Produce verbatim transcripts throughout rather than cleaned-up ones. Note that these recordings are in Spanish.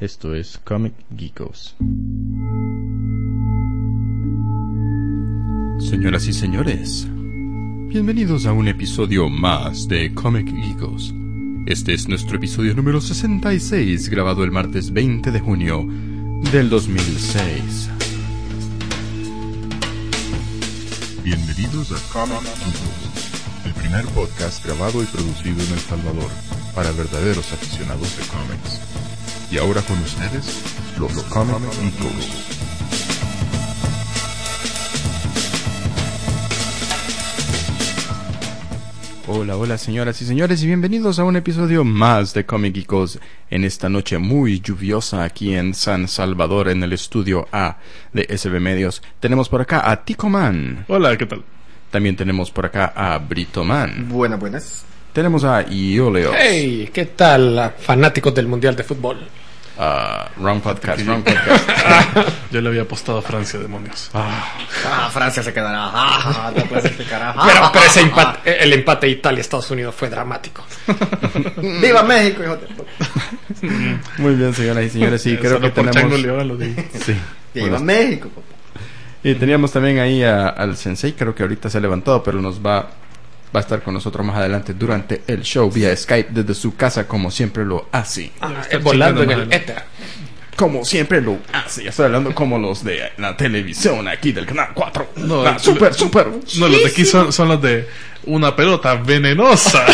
Esto es Comic Geekos. Señoras y señores, bienvenidos a un episodio más de Comic Geekos. Este es nuestro episodio número sesenta y seis, grabado el martes veinte de junio del dos mil seis. Bienvenidos a Comic Geekos, el primer podcast grabado y producido en El Salvador para verdaderos aficionados de cómics. Y ahora con ustedes, los Comic Geekos. Hola, hola señoras y señores y bienvenidos a un episodio más de Comic Geekos en esta noche muy lluviosa aquí en San Salvador en el estudio A de S B Medios. Tenemos por acá a Tico Man. Hola, ¿qué tal? También tenemos por acá a Brito Man. Buenas, buenas. Tenemos a Ioleo. Hey, ¿qué tal, fanáticos del Mundial de Fútbol? Uh, wrong podcast, wrong podcast. Yo le había apostado a Francia, demonios. Ah, ah Francia se quedará. Ah, no puedes explicar. Ah, pero pero ese empate, el empate de Italia-Estados Unidos fue dramático. ¡Viva México, hijo de... Muy bien, señoras y señores. Sí, creo que tenemos... Lo sí. ¡Viva bueno. México, papá! Y teníamos también ahí a, al Sensei. Creo que ahorita se ha levantado, pero nos va... Va a estar con nosotros más adelante durante el show vía Skype desde su casa, como siempre lo hace. Ah, volando en el éter. Como siempre lo hace. Ya estoy hablando como los de la televisión aquí del canal cuatro. No, ah, super, lo, super. No, los de aquí son, son los de una pelota venenosa.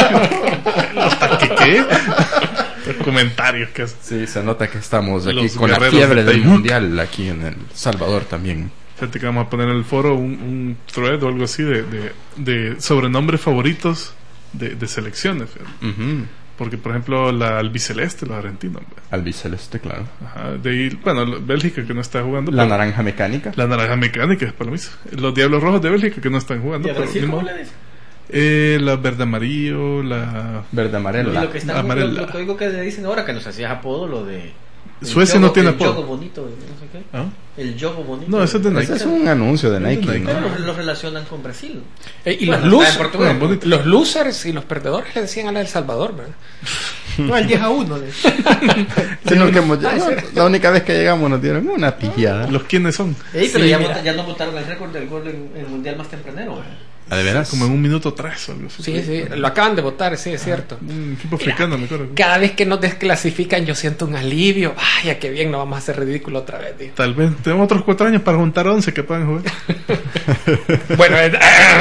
¿Hasta que qué? Los comentarios que hacen. Sí, se nota que estamos aquí Los con la fiebre del mundial aquí en El Salvador también. Fíjate que vamos a poner en el foro un, un thread o algo así de, de, de sobrenombres favoritos de, de selecciones. Uh-huh. Porque, por ejemplo, la albiceleste, los argentinos. Albiceleste, claro. Ajá. De ahí, bueno, Bélgica que no está jugando. La naranja mecánica. La naranja mecánica es para lo mismo. Los Diablos Rojos de Bélgica que no están jugando. ¿Y a Brasil cómo le dicen? Eh, la verde amarillo, la verde amarela. Y lo que está amarela. Lo, lo que digo que le dicen ahora que nos hacías apodo, lo de Suecia yogo, no tiene el apodo. Yogo bonito, no sé qué. ¿Ah? El yogo bonito. No, ese es de Nike. Ese es un anuncio de Nike, de Nike. ¿no? Pero lo, lo relacionan con Brasil. Eh, y bueno, los, losers, bueno, los losers y los perdedores le decían a la El Salvador, ¿verdad? No, el diez a uno. Sino que hemos, ah, la única vez que llegamos nos dieron una pillada. ¿Los quiénes son? Ey, pero sí, ya, mira. ya no votaron el récord del gol en el mundial más tempranero. ¿eh? ¿Ah, de veras? Como en un minuto tres o algo así. Sí, sí, lo acaban de votar, sí, es cierto. Un equipo africano, me acuerdo. Cada vez que nos desclasifican yo siento un alivio. Vaya, qué bien, no vamos a hacer ridículo otra vez, tío. Tal vez tenemos otros cuatro años para juntar once que puedan jugar. Bueno, eh,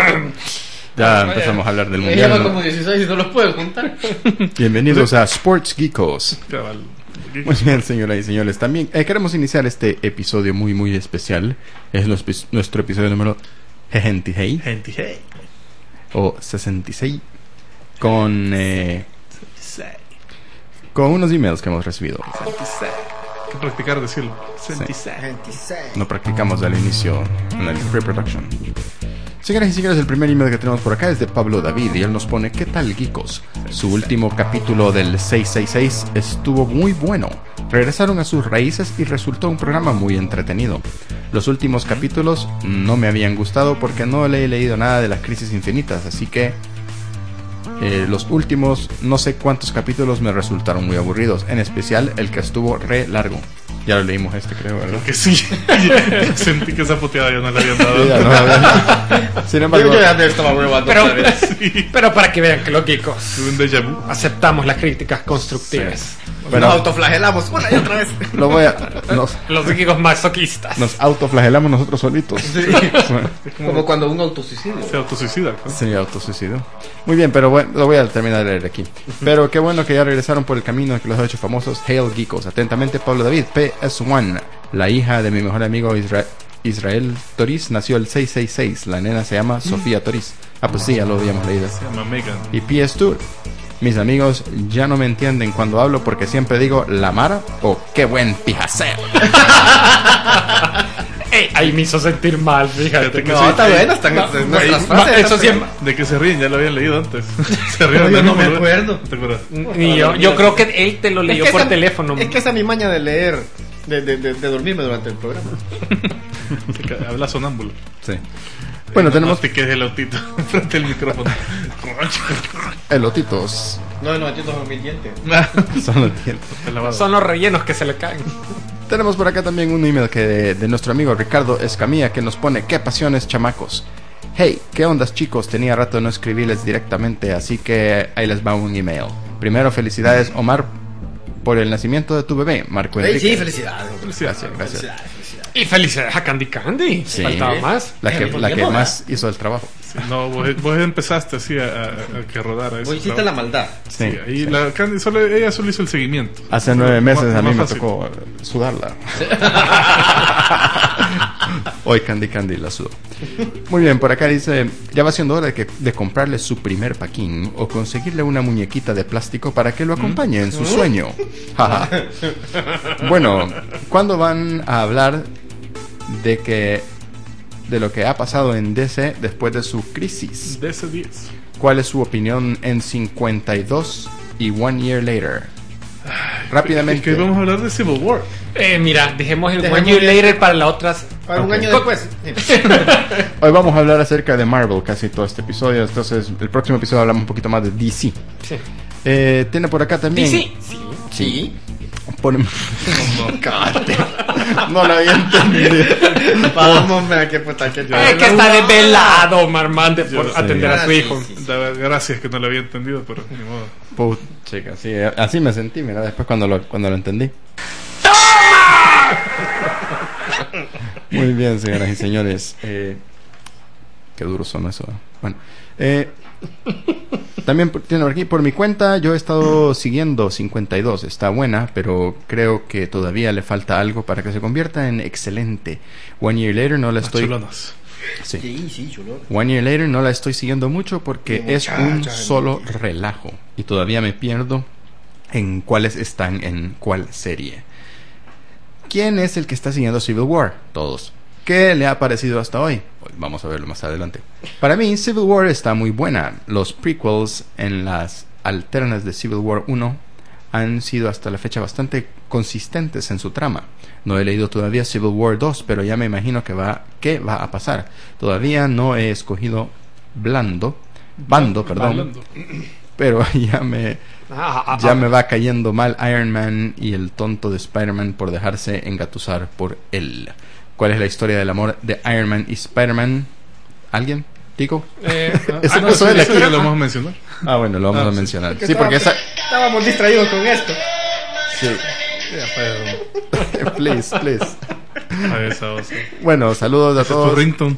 ya empezamos a hablar del Me mundial, llama ¿no? como dieciséis y no los puedo juntar. Bienvenidos a Sports Geekos. Cabal. Muy bien, señoras y señores. También eh, queremos iniciar este episodio muy, muy especial. Es los, nuestro episodio número sesenta y seis. Gente, hey. O sesenta y seis. Con, eh, con unos emails que hemos recibido. Hay que practicar decirlo. Sí. veintiséis. No practicamos al inicio en el pre-production. Señoras y señores, el primer email que tenemos por acá es de Pablo David y él nos pone: ¿qué tal, geekos? Su último capítulo del seiscientos sesenta y seis estuvo muy bueno. Regresaron a sus raíces y resultó un programa muy entretenido. Los últimos capítulos no me habían gustado porque no le he leído nada de las Crisis Infinitas, así que eh, los últimos no sé cuántos capítulos me resultaron muy aburridos, en especial el que estuvo re largo. Ya lo leímos este, creo, ¿verdad? Creo que sí. Sentí que esa puteada ya no la habían dado. Sí, ya no, había... Sin embargo, Yo ya estaba huevando. pero, otra vez. Sí. pero para que vean que los geekos Tuve un déjà vu. aceptamos las críticas constructivas. bueno, Nos autoflagelamos una y otra vez. lo voy a... Nos, Los geekos masoquistas. nos autoflagelamos nosotros solitos. Sí. Bueno, Como cuando un autosuicidio. Se autosuicida, ¿no? sí, autosuicidio. Muy bien, pero bueno, lo voy a terminar de leer aquí. Pero qué bueno que ya regresaron por el camino que los ha hecho famosos. Hail Geekos. Atentamente, Pablo David. P S uno. La hija de mi mejor amigo Isra- Israel Toriz nació el seiscientos sesenta y seis. La nena se llama Sofía Toriz. Ah, pues sí, ya lo habíamos leído. Se llama Megan. Y P S dos. Mis amigos ya no me entienden cuando hablo porque siempre digo la Mara o qué buen pijaceo. Ey, ahí me hizo sentir mal, fíjate. Fíjate que No, sí. está bueno, están No, nuestras güey, frases. eso sí es- De que se ríen, ya lo habían leído antes. Se ríen. No, yo de no me nuevo, acuerdo. ¿Te acuerdas? Ni yo, yo creo que él te lo leyó Es que por esa- teléfono. Es que esa es mi maña de leer, de, de, de, de dormirme durante el programa. Se ca- Habla sonámbulo. Sí. Bueno, no, tenemos no te quedes elotito frente al micrófono. elotitos. No, no, estos son mis dientes. Son los dientes. Son los rellenos que se le caen. Tenemos por acá también un email que de, de nuestro amigo Ricardo Escamilla, que nos pone: qué pasiones, chamacos. Hey, qué ondas, chicos, tenía rato de no escribirles directamente, así que ahí les va un email. Primero, felicidades, Omar, por el nacimiento de tu bebé, Marco Hey, Enrique. sí, felicidades. Gracias, gracias. Felicidades, felicidades. Y felicidades a Candy Candy. Sí. Faltaba más. La que, la que ¿Por qué no? más hizo el trabajo. Sí, no, vos, vos empezaste así a, a, a que rodara eso. Vos hiciste la maldad. Sí, Sí. ahí la Candy solo, ella solo hizo el seguimiento. Hace nueve meses Más- a mí más me fácil. tocó sudarla. Hoy Candy Candy la sudó. Muy bien, por acá dice: ya va siendo hora de, que, de comprarle su primer paquín o conseguirle una muñequita de plástico para que lo acompañe en su sueño. Jaja. Bueno, ¿cuándo van a hablar de que de lo que ha pasado en D C después de su crisis? De ese diez. ¿Cuál es su opinión en cincuenta y dos y One Year Later? Rápidamente. Que vamos a hablar de Civil War. Eh, mira, dejemos el Dejemos One Year el- Later para las otras. Para un Ok. año después. Hoy vamos a hablar acerca de Marvel casi todo este episodio. Entonces, el próximo episodio hablamos un poquito más de D C. Sí. Eh, tiene por acá también. D C. Sí. Sí. Por- Cállate. No lo había entendido. Vamos, mira, qué puta que yo. Es que está desvelado, Marmande, por Yo- atender a su Ah, hijo. sí, sí. Da- Gracias que no lo había entendido, pero ni modo. Put- chica, sí, así me sentí, mira, después cuando lo, cuando lo entendí. Muy bien, señoras y señores. Eh, qué duros son eso. Bueno, eh, también por- tiene por aquí, por mi cuenta, yo he estado siguiendo cincuenta y dos. Está buena, pero creo que todavía le falta algo para que se convierta en excelente. One Year Later no la Las estoy... chulonas. Sí. Sí, sí, chulo. One Year Later no la estoy siguiendo mucho porque Qué es un muchacha, solo mentira. relajo y todavía me pierdo en cuáles están en cuál serie. ¿Quién es el que está siguiendo Civil War? Todos. ¿Qué le ha parecido hasta hoy? Pues vamos a verlo más adelante. Para mí, Civil War está muy buena. Los prequels en las alternas de Civil War uno han sido hasta la fecha bastante consistentes en su trama. No he leído todavía Civil War dos, pero ya me imagino que va, qué va a pasar. Todavía no he escogido blando, bando, perdón, Hablando. pero ya me, Ah, ah, ya ah. me va cayendo mal Iron Man y el tonto de Spider-Man por dejarse engatusar por él. ¿Cuál es la historia del amor de Iron Man y Spider-Man? ¿Alguien? ¿Tico? Eh, Eso ah, no no, suena sí, Eso aquí. ya lo vamos a mencionar. Ah, bueno, lo vamos Ah, a sí. mencionar. Que Sí, porque esa... estábamos- Estábamos distraídos con esto. Sí. Ya, fue Please, please. a esa osa. Bueno, saludos a Ese es tu todos. ringtone.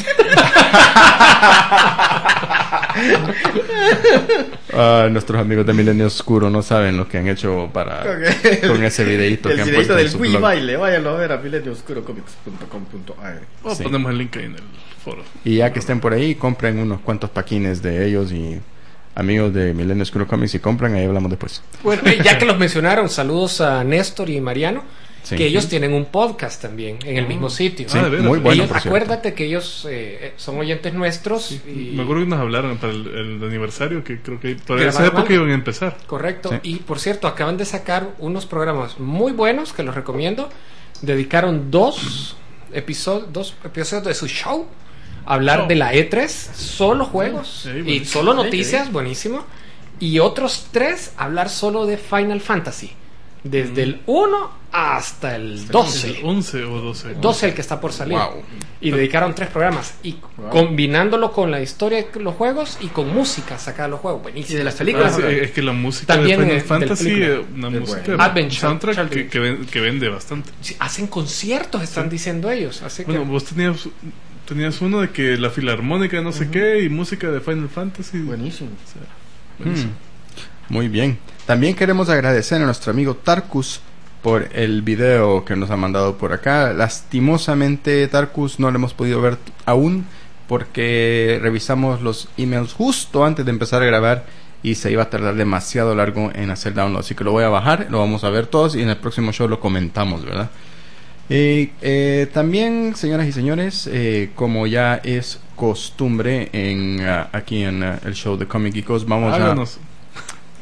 Ah, nuestros amigos de Milenio Oscuro no saben lo que han hecho para con ese videito El que han videito puesto en del su Wii blog. baile. Váyanlo a ver a milenio oscuro comics punto com punto a r. O Sí. ponemos el link ahí en el foro. Y ya que estén por ahí, compren unos cuantos paquines de ellos y amigos de Milenio Oscuro Comics y compran, ahí hablamos después. Bueno, eh, ya que los mencionaron, saludos a Néstor y Mariano, Sí. que ellos tienen un podcast también en el mismo sitio. Sí, Ah, de veras. muy bueno, Ellos- por cierto. acuérdate que ellos eh, son oyentes nuestros y Me acuerdo que nos hablaron para el, el aniversario, que creo que para esa Grabaron época algo. iban a empezar. correcto. Sí. Y por cierto, acaban de sacar unos programas muy buenos que los recomiendo. Dedicaron dos episodios, dos episodios de su show a hablar Oh. de la E tres, solo juegos Sí, y buenísimo. solo Sí, noticias, sí. buenísimo. Y otros tres a hablar solo de Final Fantasy, desde el uno hasta el doce. El once o doce. doce el que está por salir. Wow. Y dedicaron tres programas. Y combinándolo con la historia de los juegos y con música sacar los juegos. Buenísimo. Y de las Ah, películas. sí, es que la música También de de- Final de la Fantasy película. es una Es música, bueno. Adventure, soundtrack Child que, que, ven- que vende bastante. Sí, hacen conciertos, están diciendo ellos. Así que Bueno, vos tenías, tenías uno de que la filarmónica de no sé qué y música de Final Fantasy. Buenísimo. Buenísimo. Hmm. Muy bien. También queremos agradecer a nuestro amigo Tarkus por el video que nos ha mandado por acá. Lastimosamente, Tarkus no lo hemos podido ver t- aún porque revisamos los emails justo antes de empezar a grabar y se iba a tardar demasiado largo en hacer download. Así que lo voy a bajar, lo vamos a ver todos y en el próximo show lo comentamos, ¿verdad? Y eh, también, señoras y señores, eh, como ya es costumbre en ah, aquí en ah, el show de Comic Geekos, vamos a... Háganos.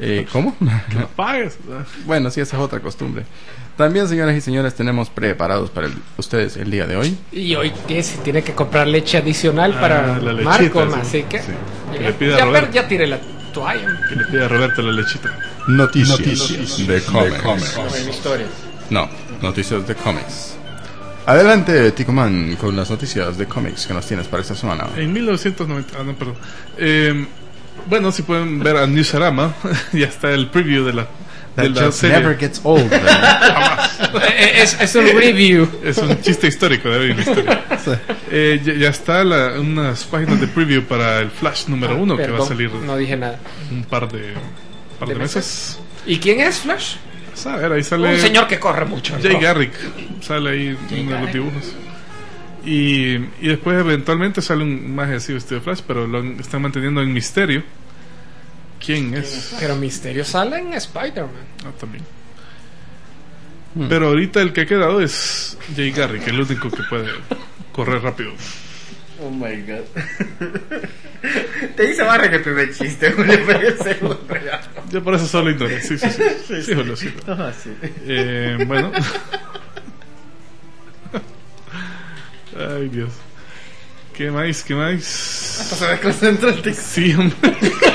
Eh, ¿Cómo? Que lo pagues. Bueno, sí, esa es otra costumbre. También, señoras y señores, tenemos preparados para el- ustedes el día de hoy. Y hoy que si tiene que comprar leche adicional Ah, para la lechita, Marco, sí. así que Sí. ya, Que le pida a ya, Roberto. ver- ya tiré la toalla. Que le pida a Roberto la lechita. Noticias, Noticias de de cómics. cómics. En historias. No, noticias de cómics. Adelante, Ticoman, con las noticias de cómics que nos tienes para esta semana. En mil novecientos noventa. Ah, no, perdón. Eh, bueno, si pueden ver a Newsarama, ya está el preview de la, de That la joke serie. never gets old. Eh, es, es un review. Es un chiste histórico de hoy en la historia. Eh, ya, ya está la- unas páginas de preview para el Flash número uno que va a Perdón, salir no dije nada. un par de, par de ¿De meses. ¿Y quién es Flash? A ver, ahí sale Un señor que corre mucho. Jay ¿no? Garrick, sale ahí en uno de los dibujos. Y, y después eventualmente sale un más así vestido de Flash, pero lo han- están manteniendo en misterio. ¿Quién es? Pero Misterio sale en Spider-Man. Ah, también. Hmm. Pero ahorita el que ha quedado es Jay Garrick, el único que puede correr rápido. Oh my god. Te hice barra que el primer chiste, Julio, pero el segundo ya. Yo por eso solo ignoré. Sí, sí, sí. Sí, Julio, sí. Ajá, sí. Eh, bueno. Ay, Dios. ¿Qué más? ¿Qué más? Hasta se desconcentra el tic. Sí, hombre.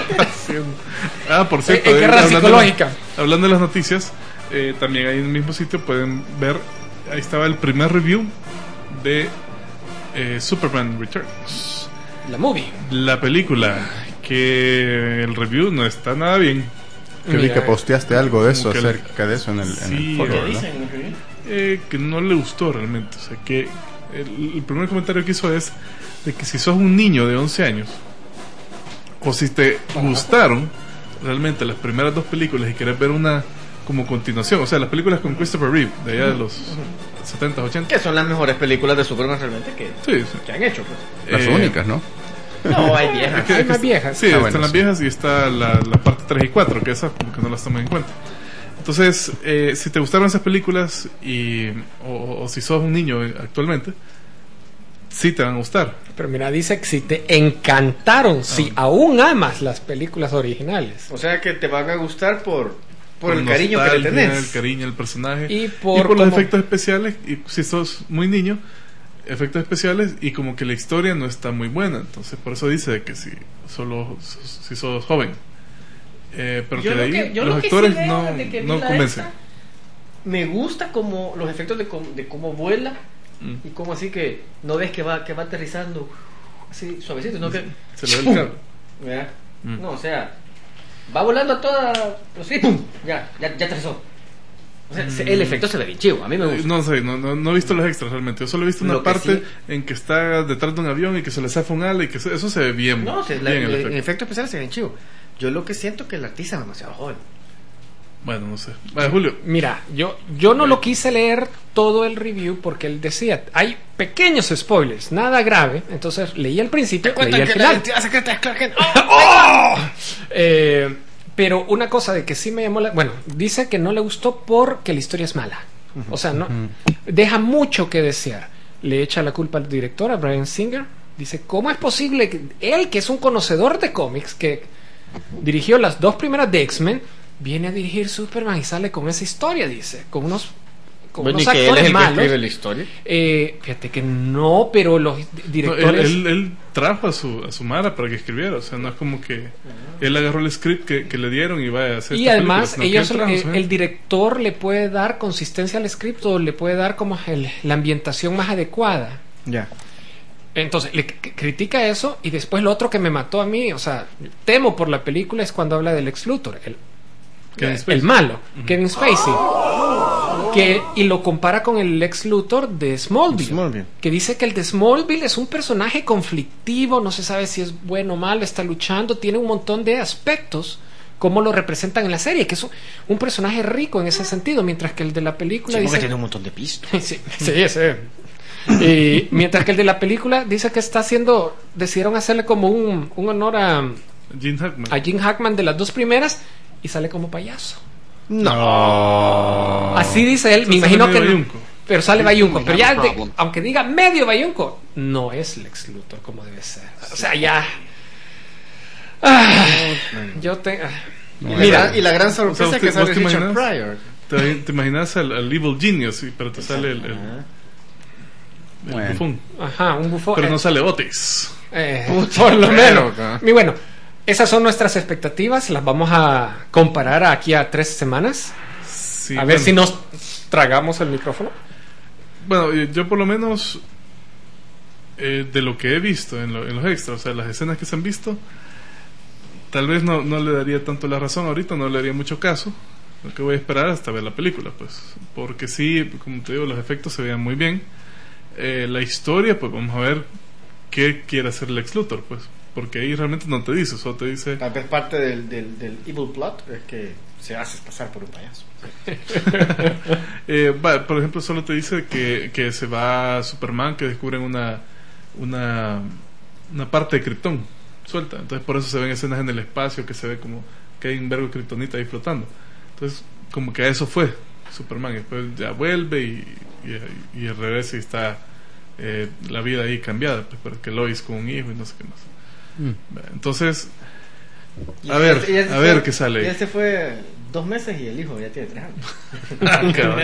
Ah, por cierto. En- en eh, guerra hablando de- psicológica. Hablando de las noticias, eh, también ahí en el mismo sitio pueden ver. Ahí estaba el primer review de eh, Superman Returns. La movie. La película. Que el review no está nada bien. Que vi Mira, que posteaste algo de eso, como que el- acerca de eso en el, en Sí, el foro, ¿qué ¿verdad? Dicen, ¿no? Eh, que no le gustó realmente. O sea, que el, el primer comentario que hizo es de que si sos un niño de once años o si te gustaron realmente las primeras dos películas y querés ver una como continuación, o sea, las películas con Christopher Reeve de allá de los setenta, ochenta. Que son las mejores películas de Superman realmente que, Sí, sí. que han hecho, pues. Las Eh, únicas, ¿no? No, hay viejas. que- Hay que- más viejas. Sí, Ah, están bueno, las sí. viejas y está la, la parte tres y cuatro, que esa como que no las toman en cuenta. Entonces, eh, si te gustaron esas películas y o, o si sos un niño eh, actualmente, sí te van a gustar. Pero mira, dice que si te encantaron, si aún amas las películas originales. O sea que te van a gustar por, por el Por cariño que le nostalgia, tenés. el cariño, el personaje. Y por los como- efectos especiales. Y si sos muy niño, efectos especiales y como que la historia no está muy buena. Entonces, por eso dice que si solo si sos joven. Eh, pero Yo que de lo ahí que- yo los lo que sí actores veo no, de que vi no la convencen. esta, me gusta como los efectos de, com- de cómo vuela Mm. y como así que no ves que va que va aterrizando así suavecito, sino que Se le ve el ¡pum! cable. ¿Verdad? Mm. No, o sea, va volando a toda así, ¡pum! Ya, ya, ya aterrizó. O sea, se- el efecto se ve bien chivo, a mí me Eh, gusta. No sé, no, no, no he visto los extras realmente. Yo solo he visto una Lo que parte sí- en que está detrás de un avión y que se le zafa un ala y que se- eso se ve bien. No, se- bien la- el el, efecto. el efecto especial se ve bien chivo. Yo lo que siento es que el artista es demasiado joven. Bueno, no sé. Vale, Julio. Mira, yo, yo no lo quise leer todo el review porque él decía, hay pequeños spoilers, nada grave. Entonces leí el principio, leí el final. Eh, pero una cosa de que sí me llamó la... Bueno, dice que no le gustó porque la historia es mala. O sea, no deja mucho que desear. Le echa la culpa al director, a Bryan Singer. Dice, ¿cómo es posible que él, que es un conocedor de cómics, que dirigió las dos primeras de X-Men, viene a dirigir Superman y sale con esa historia? Dice, con unos, con Bueno, unos y que él es actores el que malos. escribe la historia. Eh, fíjate que no, pero los No, él, directores... él, él trajo a su, a su Mara para que escribiera. O sea, no es como que él agarró el script que, que le dieron y vaya a hacer. Y esta además, película, sino que ellos, él trajo eh, su el gente. director le puede dar consistencia al script o le puede dar como el- la ambientación más adecuada. Ya. Entonces, le c- critica eso y después lo otro que me mató a mí, o sea, temo por la película es cuando habla del Lex Luthor, el, Kevin el Spacey. malo, Kevin Spacey, que, y lo compara con el Lex Luthor de Smallville, Smallville. que dice que el de Smallville es un personaje conflictivo, no se sabe si es bueno o malo, está luchando, tiene un montón de aspectos como lo representan en la serie, que es un, un personaje rico en ese sentido, mientras que el de la película Sí, porque dice... tiene un montón de pistas. Sí, sí, sí. Y mientras que el de la película dice que está haciendo, decidieron hacerle como un, un honor a, Gene Hackman. a Jim Hackman de las dos primeras y sale como payaso. No. Así dice él, me Entonces imagino sale que medio no, bayunco. pero sale bayunco, pero ya de- problem. aunque diga medio bayunco, no es Lex Luthor como debe ser. O sea, ya. Ah, yo te, ah, Y la Mira, gran- y la gran sorpresa o sea, es que usted- sale ¿vos te Richard imaginas? Pryor. ¿Te, te imaginas al, al Evil Genius? Sí, pero te sale el, el, Ah. el Bueno. bufón. Ajá, un bufón. Pero eh, no sale Otis. eh, Puta, por lo pero, menos. ¿no? Y bueno, esas son nuestras expectativas. Las vamos a comparar aquí a tres semanas. Sí, a ver bueno. si nos tragamos el micrófono. Bueno, eh, yo por lo menos eh, de lo que he visto en, lo- en los extras, o sea, las escenas que se han visto, tal vez no, no le daría tanto la razón ahorita, no le daría mucho caso. Lo que voy a esperar hasta ver la película, pues, porque sí, como te digo, los efectos se veían muy bien. Eh, la historia, pues vamos a ver qué quiere hacer Lex Luthor, pues, porque ahí realmente no te dice, solo te dice... Tal vez parte del, del, del evil plot es que se hace pasar por un payaso. Eh, va, por ejemplo, solo te dice que, que se va Superman, que descubren una una, una parte de Krypton suelta. Entonces, por eso se ven escenas en el espacio que se ve como que hay un vergo de Kryptonita ahí flotando. Entonces, como que a eso fue Superman. Y después ya vuelve y, y, y regresa y está eh, la vida ahí cambiada. Pues, porque Lois con un hijo y no sé qué más. Mm. Entonces, Y a ver, este- y este a ver fue- qué sale Y ahí. este fue dos meses y el hijo ya tiene tres años. Ah, cabrón.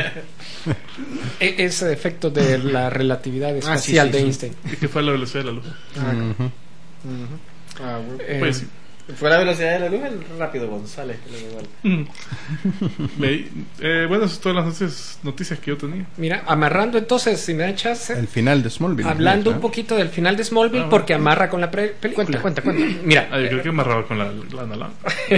E- ese efecto de la relatividad Ah, sí, espacial sí, de sí. Einstein. Y que fue a la velocidad de la luz. Ujú. Ah, bueno. Eh, Pues sí. Fue la velocidad de la luz el rápido González. Que le dio igual. Ve- eh, bueno, esas son todas las noticias, noticias que yo tenía. Mira, amarrando entonces, si me da chance, El final de Smallville. hablando ¿no? un poquito del final de Smallville, Ah, porque amarra con la pre- película. Cuenta, cuenta, cuenta. Mira, Ah, yo creo que amarraba con la lana la,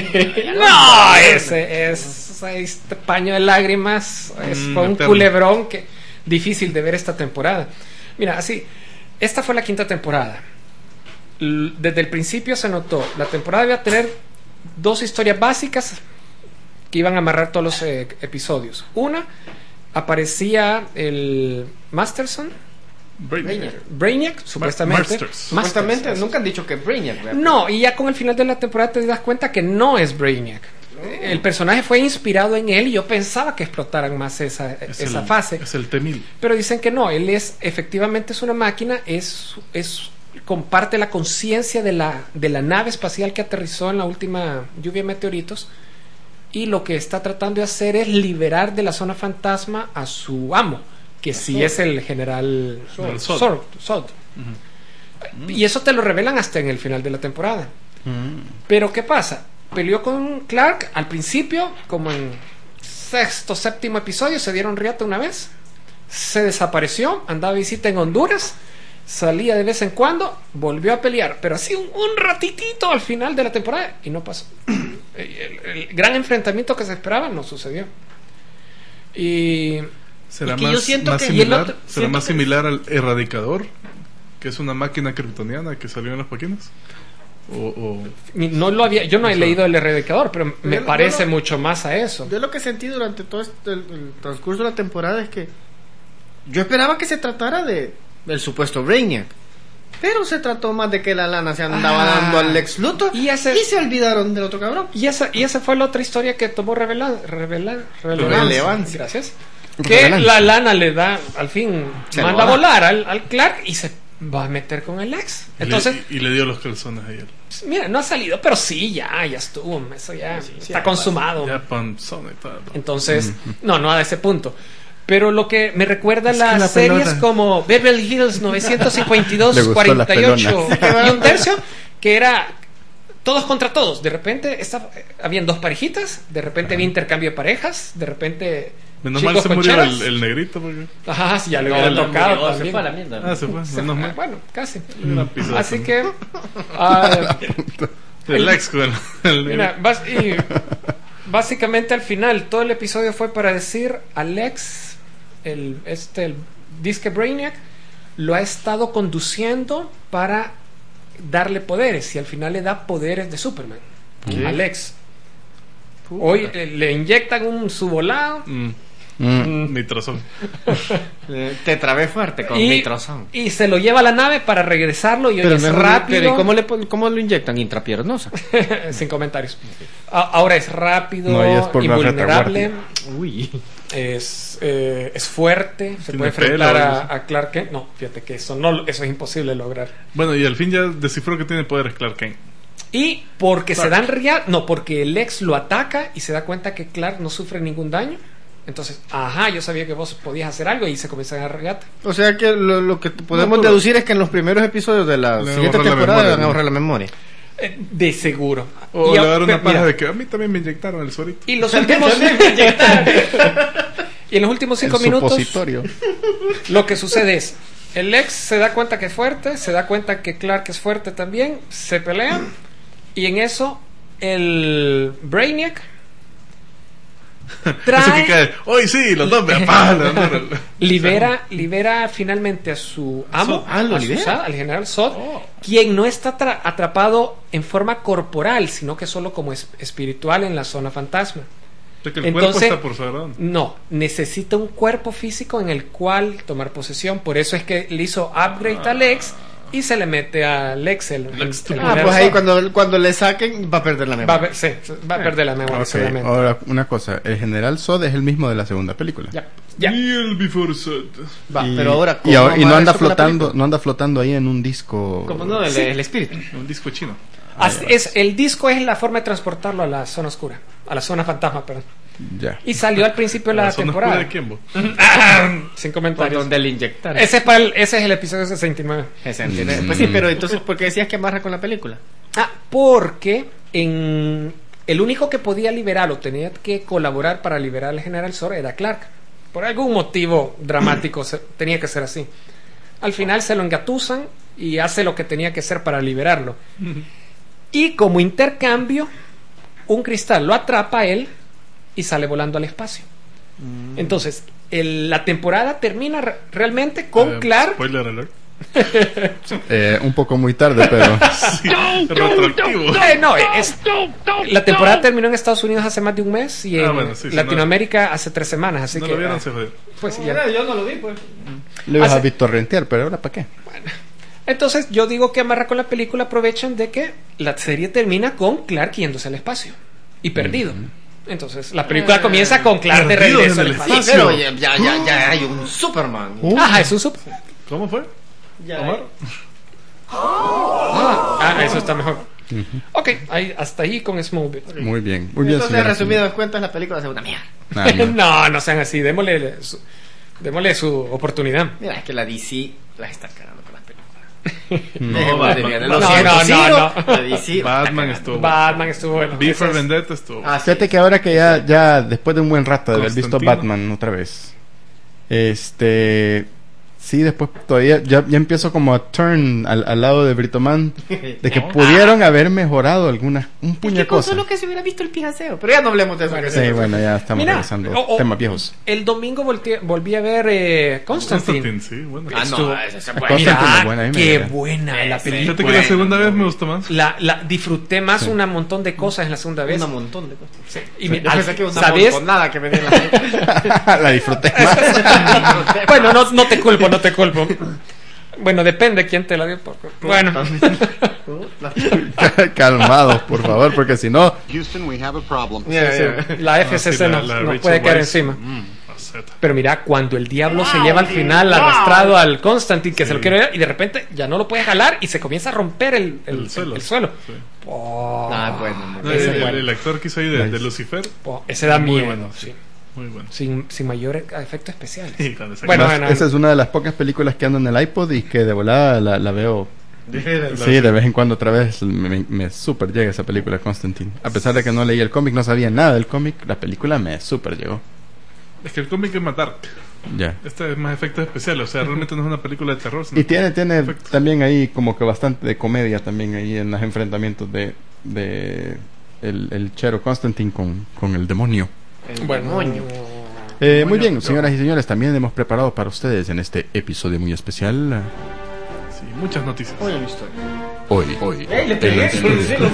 no, ese es este paño de lágrimas, es, Mm, fue un eterno. culebrón que difícil de ver esta temporada. Mira, así, esta fue la quinta temporada. L- Desde el principio se notó, la temporada iba a tener dos historias básicas que iban a amarrar todos los eh, episodios. Una, aparecía el Masterson, Brainiac. Brainiac, supuestamente. Masters. Supuestamente Masters, nunca han dicho que es Brainiac, ¿verdad? no, y ya con el final de la temporada te das cuenta que no es Brainiac. El personaje fue inspirado en él y yo pensaba que explotaran más esa, Es esa el- fase. Es el T mil. Pero dicen que no, él es efectivamente es una máquina, es, es comparte la conciencia de la, de la nave espacial que aterrizó en la última lluvia de meteoritos y lo que está tratando de hacer es liberar de la zona fantasma a su amo, que sí es el general El Zod. Zod. Zod. Y eso te lo revelan hasta en el final de la temporada. Mm. Pero ¿qué pasa? Peleó con Clark al principio, como en sexto, séptimo episodio, se dieron riata una vez, se desapareció, andaba de visita en Honduras, salía de vez en cuando, volvió a pelear, pero así un, un ratitito al final de la temporada y no pasó. El, el gran enfrentamiento que se esperaba no sucedió. Y Será Y que yo más, siento más que- y el similar, otro- será siento más que- similar al Erradicador, que es una máquina kryptoniana que salió en las páginas. O, o no lo había, yo no he Eso. leído el erradicador, pero me Yo no- parece yo no- mucho más a eso. Yo lo que sentí durante todo este, el, el transcurso de la temporada es que yo esperaba que se tratara de del supuesto Brainiac, pero se trató más de que la lana se andaba Ah. dando al Lex Luthor Y ese- se olvidaron del otro cabrón. Y esa, y esa fue la otra historia que tomó revela, revela, Relevancia. Gracias. Que Relevancia. la lana le da, al fin, Se manda a lo da. volar al, al Clark y se va a meter con el ex. y, Entonces, le, y le dio los calzones ayer. mira, no ha salido, pero sí, ya, ya estuvo. Eso ya está ya consumado. Ya panzón y tal. Entonces, no, no a ese punto. Pero lo que me recuerda Es que las la series pelona. como Beverly Hills novecientos cincuenta y dos, Le gustó la cuarenta y ocho pelona. y un tercio, que era todos contra todos. De repente esta- habían dos parejitas, de repente había intercambio de parejas, de repente Menos chicos mal se con murió chelas. el, el negrito. Porque... Ajá, sí, ya le No, hubiera no, tocado murió, se también. fue a la mierda. Ah, se fue. Se Menos fue, mal. bueno, casi. Una pisada. Así que ah, El ex con el, el mira, bas- y básicamente al final todo el episodio fue para decir Alex, el este el disque Brainiac lo ha estado conduciendo para darle poderes y al final le da poderes de Superman. ¿Qué? Alex. Hoy eh, le inyectan un su volado Mm, Mm. nitrosón. Eh, te trabé fuerte con y, nitrosón. y se lo lleva a la nave para regresarlo y hoy Pero, es mejor- rápido. pero ¿y cómo, le, pon- cómo lo inyectan? Intrapiernosa. Sin comentarios. A- Ahora es rápido, No, y es por la invulnerable, Uy. es, eh, es fuerte, se Tiene puede enfrentar pelo, a, eso. a Clark Kent. No, fíjate que eso no, eso es imposible de lograr. Bueno, y al fin ya descifró que tiene poderes Clark Kent. Y porque se dan real, no, porque el ex lo ataca y se da cuenta que Clark no sufre ningún daño. Entonces, ajá, yo sabía que vos podías hacer algo y se comienza a dar regata. O sea que lo, lo que podemos No, pero- deducir es que en los primeros episodios de la Le siguiente borra la temporada memoria, van a ¿no? borrar la memoria. Eh, de seguro. O Y le a- dar una mira, paja de que a mí también me inyectaron el suerito. Y los últimos y en los últimos cinco El minutos supositorio. lo que sucede es el ex se da cuenta que es fuerte, se da cuenta que Clark es fuerte también, se pelean y en eso el Brainiac Eso que trae, cae. ¡Hoy sí! Los dos me apagan. libera, libera finalmente a su amo, So- ah, ¿lo a su libera? Zod, al general Zod, Oh. quien no está tra- atrapado en forma corporal, sino que solo como es- espiritual en la zona fantasma. De que el Entonces- cuerpo está por saber dónde. No, necesita un cuerpo físico en el cual tomar posesión. Por eso es que le hizo upgrade al ex y se le mete al ex. El, el- Lex el Ah, general pues ahí Zod. cuando, cuando le saquen va a perder la va a, memoria. ver- sí, va a perder la memoria Ok, seguramente. ahora una cosa, el general Zod es el mismo de la segunda película. Ya, ya. Y el Before Sud. Va, Y, pero ahora y, ahora- y ¿cómo no va anda eso con la flotando, película? no anda flotando ahí en un disco. ¿Cómo no? El, Sí. el espíritu. Un disco chino. Así es, el disco es la forma de transportarlo a la zona oscura, a la zona fantasma, perdón. Ya. Y salió al principio de la, La zona oscura temporada. de Kimbo. Sin Por comentarios. donde le inyectaron. Ese es, para el- ese es el episodio sesenta y nueve. Ese, ¿entiendes? Pues sí, pero entonces, ¿por qué decías que amarra con la película? Ah, porque en el único que podía liberarlo, tenía que colaborar para liberar al general Zod era Clark. Por algún motivo dramático se- tenía que ser así. Al final se lo engatusan y hace lo que tenía que hacer para liberarlo. Y como intercambio, un cristal lo atrapa a él y sale volando al espacio. Entonces, el- la temporada termina re- realmente con Eh, Clark. Spoiler alert. Eh, un poco muy tarde, pero Sí, retroactivo. Eh, no, es, la temporada terminó en Estados Unidos hace más de un mes y en Ah, bueno, sí, sí, Latinoamérica hace tres semanas, así No que lo vieron, ah, se jodió. pues ya. Yo no lo vi, pues. le ibas a Hace- bitorrentear, pero ahora ¿para qué? Entonces yo digo que amarra con la película, aprovechan de que la serie termina con Clark yéndose al espacio y perdido. Entonces la película comienza con Clark de Perdido regreso en al el espacio. Sí, pero ya, ya, ya, ya hay un Superman. Ajá, es un super. ¿Cómo fue? Ya Omar. Ah, ah, eso está mejor. Ok, ahí, hasta ahí con Smallville. Muy bien, muy bien. Entonces, señora. resumidas cuentas, la película es una mierda. Nada más. No, no sean así, démosle su, démosle su oportunidad. Mira, es que la D C la está cagando con las películas. No, Dejémosle Batman, bien. Batman. Lo siento, No, no, Ciro, no. la D C Batman estuvo. Batman estuvo bueno. V Ese for es- Vendetta estuvo. Ah, sí. Fíjate que ahora que ya, ya después de un buen rato de haber visto Constantino. Batman otra vez, este, sí, después todavía, ya, ya empiezo como a turn al, al lado de Britoman, de que pudieron haber mejorado algunas, un puño de cosas. que se hubiera visto el pijaseo. Pero ya no hablemos de eso. Bueno, que Sí, sí. bueno, ya estamos Mira, regresando o- o- temas viejos. El domingo volteé- volví a ver eh, Constantine. Constantine, sí, bueno. Ah, Estuvo- no, esa es Constantine buena. es Mira, buena, a mí me qué llega. buena la Ese. película. Fíjate que la Bueno, segunda vez bueno. me gustó más. La, la disfruté más Sí. un montón de cosas en la segunda vez. Un montón de cosas. Sí. Y Y mi- yo al- pensé que una ¿sabes? nada que venía en la película. La disfruté más. Bueno, no, no te culpo, no te culpo. Bueno, depende quién te la dio. por- Bueno, Calmados, por favor, porque si no, Houston, we have a problem. Mira, sí, mira. la F C C Ah, sí, la- nos, la nos Rachel puede caer Weisz. encima. Mm, faceta. Pero mira, cuando el diablo se lleva al final arrastrado al Constantine, que se lo quiere ver, y de repente ya no lo puede jalar y se comienza a romper el, el, El suelo. el suelo. Sí. Oh, Ah, bueno, muy No, bien. ese el, bueno. el actor que hizo ahí de, de Lucifer, oh, ese da muy miedo. bueno, sí. muy bueno. Sin, sin mayor efecto especial. Y cuando se Bueno, acaba- bueno. esa es una de las pocas películas que ando en el iPod y que de volada la, la veo. Dije, Sí, de vez en cuando otra vez me, me, me super llega esa película Constantine. A pesar de que no leí el cómic, no sabía nada del cómic, la película me super llegó. Es que el cómic es más dark. Ya. Este es más efectos especiales. O sea, realmente no es una película de terror. Sino Y tiene, tiene efectos. también ahí como que bastante de comedia también ahí en los enfrentamientos de, de el, el chero Constantine con, con el demonio. el Bueno, demonio. Eh, muy bien, señoras y señores, también hemos preparado para ustedes en este episodio muy especial Sí, muchas noticias. Oye, la historia. hoy. Hoy. ¡Ey, le en pegué! el- Sí, lo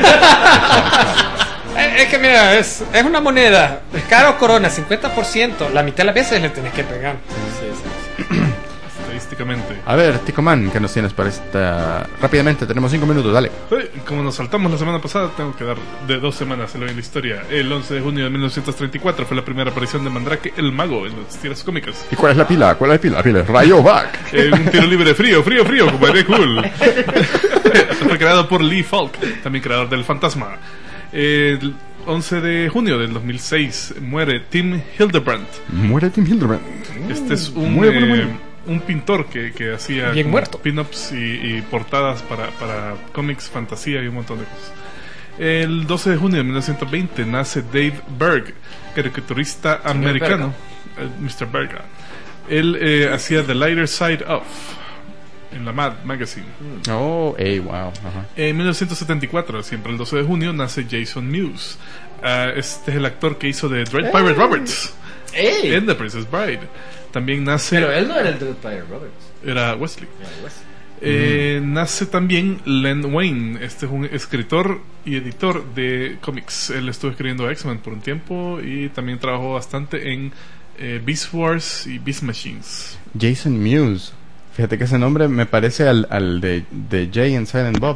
Eh, Es que mira, es, es una moneda. Caro corona, cincuenta por ciento. La mitad de las veces le tenés que pegar. Estadísticamente. A ver, Ticoman, ¿qué nos tienes para esta? Rápidamente, tenemos cinco minutos, dale. Eh, Como nos saltamos la semana pasada, tengo que dar de dos semanas en la historia. El once de junio de mil novecientos treinta y cuatro fue la primera aparición de Mandrake el Mago en las tiras cómicas. ¿Y cuál es la pila? ¿Cuál es la pila? La pila es Rayo Back. Eh, un tiro libre frío, frío, frío, compadre, cool. fue creado por Lee Falk, también creador del Fantasma. El once de junio del dos mil seis muere Tim Hildebrandt. Muere Tim Hildebrandt. Este es un, Muere, muere, eh, muere. un pintor que, que hacía Bien como muerto. pin-ups y, y portadas para, para cómics, fantasía y un montón de cosas. El doce de junio de mil novecientos veinte nace Dave Berg, caricaturista americano. eh, mister Berg. Él eh, hacía The Lighter Side Of en la Mad Magazine. Oh, hey, wow. Ajá. En mil novecientos setenta y cuatro, siempre el doce de junio, nace Jason Mewes. Ah, este es el actor que hizo de Dread Pirate Roberts ¡Ey! en The Princess Bride. También nace... Pero él no era el Dread Pirate Roberts. Era Wesley. Era Wes. Eh, Nace también Len Wayne. Este es un escritor y editor de cómics. Él estuvo escribiendo X-Men por un tiempo y también trabajó bastante en eh, Beast Wars y Beast Machines. Jason Mewes. Fíjate que ese nombre me parece al, al de, de Jay and Silent Bob.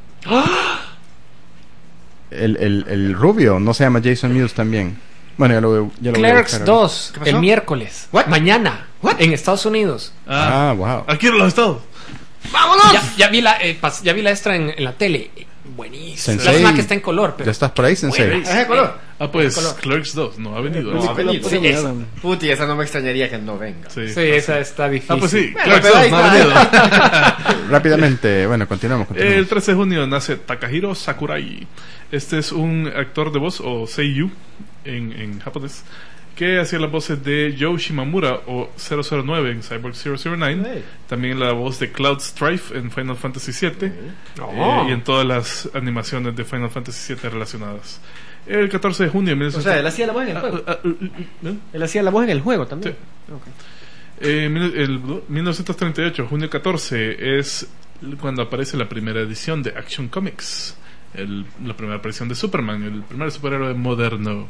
El, el, el rubio no se llama Jason Mewes también. Bueno, ya lo, voy- ya lo voy a Clerks buscar dos, ¿Qué pasó? el miércoles. What? Mañana. En Estados Unidos. Ah, wow. Aquí en los estados. Ya, ya vi la eh, pas- ya vi la extra en, en la tele. Eh, Buenísimo. Sensei. Lástima que está en color, pero ¿Ya estás por ahí, Sensei? Bueno, ¿Es de color? Ah, pues Color. Clerks dos. No ha venido. No, Sí. ha venido. Sí, premiada. esa- Puti, esa no me extrañaría que no venga. Sí. sí, esa está difícil. Ah, pues sí. Bueno, Clerks pero dos ahí no ha está. venido. Rápidamente, bueno, continuamos. El continuamos. trece de junio nace Takahiro Sakurai. Este es un actor de voz, o seiyuu en, en japonés, que hacía las voces de Joe Shimamura o cero cero nueve en Cyborg cero cero nueve. Hey. También la voz de Cloud Strife en Final Fantasy siete. Oh. eh, y en todas las animaciones de Final Fantasy siete relacionadas. El catorce de junio de O sea, él hacía la voz en el juego. Ah, ah, uh, uh, uh, Él hacía la voz en el juego también. Sí. Ok. Eh, mil- el mil novecientos treinta y ocho, junio catorce, es cuando aparece la primera edición de Action Comics. El- la primera aparición de Superman, el primer superhéroe moderno.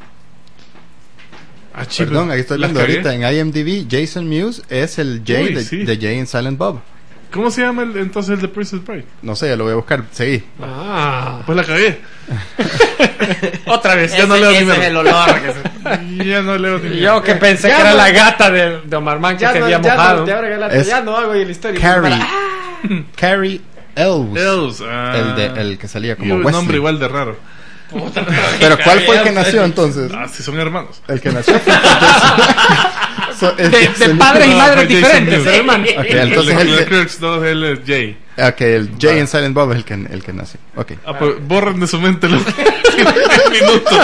Ah, chico, Perdón, aquí estoy la viendo cagué. ahorita en I M D B. Jason Mewes es el Jay Uy, de, sí. de Jay and Silent Bob. ¿Cómo se llama el, entonces el de Princess Bride? No sé, ya lo voy a buscar. Seguí. Ah, Pues la cagué. otra vez. Ya no leo ni Ese es mierda. el olor. que se- Ya no leo ni Yo que pensé Ya que era no- la gata de, de Omar Man que Ya se no, había ya no, mojado. te abren el arte, Es ya no hago y la historia. Carrie. Para- Carrie Elves. Elves, ah. El, de, el que salía Y como un Wesley. nombre igual de raro. Pero ¿cuál fue el que nació entonces? Ah, sí, son hermanos. El que nació fue Jason. So, es De, de Jason padres y No, madres fue Jason diferentes, Mewes. hermano. Ok, El entonces de el, de- Clerks dos, él es Jay. ok, el Jay and Silent Bob es el que, el que nació. Ok. Ah, pues borren de su mente los minutos.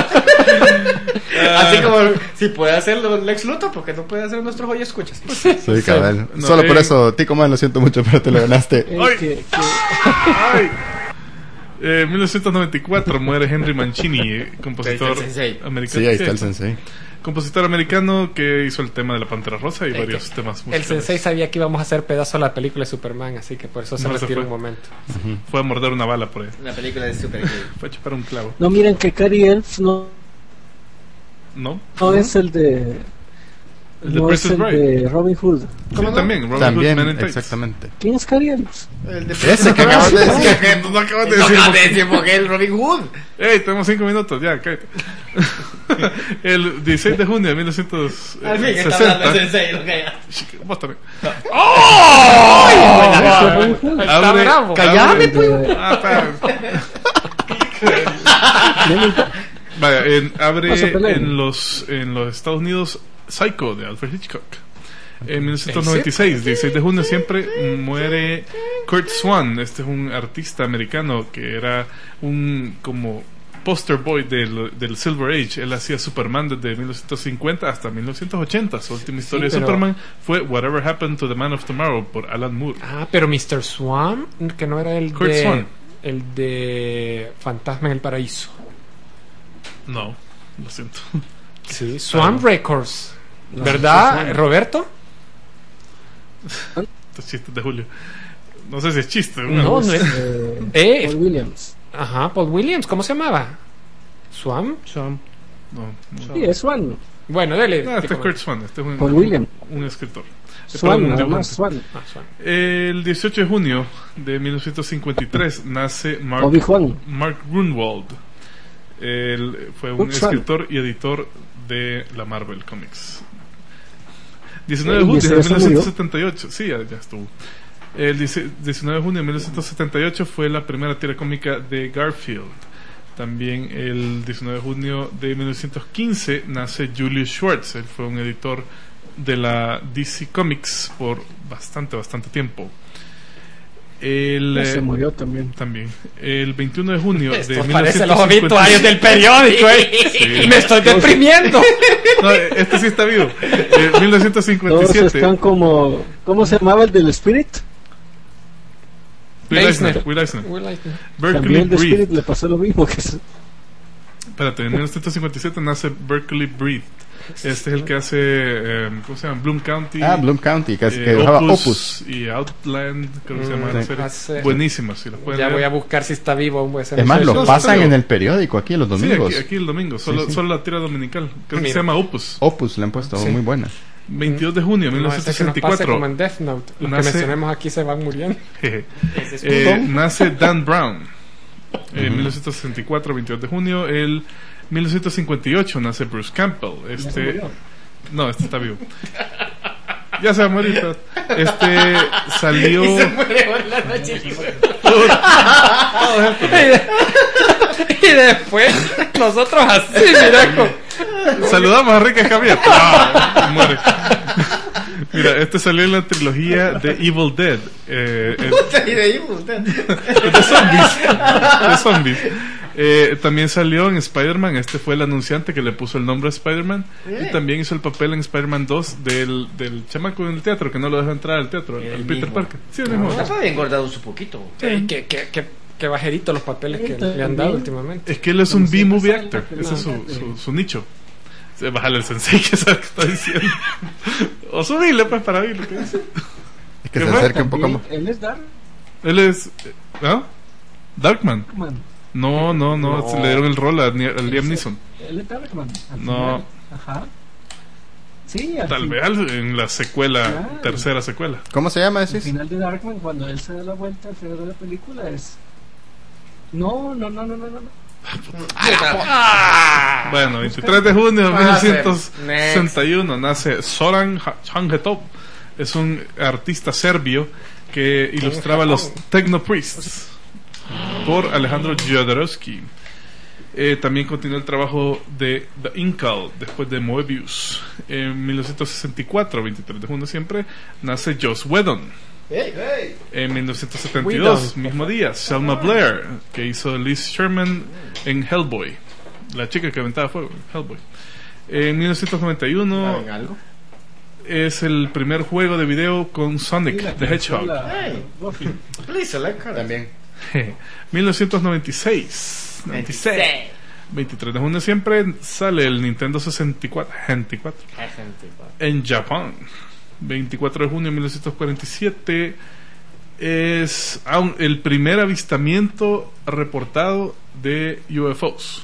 Así como si puede hacerlo Lex Luthor, porque no puede hacer nuestros hoy escuchas. Sí, cabal. No, Solo por eh. eso, Tico Man, lo siento mucho, pero te lo ganaste. Eh, Ay. que- que- Ay. Eh, En mil novecientos noventa y cuatro muere Henry Mancini, eh, compositor Ahí está el sensei. americano. Sí, ahí está el Sí, sensei. compositor americano que hizo el tema de la Pantera Rosa y Eh, varios que temas El musicales. sensei sabía que íbamos a hacer pedazo a la película de Superman, así que por eso se No, se retiró fue. un momento. Fue a morder una bala por ahí. Una película de Super Gay. Fue a chupar un clavo. no, miren que Cary Elves no, ¿No? no es el de. El de No es Princess el Bride. de Robin Hood. Sí, ¿Cómo no? también. Robin Hood, También, Men in Tights. exactamente. ¿Quién es Cary Elves? El de Ese que acabas de decir. Es que no acabas de No decir. acabas de decir porque el Robin Hood. Ey, tenemos cinco minutos, ya, cállate. El dieciséis de junio de mil novecientos Al fin está hablando el sesenta. sensei, lo que ya. Vos también. ¿Es Robin Hood? Está Abre- bravo. Callame, abre- pues. Ah, pa- Vaya, en- abre Vas a pelear. en los en los Estados Unidos Psycho de Alfred Hitchcock. En mil novecientos noventa y seis, dieciséis de junio, siempre muere Kurt Swan. Este es un artista americano que era un como poster boy del, del Silver Age. Él hacía Superman desde mil novecientos cincuenta hasta mil novecientos ochenta. Su última historia pero- de Superman fue Whatever Happened to the Man of Tomorrow por Alan Moore. Ah, pero mister Swan, que no era el Kurt de Swan. el de Fantasma en el Paraíso. No, lo siento. Sí, Swan Ah. Records. No, ¿Verdad, Swan. Roberto? Estos chistes de Julio. No sé si es chiste. No, no es. Eh, Eh, Paul Williams. Ajá, Paul Williams, ¿cómo se llamaba? ¿Swan? Swan. No, no. Sí, es Swan. Bueno, dale. Ah, este es tipo- Kurt Swan. Este es un, Paul Williams. un escritor. Eh, Swan, perdón, un nada dibujante. más, Swan. Ah, Swan. El dieciocho de junio de mil novecientos cincuenta y tres nace Mark, Obi-Wan. Mark Grunwald. Él fue un Kurt Swan. escritor y editor de la Marvel Comics. diecinueve de ¿Y junio ese de ya se mil novecientos setenta y ocho. Sí, ya, ya estuvo. El diecinueve de junio de mil novecientos setenta y ocho fue la primera tira cómica de Garfield. También el diecinueve de junio de mil novecientos quince nace Julius Schwartz. Él fue un editor de la D C Comics por bastante, bastante tiempo. El, Ya se eh, murió también. También. El veintiuno de junio Esto de parece los mil novecientos cincuenta obituarios del periódico, eh. Sí. Me estoy deprimiendo. No, este sí está vivo. Eh, mil novecientos cincuenta y Todos siete. están como... ¿Cómo se llamaba el del Spirit? Will Eisner. Eisner. Will Eisner. Will Eisner. Berkeley También el de Breathe. Spirit le pasó lo mismo. Que es- Espérate, en mil novecientos cincuenta y siete nace Berkeley Breathe. Este es el que hace, eh, ¿cómo se llama? Bloom County. Ah, Bloom County, que, eh, que dibujaba Opus, Opus. y Outland, creo que se Mm, llama la sí. serie. Hace- Buenísima, si lo pueden Ya leer. voy a buscar si está vivo aún. Pues, Es más, Sí, lo sí, pasan sí. en el periódico aquí los Sí, domingos. aquí, aquí el domingo, solo, Sí, sí. solo la tira dominical. Creo que Mira. se llama Opus. Opus le han puesto, Sí. muy buena. veintidós de junio de No, ese que nos pase como mil novecientos sesenta y cuatro. en Death Note. Los Nace- que mencionemos aquí se van muriendo. Jeje. Ese es Eh, un- nace Dan Brown. En mil novecientos sesenta y cuatro, veintidós de junio. El mil novecientos cincuenta y ocho nace Bruce Campbell. ya se Este, murió. no, este está vivo. Ya se va a morir. pero- Este salió. Y se muere por la noche. Y después, nosotros así, mira. con- Saludamos a Enrique Javier. No, muere. Mira, este salió en la trilogía de Evil Dead. Eh, el- Y de ahí, usted. de zombies. De zombies. Eh, también salió en Spider-Man. Este fue el anunciante que le puso el nombre a Spider-Man. Y también hizo el papel en Spider-Man dos del, del chamaco en el teatro que no lo deja entrar al teatro, El al Peter mismo. Parker. Sí, el mismo. Ya había engordado un poquito. Sí, que, que, que, que bajerito los papeles que Ahorita le han dado también. últimamente. Es que él es un Como siempre B-movie sale actor. la Ese es su, película de- su, su nicho. Se bájale el sensei que sabe que está diciendo. O subirle pues para ver lo que dice. Es que ¿Qué se fue? acerca un poco También, más. él es Él es. ¿Ah? Darkman. Darkman. No, no, no, No. se le dieron el rol a, Ni- a Liam Neeson. Él es Darkman. al No. final. Ajá. Sí, al Tal fin- vez al- en la secuela, Claro. tercera secuela. ¿Cómo se llama, Al decís? final de Darkman, cuando él se da la vuelta al final de la película, es. No, no, no, no, no, no. Bueno, veintitrés de junio de Ah, mil novecientos sesenta y uno nace Zoran Hangetop. Es un artista serbio que ilustraba los Techno Priests por Alejandro Jodorowsky. Eh, también continuó el trabajo de The Incal después de Moebius. En mil novecientos sesenta y cuatro, veintitrés de junio siempre, nace Joss Whedon. En mil novecientos setenta y dos, Whedon. mismo día, Selma Blair, que hizo Liz Sherman en Hellboy, la chica que aventaba fuego en Hellboy. En mil novecientos noventa y uno ¿Saben algo? es el primer juego de video con Sonic Sí, la the Hedgehog. consola, Hey. Buffy. Please select card. También. mil novecientos noventa y seis, noventa y seis. veintitrés de junio siempre sale el Nintendo sesenta y cuatro, sesenta y cuatro en Japón. veinticuatro de junio de mil novecientos cuarenta y siete es aún el primer avistamiento reportado de U F Os.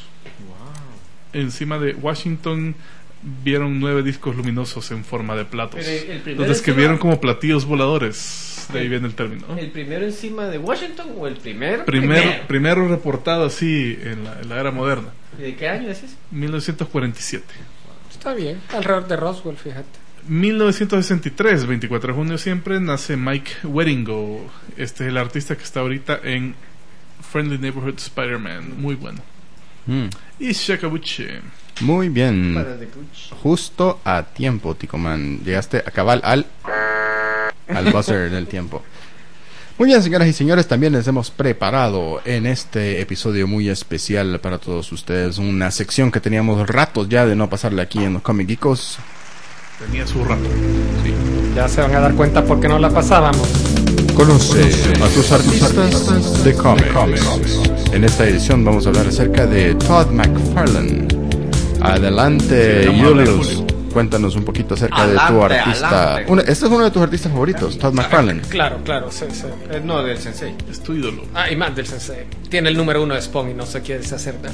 Encima de Washington vieron nueve discos luminosos en forma de platos. Pero el primero Los describieron encima- como platillos voladores. De ahí viene el término, ¿no? ¿El primero encima de Washington o el primero? Primero, primero reportado así en la, en la era moderna. ¿Y de qué año es ese? mil novecientos cuarenta y siete. Está bien. Alrededor de Roswell, fíjate. mil novecientos sesenta y tres, veinticuatro de junio siempre, nace Mike Waringo. Este es el artista que está ahorita en Friendly Neighborhood Spider-Man. Muy bueno. Mm, Y Shakabuchi. muy bien. Para de Gucci. Justo a tiempo, Ticoman. Llegaste a cabal al al buzzer del tiempo. Muy bien, señoras y señores, también les hemos preparado en este episodio muy especial para todos ustedes una sección que teníamos ratos ya de no pasarle aquí en los Comic Geekos. Tenía su rato. Ya se van a dar cuenta por qué no la pasábamos. Conoce a tus artistas de cómics. En esta edición vamos a hablar acerca de Todd McFarlane. Adelante, Sí, vamos a hablar, Julius. Julio. Cuéntanos un poquito acerca de tu Adelante, artista. adelante. Una- este es uno de tus artistas favoritos, Todd McFarlane. Claro, claro. Sí, sí. Eh, no, del Sensei. Es tu ídolo. Ah, y más del Sensei. Tiene el número uno de Spawn y no se quiere deshacer de él.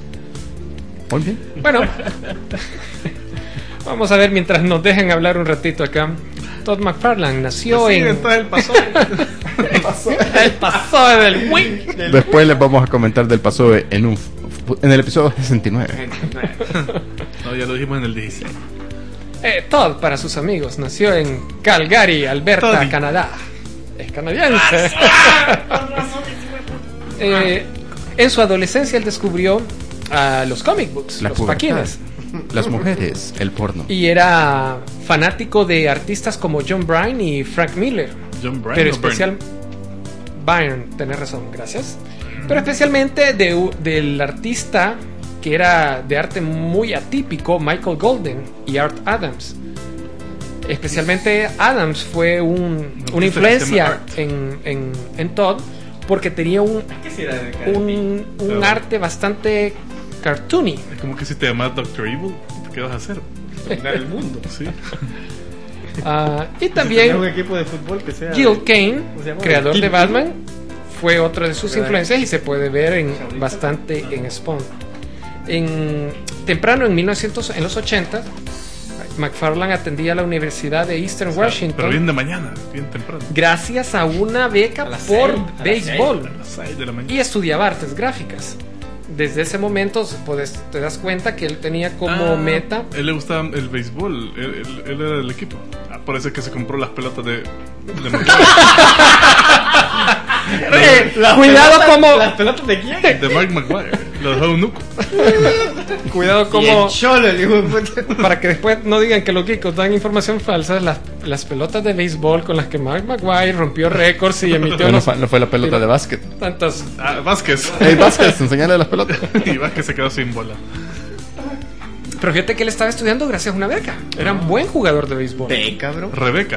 Muy bien. Bueno, vamos a ver mientras nos dejen hablar un ratito acá. Todd McFarlane nació Sí, en. entonces el pasó. El paso del wing. Después les vamos a comentar del paso en un en el episodio sesenta y nueve. No, ya lo dijimos en el dieciséis. Eh, Todd, para sus amigos, nació en Calgary, Alberta, Toddy. Canadá. es canadiense. eh, en su adolescencia él descubrió uh, los comic books, La los pubertad, paquines. las mujeres, el porno. Y era fanático de artistas como John Byrne y Frank Miller. John Byrne Pero o especial Byrne, tenés razón, gracias. Pero especialmente de, del artista que era de arte muy atípico, Michael Golden y Art Adams. Especialmente Adams fue un, una influencia en, en, en Todd porque tenía un, un, un arte bastante cartoony. Es como que si te llamas doctor Evil, ¿qué vas a hacer? Dominar el mundo. Sí. Uh, y Tener también un equipo de fútbol que sea. Gil de- Kane, ¿cómo se llama? creador de Team Batman, fue otra de sus ¿Verdad? influencias y se puede ver en, bastante en Spawn. En, temprano en mil novecientos, en los ochenta, McFarlane atendía la Universidad de Eastern O sea, Washington pero bien de mañana, bien temprano. gracias a una beca A las por seis, a las béisbol A las seis de la mañana. y estudiaba artes gráficas. Desde ese momento pues, te das cuenta que él tenía como Ah, meta. Él le gustaba el béisbol, él, él- él era del equipo. Ah, por eso es que se compró las pelotas de. de Eh, Las cuidado pelotas- como ¿Las pelotas de quién? de Mark Maguire. Lo dejó eunuco. cuidado Y como el cholo, el hijo de puta. para que después no digan que los geekos dan información falsa. Las, las pelotas de béisbol con las que Mark Maguire rompió récords y emitió No los fue, no fue la pelota de básquet. tantos. Ah, Vázquez. Hey, Vázquez, enseñale las pelotas. Y Vázquez se quedó sin bola. Pero fíjate que él estaba estudiando gracias a una beca. Era un buen jugador de béisbol. Ve, cabrón. Rebeca.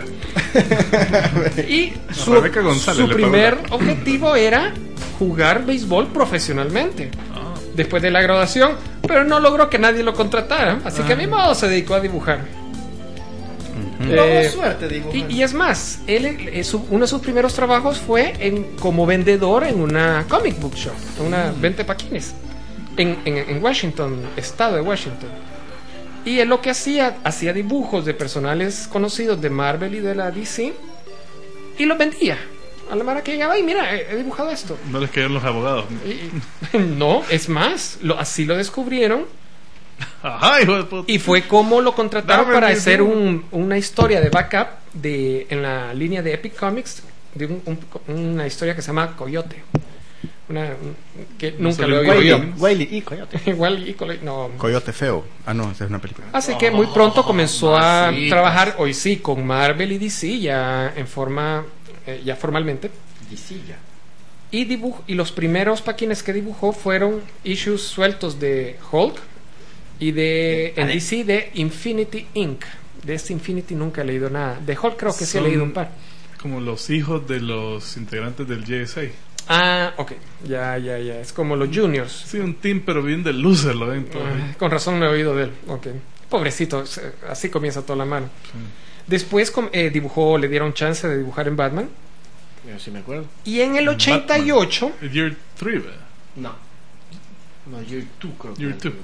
Y su, Rebeca González su le pagó primer objetivo era jugar béisbol profesionalmente. Después de la graduación, pero no logró que nadie lo contratara. Así que a mi modo se dedicó a dibujar. Eh, Tuvo suerte, digo. y, y es más, él, eh, su- uno de sus primeros trabajos fue en, como vendedor en una comic book shop, en una venta de paquines, en, en, en Washington, estado de Washington. Y él lo que hacía, hacía dibujos de personajes conocidos de Marvel y de la D C y los vendía. A la mara que llegaba y mira, he, he dibujado esto. No les cayeron los abogados. Y- no, es más, lo, así lo descubrieron Ajá, hijo de puta. y fue como lo contrataron Dame para mi hacer dibujo. un- una historia de backup de, en la línea de Epic Comics de un- un- una historia que se llama Coyote. Una, un- que nunca salió lo en había Wiley. oído. Wiley y Coyote. Igual, híjole, no. Coyote feo. Ah, no, esa es una película. Así que muy pronto comenzó a masitas. trabajar, hoy sí, con Marvel y D C, ya en forma, eh, ya formalmente. Disilla. Y, dibuj- y los primeros paquines que dibujó fueron issues sueltos de Hulk y de en D C de Infinity Incorporated. De este Infinity nunca he leído nada. De Hulk creo que sí he Son leído un par. Como los hijos de los integrantes del J S A. Ah, ok. Ya, ya, ya. Es como los Juniors. Sí, un team, pero bien de loser, lo ven todos ahí. Ah, con razón no he oído de él. Ok. Pobrecito, se- así comienza toda la mano. Después com- eh, dibujó, le dieron chance de dibujar en Batman. Yo sí me acuerdo. Y en el ochenta y ocho, El Year tres, ¿verdad? No. No, Year two creo que Year era. two.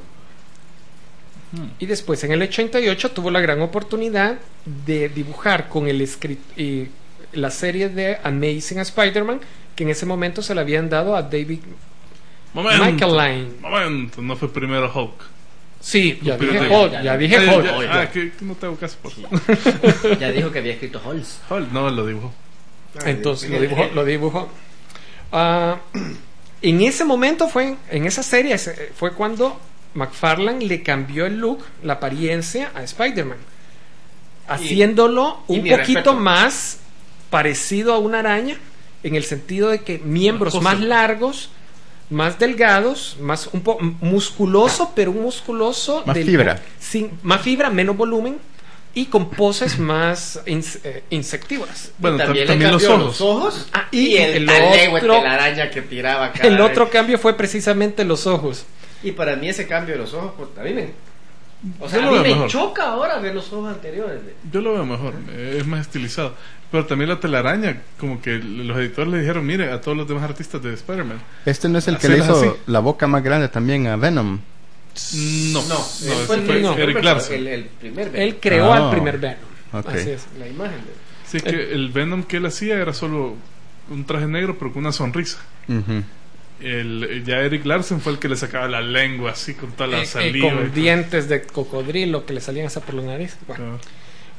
y después en el ochenta y ocho tuvo la gran oportunidad de dibujar con el escrit y la serie de Amazing Spider-Man, que en ese momento se le habían dado a David Momento. Michael Line. Momento, no fue primero Hulk. Sí, ya Pero dije te- Hulk, ya dije Ay, Hulk. ya- ya. Ah, que, que no te hago caso, por favor. Ya dijo que había escrito Halls. Hulk, no, lo dibujó. Entonces lo dibujó, lo dibujó. Ah, en ese momento fue, en esa serie ese- fue cuando McFarlane le cambió el look, la apariencia a Spider-Man, haciéndolo y un mi poquito respeto. más parecido a una araña, en el sentido de que miembros Cosa. más largos, más delgados, más un poco musculoso, pero un musculoso Más del- fibra. sin, más fibra, menos volumen y con poses más ins- eh, insectívoras. Bueno, tam- también, también, le los cambió ojos. los ojos. Ah, Y, y el, el talego, otro- el telaraña que tiraba cada El vez. otro cambio fue precisamente los ojos. Y para mí ese cambio de los ojos, pues, a mí me... O sea, Yo a lo mí veo me mejor. choca ahora ver los ojos anteriores. de- Yo lo veo mejor, eh, es más estilizado. Pero también la telaraña, como que los editores le dijeron, mire, a todos los demás artistas de Spider-Man. Este no es el que le Hacerlas hizo así. la boca más grande también a Venom. No, No, no, él ese fue el, fue el- no. Eric el- Larson. el, el primer Venom. Él creó Ah. al primer Venom. Ok. Así es. La imagen de... Sí, es que el Venom que él hacía era solo un traje negro, pero con una sonrisa. Ujú. El, ya Eric Larson fue el que le sacaba la lengua así con toda la Eh, eh, saliva. y con todo. dientes de cocodrilo que le salían hasta por la nariz. Bueno.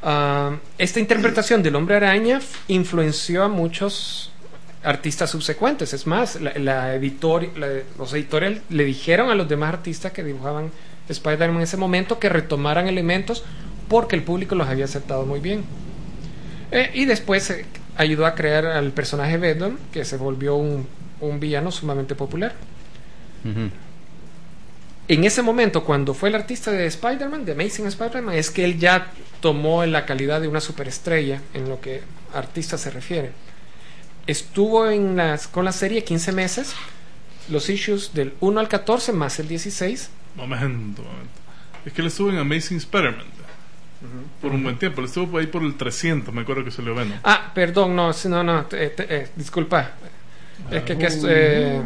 Uh, esta interpretación del Hombre Araña f- influenció a muchos artistas subsecuentes. Es más, la, la editor, la, los editores le dijeron a los demás artistas que dibujaban Spider-Man en ese momento que retomaran elementos porque el público los había aceptado muy bien. Eh, y después eh, ayudó a crear al personaje Venom, que se volvió un, un villano sumamente popular. Ujú. En ese momento, cuando fue el artista de Spider-Man, de Amazing Spider-Man, es que él ya tomó la calidad de una superestrella en lo que a artista se refiere. Estuvo en las, con la serie quince meses, los issues del uno al catorce más el dieciséis. Momento, momento. Es que él estuvo en Amazing Spider-Man por un buen tiempo. Él estuvo por ahí por el trescientos, me acuerdo que salió Venom. Ah, perdón, no, sí, no, no, te- te- eh, disculpa. Es que, que es, eh,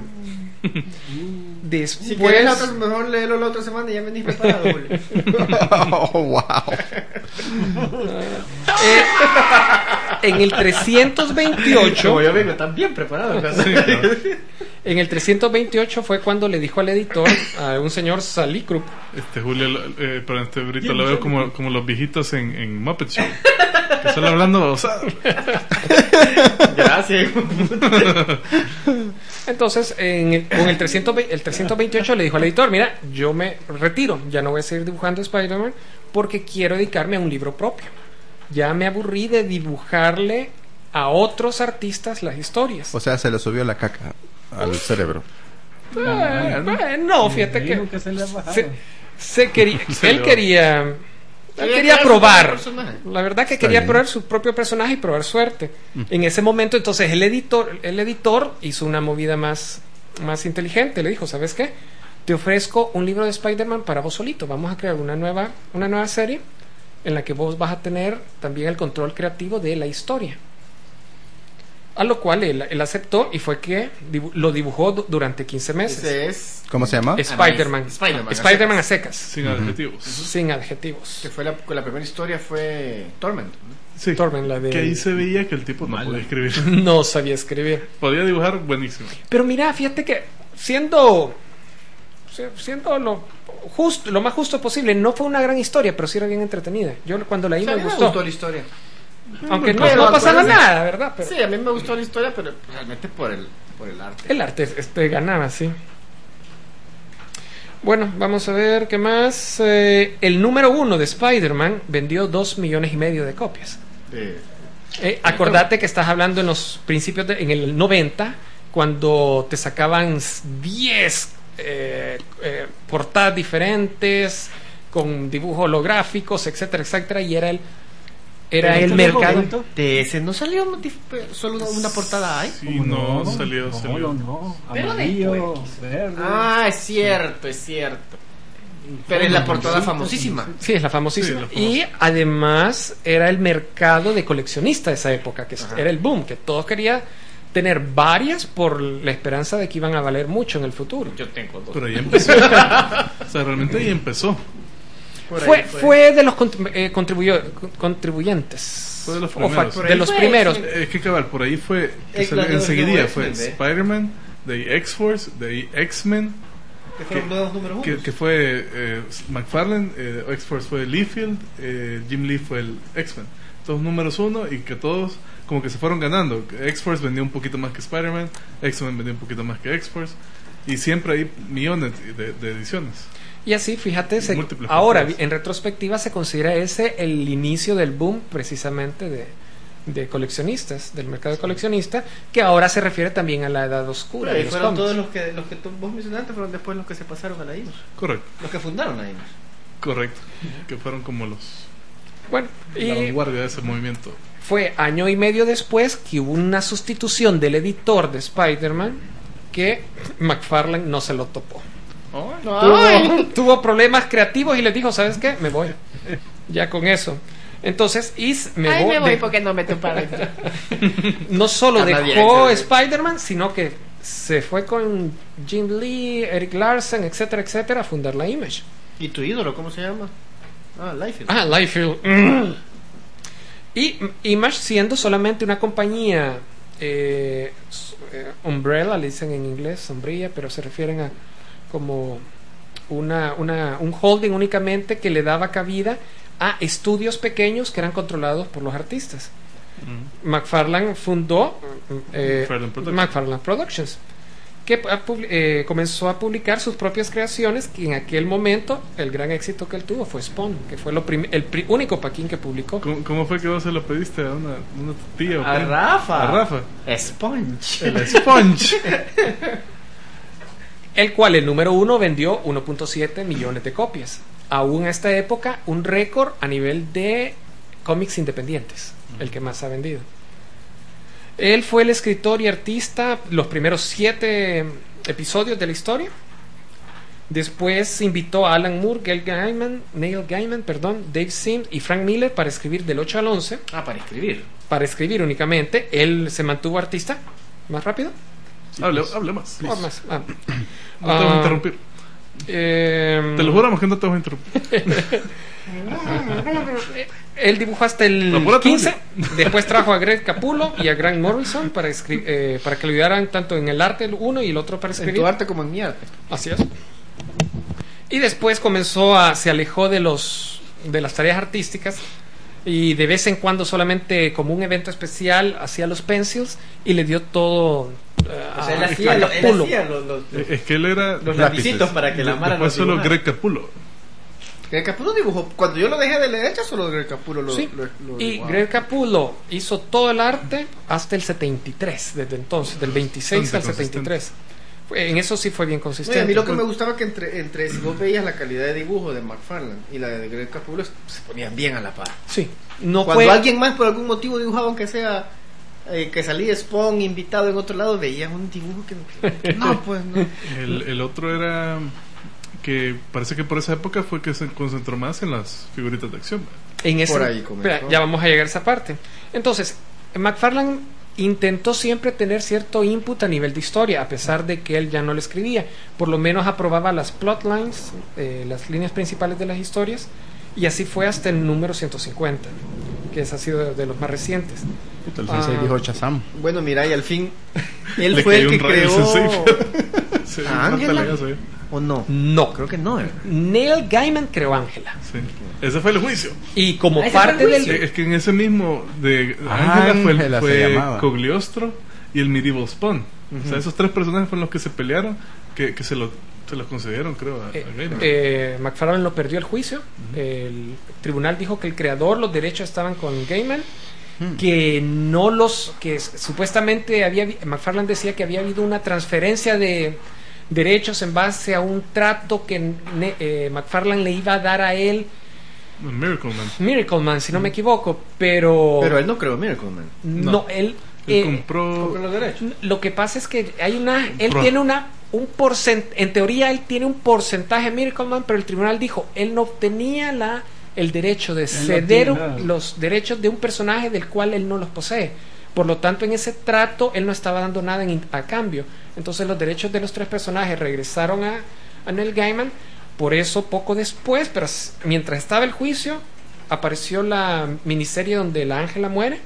Si quieres la otra, después. mejor léelo la otra semana y ya venís preparado, Julio. Oh, wow. eh, en el trescientos veintiocho. Como yo vengo tan bien preparado. Sí, claro. En el trescientos veintiocho fue cuando le dijo al editor, a un señor Salicrup, Este Julio, eh, pero este Brito lo veo como, como los viejitos en, en Muppet Show. Que solo hablando, o sea, Gracias. entonces en el, con el, trescientos veinte el trescientos veintiocho le dijo al editor, mira, yo me retiro, ya no voy a seguir dibujando Spider-Man porque quiero dedicarme a un libro propio. Ya me aburrí de dibujarle a otros artistas las historias. O sea, se le subió la caca al cerebro. Eh, eh, no, fíjate Me que dijo que se le ha bajado. se, se quería, Se él le- quería, él Quería quería crear su probar. propio personaje. La verdad que Está quería bien. probar su propio personaje y probar suerte. En ese momento, entonces el editor, el editor hizo una movida más, más inteligente. Le dijo, ¿sabes qué? Te ofrezco un libro de Spider-Man para vos solito. Vamos a crear una nueva, una nueva serie en la que vos vas a tener también el control creativo de la historia. A lo cual él, él aceptó y fue que dibu- lo dibujó du- durante quince meses. Ese es. ¿Cómo se llama? Spider-Man. Spider-Man, Spider-Man a secas. sin adjetivos. Sin adjetivos. Que fue la, la primera historia fue Torment. ¿no? Sí. Torment, la de- Que ahí se veía que el tipo no podía escribir. No sabía escribir. Podía dibujar buenísimo. Pero mira, fíjate que siendo siendo lo justo, lo más justo posible, no fue una gran historia, pero sí era bien entretenida. Yo cuando la O leí sea, a me mí me gustó. gustó la historia. Aunque no, Pero no pasaba acuérdense- nada, ¿verdad? Pero Sí, a mí me gustó la historia, pero realmente por el, por el arte. el arte este, ganaba, sí. Bueno, vamos a ver qué más. Eh, el número uno de Spider-Man vendió dos millones y medio de copias. De- Eh, acordate que estás hablando en los principios, de, en el noventa, cuando te sacaban diez eh, eh, portadas diferentes, con dibujos holográficos, etcétera, etcétera, y era el, era Pero el este mercado. momento- de ese no salió dif- solo una portada ahí. Sí, ¿Cómo no, salió, no, salió. No, no, Pero amarillo, después. verde. Ah, es cierto, es cierto. Pero es la portada famosísima. Sí, es la famosísima. Sí, la famosa. Y además era el mercado de coleccionista de esa época, que era el boom, que todos querían tener varias por la esperanza de que iban a valer mucho en el futuro. Yo tengo dos. Pero ahí empezó. O sea, realmente ahí empezó. Por ahí Fue, fue de los contribu- eh, contribuyo- contribuyentes. Fue de los O primeros. fa- Por de ahí los fue, primeros. sí. Es que cabal, por ahí fue. Que Es la salió de los enseguida nuevos fue X-Men, ¿ve? Spider-Man, de ahí X-Force, de ahí X-Men. Que fueron nuevos números Que, unos. que fue eh, McFarlane, eh, X-Force fue Liefeld, eh, Jim Lee fue el X-Men. Todos números uno y que todos como que se fueron ganando. X-Force vendió un poquito más que Spider-Man, X-Men vendió un poquito más que X-Force. Y siempre hay millones de, de ediciones. Y así, fíjate, se- Múltiples ahora portadas. en retrospectiva se considera ese el inicio del boom precisamente de, de coleccionistas, del mercado de coleccionistas, que ahora se refiere también a la edad oscura. Pero de ahí los fueron cómics. todos los que, los que tú, vos mencionaste, fueron después los que se pasaron a la I M A S. Correcto, Los que fundaron la I M A S. correcto. Que fueron como los Bueno, la y vanguardia de ese movimiento. fue año y medio después que hubo una sustitución del editor de Spider-Man que McFarlane no se lo topó. Tuvo, tuvo problemas creativos y les dijo, ¿sabes qué? Me voy. Ya con eso. Entonces, Is me Ay, voy. me voy de- porque no me toparon. no solo Canadiense, dejó sí. Spider-Man, sino que se fue con Jim Lee, Eric Larsen, etcétera, etcétera, a fundar la Image. ¿Y tu ídolo cómo se llama? Ah, Liefeld. Ah, Liefeld. Mm. Y Image siendo solamente una compañía eh, s- eh, umbrella, le dicen en inglés, sombrilla, pero se refieren a como una, una, un holding únicamente que le daba cabida a estudios pequeños que eran controlados por los artistas. Mm. McFarlane fundó eh, McFarlane Productions. McFarlane Productions, que eh, comenzó a publicar sus propias creaciones, que en aquel momento el gran éxito que él tuvo fue Spawn, que fue lo prim- el pri- único paquín que publicó. ¿Cómo, cómo fue que vos se lo pediste a una, una tía? o A qué? Rafa. A Rafa. Sponge. El Sponge. El cual el número uno vendió uno punto siete millones de copias. Aún a esta época, un récord a nivel de cómics independientes, el que más ha vendido. Él fue el escritor y artista los primeros siete episodios de la historia. Después invitó a Alan Moore, Gail Gaiman, Neil Gaiman, perdón, Dave Sims y Frank Miller para escribir del ocho al once. Ah, para escribir. Para escribir únicamente. Él se mantuvo artista. ¿Más rápido? Hable, hable más. Oh, más. Ah. No te vamos a Ah, interrumpir. eh, Te lo juramos que no te vamos a interrumpir. Él dibujó hasta el Apúrate, quince. Después trajo a Greg Capullo y a Grant Morrison para, escri- eh, para que le ayudaran tanto en el arte el uno y el otro para En escribir. tu arte como en mi arte. Así es. Y después comenzó a se alejó de los de las tareas artísticas y de vez en cuando solamente como un evento especial hacía los pencils y le dio todo eh, O sea, él a- hacía, a lo- él Capullo. hacía los, los, los, Eh, Es que él era. los lápices. lapicitos para que la Mara Después los solo dibujara. Greg Capullo. Greg Capullo dibujó. Cuando yo lo dejé de leer, ya solo Greg Capullo lo, Sí. lo, lo Y dibujaba. Greg Capullo hizo todo el arte hasta el setenta y tres, desde entonces, del veintiséis al Bastante setenta y tres. Fue- En eso sí fue bien No, y consistente. a mí lo que me gustaba que entre, entre si vos veías la calidad de dibujo de McFarlane y la de Greg Capullo se ponían bien a la par. Sí, no Cuando fue alguien más por algún motivo dibujaba, aunque sea eh, que salía Spawn invitado en otro lado, veías un dibujo que no, pues no. El, el otro era. Que parece que por esa época fue que se concentró más en las figuritas de acción. en ese, Por ahí comenzó. espera, ya vamos a llegar a esa parte. Entonces, McFarlane intentó siempre tener cierto input a nivel de historia, a pesar de que él ya no lo escribía. Por lo menos aprobaba las plotlines, eh, las líneas principales de las historias, y así fue hasta el número ciento cincuenta, que ese ha sido de, de los más recientes. Puta, el Ah. sensei dijo Shazam. Bueno, mira, y al fin él Le fue el cayó que un rayo al creó sensei. Sí, ¿A falta Ángela? legazo, eh. o no. No, Creo que no. ¿eh? Neil Gaiman creó Ángela. Sí. Ese fue el juicio. Y como Ah, ese fue parte el del... juicio. Es que en ese mismo de Ángela fue, el- Ángela se fue llamaba. Cogliostro y el Medieval Spawn. O sea, esos tres personajes fueron los que se pelearon, que, que se, lo, se los concedieron, creo, a, a Eh, Gaiman. eh, McFarlane lo perdió el juicio. El tribunal dijo que el creador, los derechos estaban con Gaiman, que no los que s- supuestamente había McFarlane decía que había habido una transferencia de derechos en base a un trato que ne- eh, McFarlane le iba a dar a él, Miracle Man. Miracle Man, si no me equivoco, pero Pero él no creó Miracle Man. no, no. él, Él eh, compró. Con los derechos. lo que pasa es que hay una él Pro- tiene una un porcent en teoría él tiene un porcentaje de Miracle Man, pero el tribunal dijo él no tenía la el derecho de ceder tiene un- nada. los derechos de un personaje del cual él no los posee. Por lo tanto, en ese trato él no estaba dando nada en- a cambio. Entonces los derechos de los tres personajes regresaron a, a Neil Gaiman. Por eso poco después, pero s- mientras estaba el juicio, apareció la miniserie donde la Ángela muere,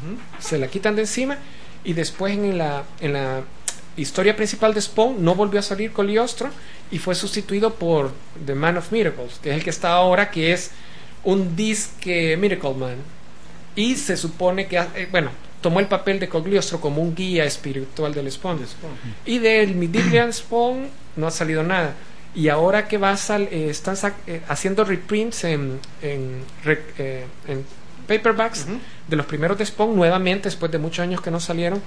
se la quitan de encima, y después en la, en la historia principal de Spawn no volvió a salir Cogliostro y fue sustituido por The Man of Miracles, que es el que está ahora, que es un disque Miracle Man, y se supone que eh, bueno, tomó el papel de Cogliostro como un guía espiritual del Spawn, y del Medieval Spawn no ha salido nada. Y ahora que va a sal, eh, están sac- eh, haciendo reprints en, en, re- eh, en paperbacks de los primeros de Spawn nuevamente, después de muchos años que no salieron.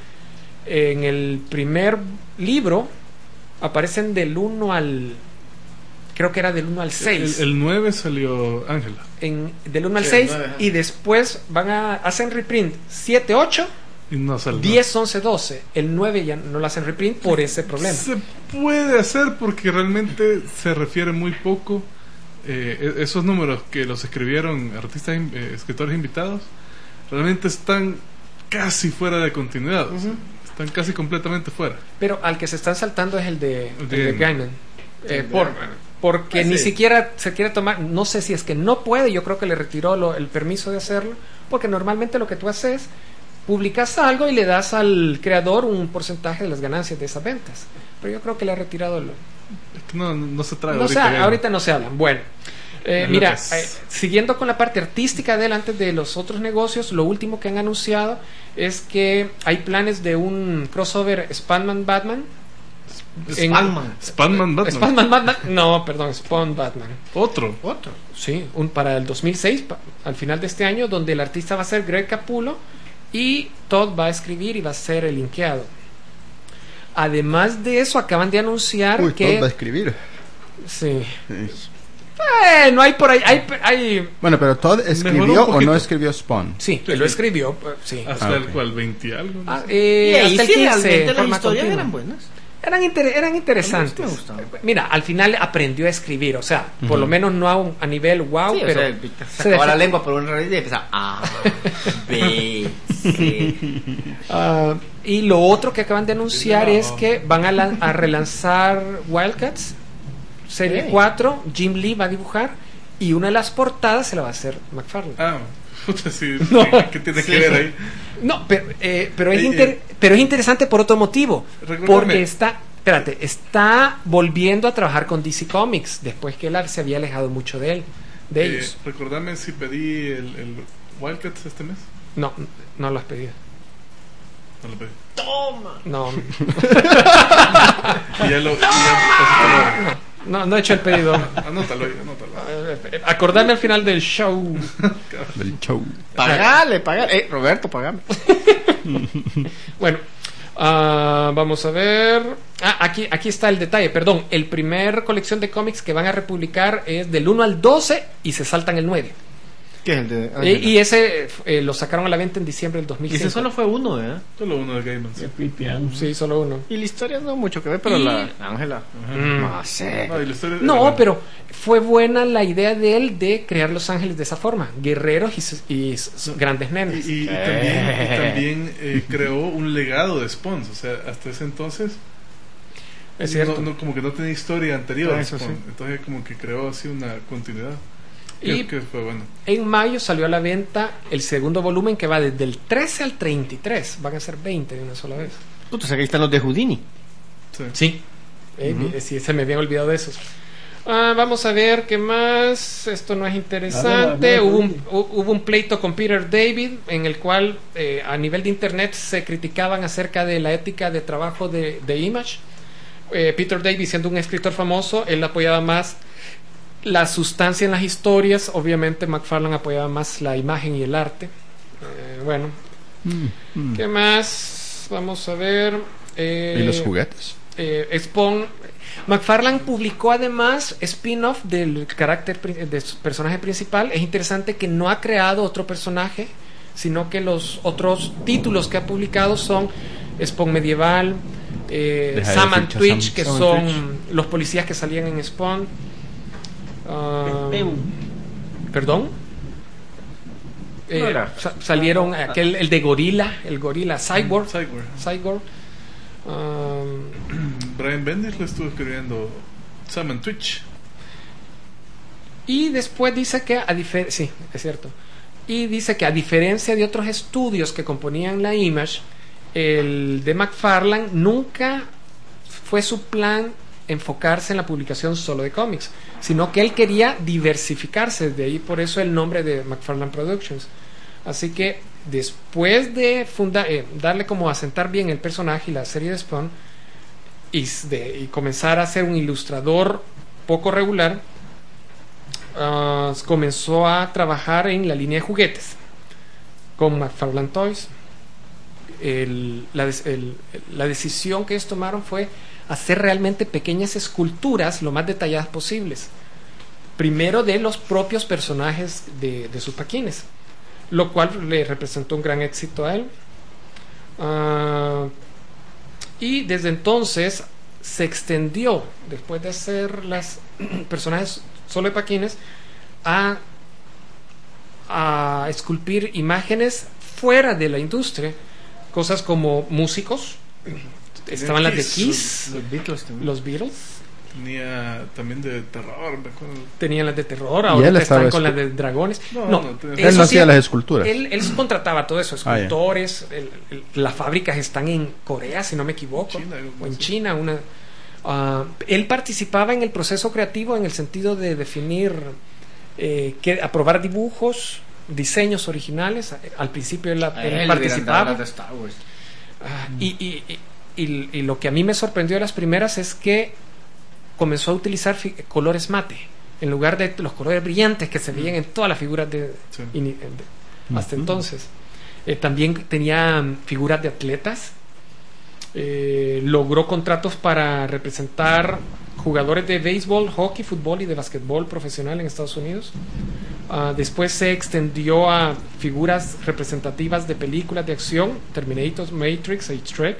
En el primer libro aparecen del uno al, creo que era del uno al seis, El, el nueve salió Ángela. en, del uno al Sí, seis, el nueve, ajá. y después van a hacen reprint siete, ocho, Y no salió. diez, once, doce. El nueve ya no lo hacen reprint por ese problema. Se puede hacer porque realmente se refiere muy poco. Eh, e- esos números que los escribieron artistas, in- eh, escritores invitados, realmente están casi fuera de continuidad. O sea, están casi completamente fuera. Pero al que se están saltando es el de, el de Gaiman. Gaiman. Eh, por, porque Ah, ni sí. siquiera se quiere tomar, no sé si es que no puede, yo creo que le retiró lo- el permiso de hacerlo, porque normalmente lo que tú haces, publicas algo y le das al creador un porcentaje de las ganancias de esas ventas. Pero yo creo que le ha retirado lo... Es que no, no se trae No sé, ahorita. ya. ahorita no se hablan. Bueno, Eh, mira, Lucas. eh, siguiendo con la parte artística de él, antes de los otros negocios, lo último que han anunciado es que hay planes de un crossover Spawn-Man-Batman. En- Spawn-Man. Spawn-Man Batman. Spawn-Man Batman. No, perdón, Spawn Batman. Otro. Otro. Sí, un, para el dos mil seis, pa- al final de este año, donde el artista va a ser Greg Capullo y Todd va a escribir y va a ser el linkeado. Además de eso, acaban de anunciar Uy, que Todd va a escribir. sí. Sí. Eh, no hay por ahí, hay, hay Bueno, pero Todd Mejoró escribió un o poquito. no escribió Spawn. sí, Sí, lo sí. escribió, eh, sí. Hasta Ah, el ok. cual, veinte algo. ¿no? Ah, Y eh, ahí hasta el sí, quince, realmente las forma historias continua. eran buenas. Eran, inter- eran interesantes. A mí me gustaban. Mira, al final aprendió a escribir, o sea, por lo menos no a, un- a nivel wow, Sí, o pero sea, se sacaba la deja- lengua por una raíz y empezaba A, B, C. Ah, y lo otro que acaban de anunciar No. es que van a, lan- a relanzar Wildcats serie Hey. cuatro. Jim Lee va a dibujar y una de las portadas se la va a hacer McFarlane. Ah, puta, sí. No. sí, ¿Qué tiene Sí. que ver ahí? No, pero, eh, pero, es Eh, inter- eh. pero es interesante por otro motivo. Recuérdame. Porque está, espérate, está volviendo a trabajar con D C Comics después que él se había alejado mucho de él, de Eh, ellos. recordame si pedí el, el Wildcats este mes. No, no lo has pedido. No lo pedí. No, Y ya lo. y ya, no, no he hecho el pedido. anótalo ahí, anótalo. Eh, Acordarme al final del show. Del show. Pagale, pagale. Eh, Roberto, pagame. Bueno, ah, vamos a ver. Ah, aquí, aquí está el detalle, perdón. El primer colección de cómics que van a republicar es del uno al doce y se saltan el nueve. ¿Qué es el de Eh, Ángela? y ese eh, lo sacaron a la venta en diciembre del dos mil Y ese solo fue uno, ¿eh? Solo uno de Gaiman. Sí. Qué pipián. Sí, solo uno. Y la historia no mucho que ver, pero Y- la Ángela. Mm. No sé. No, y la historia era No, buena. pero fue buena la idea de él de crear Los Ángeles de esa forma, guerreros y, s- y s- grandes Y, nenes. y- y también, y también eh, creó un legado de Spawns. O sea, hasta ese entonces. Es cierto. No, no, como que no tenía historia anterior. Ah, eso Spawn. sí. Entonces, como que creó así una continuidad. Y- Y que fue bueno. En mayo salió a la venta el segundo volumen que va desde el trece al treinta y tres. Van a ser veinte de una sola vez. Puta, o sea que ahí están los de Houdini. Sí. Sí. Eh, eh, sí, se me había olvidado de esos. Ah, vamos a ver qué más. Esto no es interesante. A ver, a ver, hubo, un, Rudy. hu- hubo un pleito con Peter David en el cual eh, a nivel de internet se criticaban acerca de la ética de trabajo de, de Image. Eh, Peter David, siendo un escritor famoso, él apoyaba más la sustancia en las historias. Obviamente McFarlane apoyaba más la imagen y el arte. Eh, bueno, ¿qué más? Vamos a ver. eh, ¿Y los juguetes? eh, Spawn. McFarlane publicó además spin-off del carácter pri- de su personaje principal. Es interesante que no ha creado otro personaje, sino que los otros títulos que ha publicado son Spawn Medieval, eh, Deja de Sam decir and Shazam. Twitch, que Sam and son Twitch. los policías que salían en Spawn. Ah, Peu. ¿Perdón? Eh, No era. sa- salieron aquel, el de Gorila, el Gorila Cyborg. Cyborg. Cyborg. Ah, Brian Bendis le estuvo escribiendo Sam and Twitch. Y después dice que a difer- sí, es cierto. Y dice que a diferencia de otros estudios que componían la Image, el de McFarlane nunca fue su plan enfocarse en la publicación solo de cómics, sino que él quería diversificarse, de ahí por eso el nombre de McFarlane Productions. Así que después de funda- eh, darle como a sentar bien el personaje y la serie de Spawn y, s- de- y comenzar a ser un ilustrador poco regular, ah, comenzó a trabajar en la línea de juguetes con McFarlane Toys. El- la, des- el- la decisión que ellos tomaron fue hacer realmente pequeñas esculturas lo más detalladas posibles, primero de los propios personajes de, de sus paquines, lo cual le representó un gran éxito a él. Ah, y desde entonces se extendió, después de hacer las personajes solo de paquines, a, a esculpir imágenes fuera de la industria, cosas como músicos. Estaban las de Kiss, Los Beatles también. los Beatles, Tenía también de terror, me acuerdo. tenían las de terror, Y ahora él estaba están con escu- las de dragones. No, No, no, tenía- Él eso no sí, hacía las esculturas. Él, él contrataba todo eso, Ah, ya. escultores. el- el- las fábricas están en Corea, si no me equivoco, China, algo o en así. China. Una, ah, él participaba en el proceso creativo en el sentido de definir eh, que aprobar dibujos, diseños originales. Al principio él, A él él le participaba. hubieran dado las de Star Wars. Ah, y, y, y, y, y lo que a mí me sorprendió de las primeras es que comenzó a utilizar fi- colores mate en lugar de los colores brillantes que se veían en todas las figuras de, Sí. ini- de- hasta entonces. Eh, también tenía mm, figuras de atletas. Eh, logró contratos para representar jugadores de béisbol, hockey, fútbol y de basquetbol profesional en Estados Unidos. Ah, después se extendió a figuras representativas de películas de acción, Terminator, Matrix, H-Trek.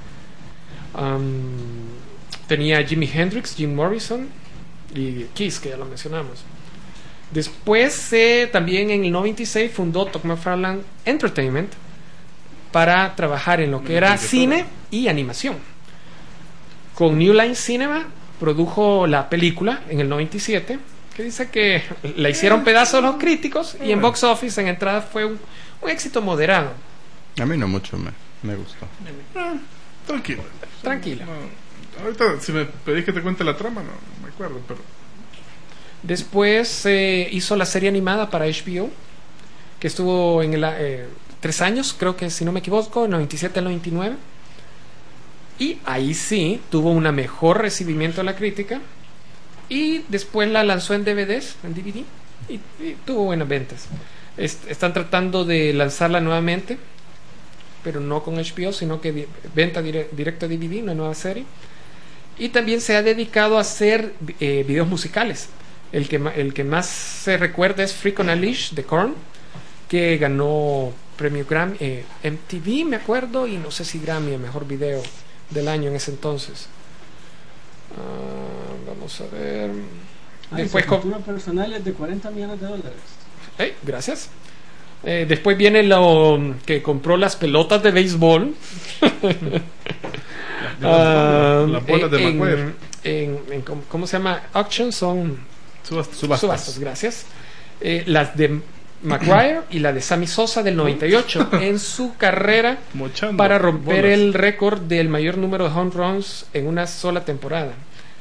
Um, tenía a Jimi Hendrix, Jim Morrison y Kiss, que ya lo mencionamos. Después eh, también en el noventa y seis fundó Todd McFarlane Entertainment para trabajar en lo que era cine y animación. Con New Line Cinema produjo la película en el noventa y siete, que dice que la hicieron pedazos los críticos y en box office en entrada fue un, un éxito moderado. A mí no mucho me, me gustó. Ah, tranquilo. Tranquila. No, ahorita, si me pedís que te cuente la trama, no, no me acuerdo, pero. Después eh, hizo la serie animada para H B O, que estuvo en el, eh, tres años, creo que si no me equivoco, noventa y siete al noventa y nueve. Y ahí sí tuvo un mejor recibimiento de la crítica. Y después la lanzó en D V Ds, en D V D, y, y tuvo buenas ventas. Est- están tratando de lanzarla nuevamente, pero no con H B O, sino que di- venta dire- directo a D V D, una nueva serie. Y también se ha dedicado a hacer eh, videos musicales. El que, ma- el que más se recuerda es Freak on a Leash de Korn, que ganó premio Grammy, eh, M T V me acuerdo, y no sé si Grammy, el mejor video del año en ese entonces. Ah, vamos a ver. Ah, Después su co- cultura personal es de cuarenta millones de dólares. Hey, gracias. Eh, después viene lo que compró las pelotas de béisbol. Ah, Las bolas de en, McGuire. en- en- ¿cómo- ¿Cómo se llama? Auctions son Subastas. Subastas. subastas, gracias. Eh, las de McGuire y la de Sammy Sosa del noventa y ocho en su carrera Mochando para romper bolas. el récord del mayor número de home runs en una sola temporada.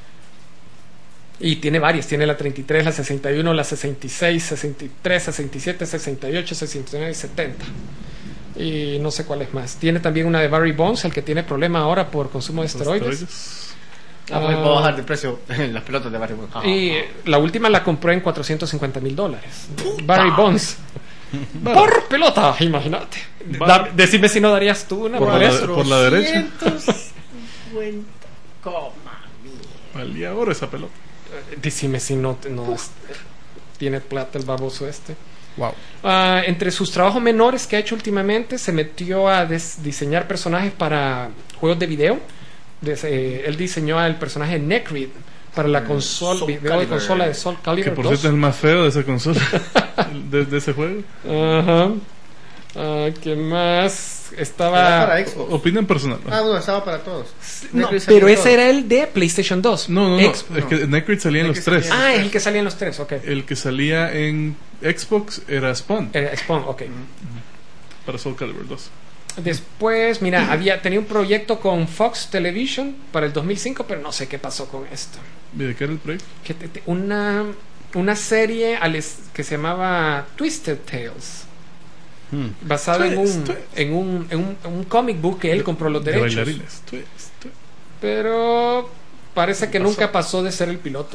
Y tiene varias, tiene la treinta y tres, la sesenta y uno, la sesenta y seis, sesenta y tres, sesenta y siete, sesenta y ocho, sesenta y nueve y setenta. Y no sé cuál es más. Tiene también una de Barry Bonds, el que tiene problema ahora por consumo de esteroides. Ah, pues Ah. puedo bajar de precio en las pelotas de Barry Bonds. Ah, Y ah. la última la compró en cuatrocientos cincuenta mil dólares. Barry Bonds. Por pelota, imagínate. Da- decime si no darías tú una Por por, la- eso. por la derecha. cuatrocientos cincuenta, coma mil. Valía oro esa pelota. Decime si no, no es- tiene plata el baboso este. Wow. Ah, entre sus trabajos menores que ha hecho últimamente, se metió a des- diseñar personajes para juegos de video. Des- eh, él diseñó el personaje Necrid para la consola, Soul video de Calibur. consola de Soul Que Calibur por dos. cierto es el más feo de esa consola. de, de ese juego. Ajá. Ah, ¿qué más? Era Estaba. para Xbox. Opinión personal. Ah, no, estaba para todos. No, Necrid salió pero en ese todo. era el de PlayStation dos. No, no, no. Ex- es que Necrid salía en los Necrid tres. salía- Ah, es el que salía en los tres, ok. El que salía en Xbox era Spawn Era Spawn, ok. para Soul Calibur dos. Después, mira, había tenía un proyecto con Fox Television para el dos mil cinco, pero no sé qué pasó con esto. ¿Y de qué era el proyecto? Que te- te- una, una serie al es- que se llamaba Twisted Tales, Hmm. basada en Twist, un, twist. en un, en un, en un comic book que él compró los De derechos. bailarines. Twist, twist. Pero parece que Pasó. nunca pasó de ser el piloto.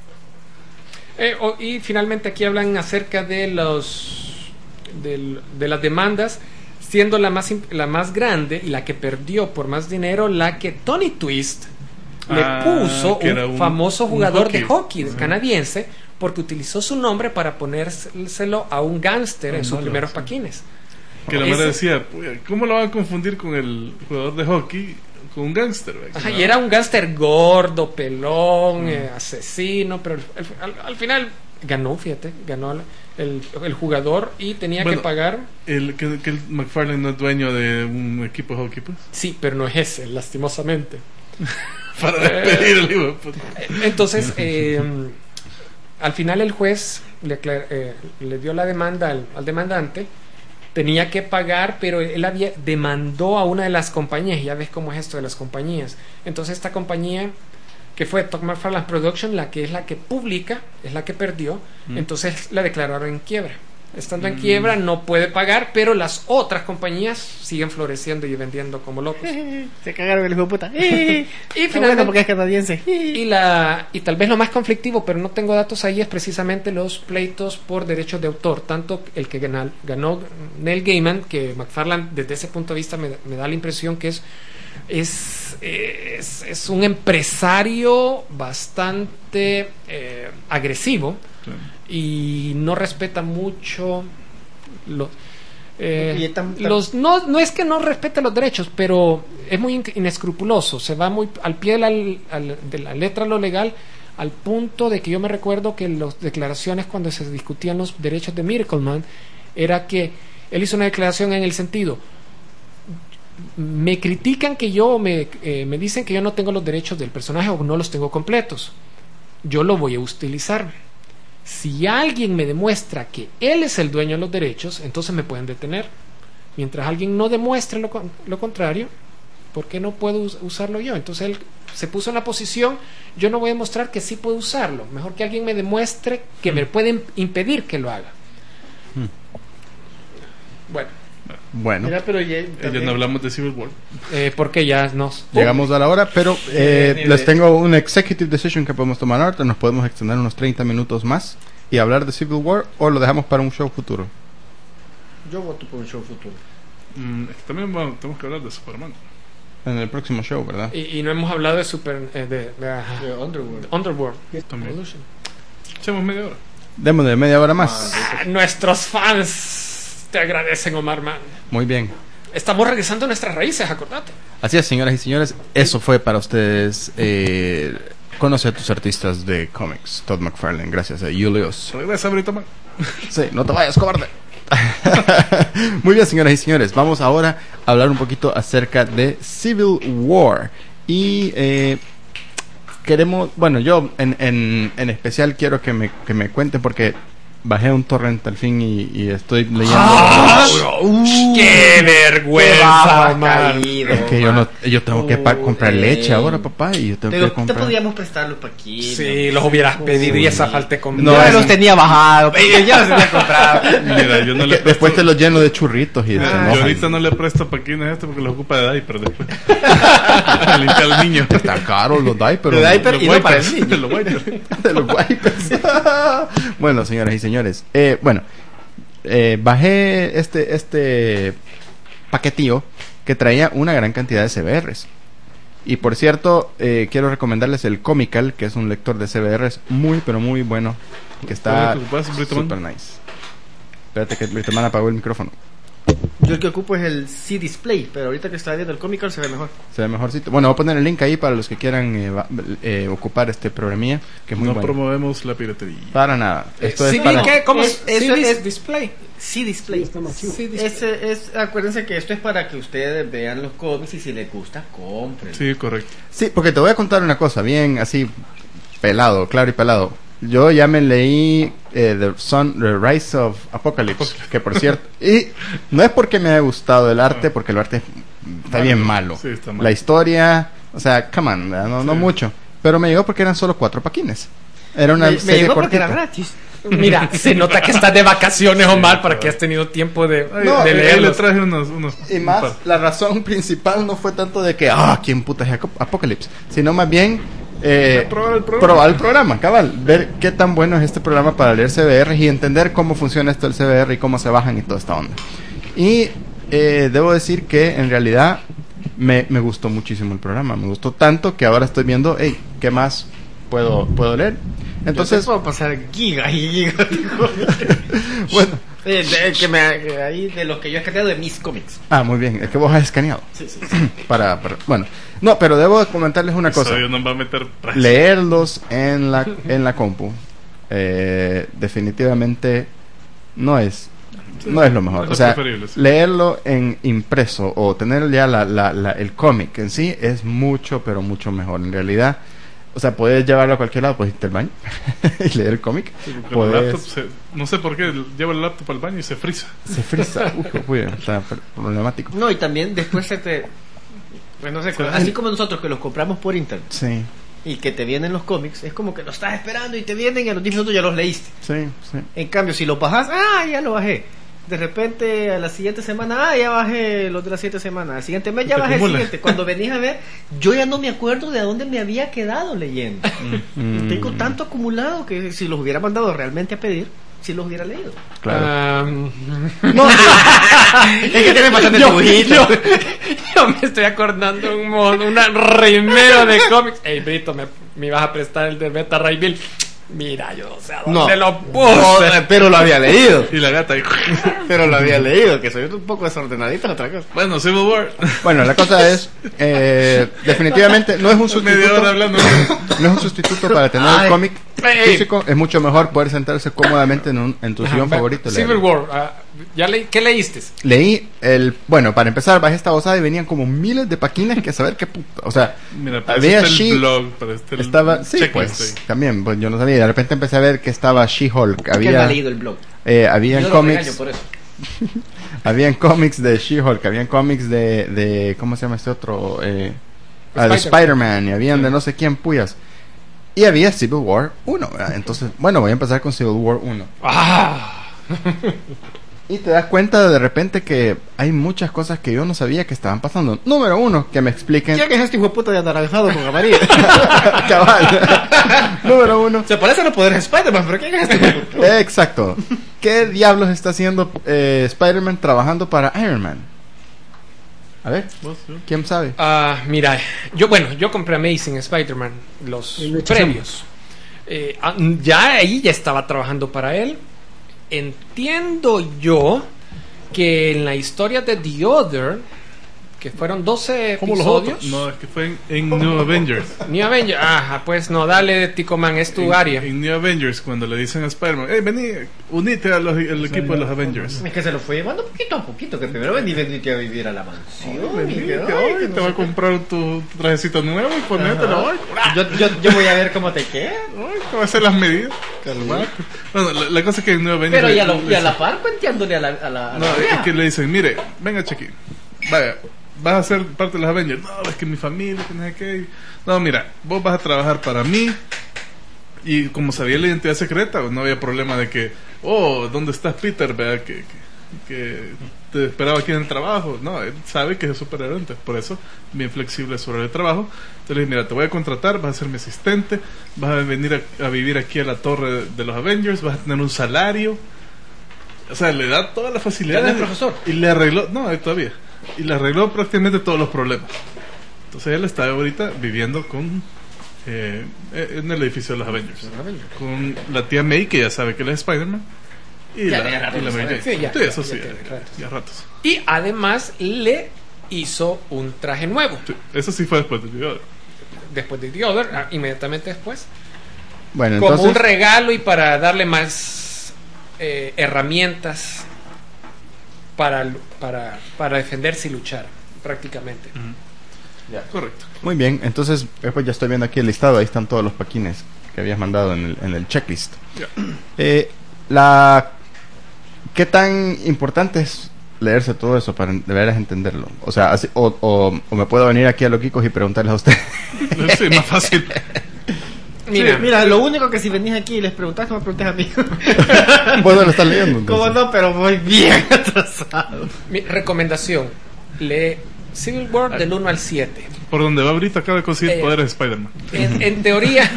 Eh, o- y finalmente aquí hablan acerca de los del- de las demandas, siendo la más imp- la más grande y la que perdió por más dinero, la que Tony Twist le Ah, puso que un, era un- famoso un jugador de hockey. hockey Ajá. canadiense, porque utilizó su nombre para ponérselo a un gángster en Un sus malo, primeros sí. paquines. Que la Ese- madre decía, "Puya, ¿cómo lo van a confundir con el jugador de hockey? Con un gángster. ¿ve? Ajá, No. y era un gángster gordo, pelón, eh, asesino, pero al, al- al final ganó, fíjate, ganó el, el- el jugador y tenía Bueno, que pagar. El, que, que el McFarlane no es dueño de un equipo de hockey, pues. Sí, pero no es ese, lastimosamente. Para despedir al hijo de puta. Entonces, eh, al final el juez le, aclar- eh, le dio la demanda al, al demandante. Tenía que pagar, pero él había demandó a una de las compañías. Ya ves cómo es esto de las compañías. Entonces esta compañía que fue Todd McFarlane Productions, la que es la que publica, es la que perdió, mm. entonces la declararon en quiebra. Estando mm. en quiebra no puede pagar, pero las otras compañías siguen floreciendo y vendiendo como locos. Se cagaron el hijo de puta. Y finalmente, porque es canadiense. y, la, y tal vez lo más conflictivo, pero no tengo datos ahí, es precisamente los pleitos por derechos de autor. Tanto el que ganó, ganó Neil Gaiman, que McFarlane desde ese punto de vista me, me da la impresión que es Es, es, es un empresario bastante eh, agresivo, sí. y no respeta mucho los, eh, tan, tan... los no, no es que no respete los derechos, pero es muy inescrupuloso, se va muy al pie de la, al, de la letra lo legal, al punto de que yo me recuerdo que las declaraciones cuando se discutían los derechos de Miracle Man era que él hizo una declaración en el sentido: me critican que yo me, eh, me dicen que yo no tengo los derechos del personaje o no los tengo completos, yo lo voy a utilizar. Si alguien me demuestra que él es el dueño de los derechos, entonces me pueden detener. Mientras alguien no demuestre lo, lo contrario, ¿por qué no puedo us- usarlo yo? Entonces él se puso en la posición: yo no voy a demostrar que sí puedo usarlo, mejor que alguien me demuestre que mm. me puede impedir que lo haga. mm. Bueno Bueno, Mira, pero ya, ya no hablamos de Civil War, eh, porque ya nos llegamos a la hora, pero eh, les tengo un executive decision que podemos tomar ahora. Nos podemos extender unos treinta minutos más y hablar de Civil War, o lo dejamos para un show futuro. Yo voto por un show futuro. mm, es que también bueno, tenemos que hablar de Superman En el próximo show, ¿verdad? y, y no hemos hablado de Super eh, de, de, ajá, De Underworld. de Underworld. también. Echemos media hora. Démosle media hora más. Ah, nuestros fans te agradecen, Omar Man. Muy bien. Estamos regresando a nuestras raíces, acordate. Así es, señoras y señores, eso fue para ustedes. Eh, conoce a tus artistas de cómics, Todd McFarlane, gracias a Julius. Regresa, Brito Man. Sí, no te vayas, cobarde. Muy bien, señoras y señores, vamos ahora a hablar un poquito acerca de Civil War. Y eh, queremos, bueno, yo en, en, en especial quiero que me, que me cuenten, porque bajé un torrent al fin y, y estoy leyendo. ¡Ah! Uh, ¡Qué vergüenza, Omar! Es que yo no, yo tengo que pa- comprar leche ahora, papá, y yo tengo Pero que comprar. te podíamos prestar los paquitos. Sí, los hubieras pedido y esa falta de comida. No, No, ya eso- los tenía bajados, pero ya los tenía comprados. Mira, yo no Es le que después te presto- los lleno de churritos y se yo enojan. ahorita no le presto paquines a este porque los ocupa de diaper después. Limpia al niño. Está caro los diapers. De diaper Los y no para el wipers, niño. los wipers. De los wipers. Bueno, señoras y señores, eh, bueno, eh, bajé este este paquetillo que traía una gran cantidad de C B Rs. Y por cierto, eh, quiero recomendarles el Comical, que es un lector de C B Rs muy, pero muy bueno, que está ¿Te ocupas, Brito Man? super nice. Espérate que el Brito Man apagó el micrófono. Yo el que ocupo es el C-Display, pero ahorita que está viendo el Comical se ve mejor. Se ve mejorcito. Bueno, voy a poner el link ahí para los que quieran eh, va- eh, ocupar este programilla, que es muy No bueno. promovemos la piratería. Para nada. Esto ¿Sí es para... ¿qué? ¿Cómo Es- es? eso Sí, es- display. C-Display. Está más chido. Sí, display. Ese es, acuérdense que esto es para que ustedes vean los cómics y si les gusta, compren. Sí, correcto. Sí, porque te voy a contar una cosa, bien así, pelado, claro y pelado. Yo ya me leí eh, The Sun, The Rise of Apocalypse, que por cierto, y no es porque me haya gustado el arte, porque el arte está bien malo. Sí, está mal. La historia, o sea, come on, no, no Sí. mucho. Pero me llegó porque eran solo cuatro paquines. Era una me, me serie llegó porque cortita. era gratis. Mira, se nota que estás de vacaciones, Omar, para que has tenido tiempo de, Ay, No, de ahí le leerlos. traje unos, unos Y un más, par. la razón principal no fue tanto de que, ah, ¿quién puta es Aco- Apocalypse? Sino más bien eh, De probar el programa. probar el programa, cabal. Ver qué tan bueno es este programa para leer C B Rs y entender cómo funciona esto del C B R y cómo se bajan y toda esta onda. Y eh, debo decir que en realidad me, me gustó muchísimo el programa. Me gustó tanto que ahora estoy viendo, hey, ¿qué más puedo, puedo leer? Entonces Entonces, puedo pasar giga y giga de cómics. bueno. Eh, de, que me, que ahí de los que yo he escaneado de mis cómics. Ah, muy bien, es que vos has escaneado. Sí, sí, Para, para- bueno, no, pero debo comentarles una cosa. Eso no va a meter preso. Leerlos en la en la compu eh, definitivamente no es no es lo mejor. Es O lo sea, preferible, sí. leerlo en impreso o tener ya la, la, la- el cómic en sí es mucho, pero mucho mejor. En realidad, o sea, puedes llevarlo a cualquier lado, puedes irte al baño y leer el cómic. Sí, porque el Puedes- laptop se- no sé por qué lleva el laptop al baño y se frisa. Se frisa. Uf, uy, está problemático. No, y también después se te... Pues no sé, Sí. así como nosotros que los compramos por internet. Sí. y que te vienen los cómics, es como que lo estás esperando y te vienen y a los diez minutos ya los leíste. Sí, sí. En cambio, si lo bajas, ah, ya lo bajé. De repente, a la siguiente semana, ah, ya bajé los de las siete semanas. Al siguiente mes ya Te bajé el acumula. siguiente. Cuando venís a ver, yo ya no me acuerdo de a dónde me había quedado leyendo. Mm, Tengo tanto acumulado que si los hubiera mandado realmente a pedir, si los hubiera leído. claro. Ah, No, es que tiene bastante yo, dibujito. yo, yo me estoy acordando un mon, una remero de cómics. Ey, Brito, me, me ibas a prestar el de Beta Ray Bill. Mira, yo no sé a dónde No. lo puse. No, pero lo había leído. Y la gata ahí. Pero lo había leído, que soy un poco desordenadito en otra cosa. Bueno, Civil War. Bueno, la cosa es, eh, definitivamente no es un Media hora sustituto, hablando. no es un sustituto para tener Ay. el cómic Ey. físico. Es mucho mejor poder sentarse cómodamente en, un, en tu Ajá, sillón va- favorito. y Civil leerlo. War. ah, ¿ya leí? ¿Qué leíste? Leí el, bueno, para empezar bajé esta osada y venían como miles de páginas que saber qué puta, o sea, Mira, para había eso está el She- blog, para este el estaba, sí, checklist pues, ahí. también, pues yo no sabía, de repente empecé a ver que estaba She-Hulk, Que él no ha había, leído el blog. eh, habían Yo lo regaño cómics, por eso. habían cómics de She-Hulk, habían cómics de, de, ¿cómo se llama este otro? Eh, ah, de Spider-Man. Spider-Man, y habían de no sé quién puyas. Y había Civil War uno, ¿verdad? Entonces, bueno, voy a empezar con Civil War uno. Ah. Y te das cuenta de repente que hay muchas cosas que yo no sabía que estaban pasando. Número uno, que me expliquen. ¿Quién es este hijo de puta de anaranjado con amarillo? Cabal. Número uno. Se parece a los poderes de Spider-Man, pero ¿quién es este hijo de puta? Exacto. ¿Qué diablos está haciendo eh, Spider-Man trabajando para Iron Man? A ver, ¿Vos, yo? ¿quién sabe? Ah, mira, yo bueno, yo compré Amazing Spider-Man, los Y lo echamos. previos. Eh, ah, ya ahí ya estaba trabajando para él. Entiendo yo que en la historia de The Other, que fueron doce ¿Cómo los episodios. otros? No, es que fue en, en New Avengers. New Avengers, ajá, pues no, dale, Ticoman, es tu en, área. En New Avengers, cuando le dicen a Spider-Man, hey, vení, unite al equipo de los Avengers. Es que se lo fue llevando poquito a poquito, que primero vení venite a vivir a la mansión. y Vení, que, que ay, hoy que te no va a sé comprar tu, tu trajecito nuevo y qué. ponételo. Ay, Ajá. Yo, yo, yo voy a ver cómo te queda. ay, te va a hacer las medidas. Calmate. Bueno, la, la cosa es que en New Avengers. Pero y a, lo- le y a dicen- la par cuenteándole a la, a la, a No, la es vieja. que le dicen, mire, venga, Chequi, vaya, vas a ser parte de los Avengers. No, es que mi familia, que no sé qué. No, mira, vos vas a trabajar para mí. Y como sabía la identidad secreta, no había problema de que, oh, ¿dónde estás, Peter? Vea, que, que, que te esperaba aquí en el trabajo. No, él sabe que es superhéroe, entonces por eso, bien flexible sobre el trabajo. Entonces le dije, mira, te voy a contratar, vas a ser mi asistente, vas a venir a, a vivir aquí a la torre de los Avengers, vas a tener un salario. O sea, le da toda la facilidad. Ya no es profesor. Y le arregló, no, eh, todavía. Y le arregló prácticamente todos los problemas. Entonces él está ahorita viviendo con eh, en el edificio de los Avengers. Con la tía May, que ya sabe que él es Spider-Man. Y Ya la, tiene rato y la que Mary sabe. Jane. Sí, ya, Sí, ya, eso ya sí, tiene ya, ratos. ya ratos. Y además le hizo un traje nuevo. Sí, eso sí fue después de video. Después de The Other, ah, inmediatamente después. Bueno, Como entonces, un regalo y para darle más eh, herramientas para, lu- para, para defenderse y luchar, prácticamente. Correcto. muy bien, entonces después ya estoy viendo aquí el listado, ahí están todos los paquines que habías mandado en el, en el checklist. Ya. Eh, la ¿Qué tan importante es leerse todo eso para de veras entenderlo? O sea, así- o, o, o me puedo venir aquí a los Kikos y preguntarles a ustedes. Sí, más fácil. Mira, Mira, lo único que si venís aquí y les preguntás, no me preguntes a mí. Vos no lo estás leyendo. ¿Cómo entonces. no? Pero voy bien atrasado. mi recomendación, lee Civil War del uno al siete. Por donde va ahorita acaba de conseguir Eh. poderes de Spider-Man. En, en teoría,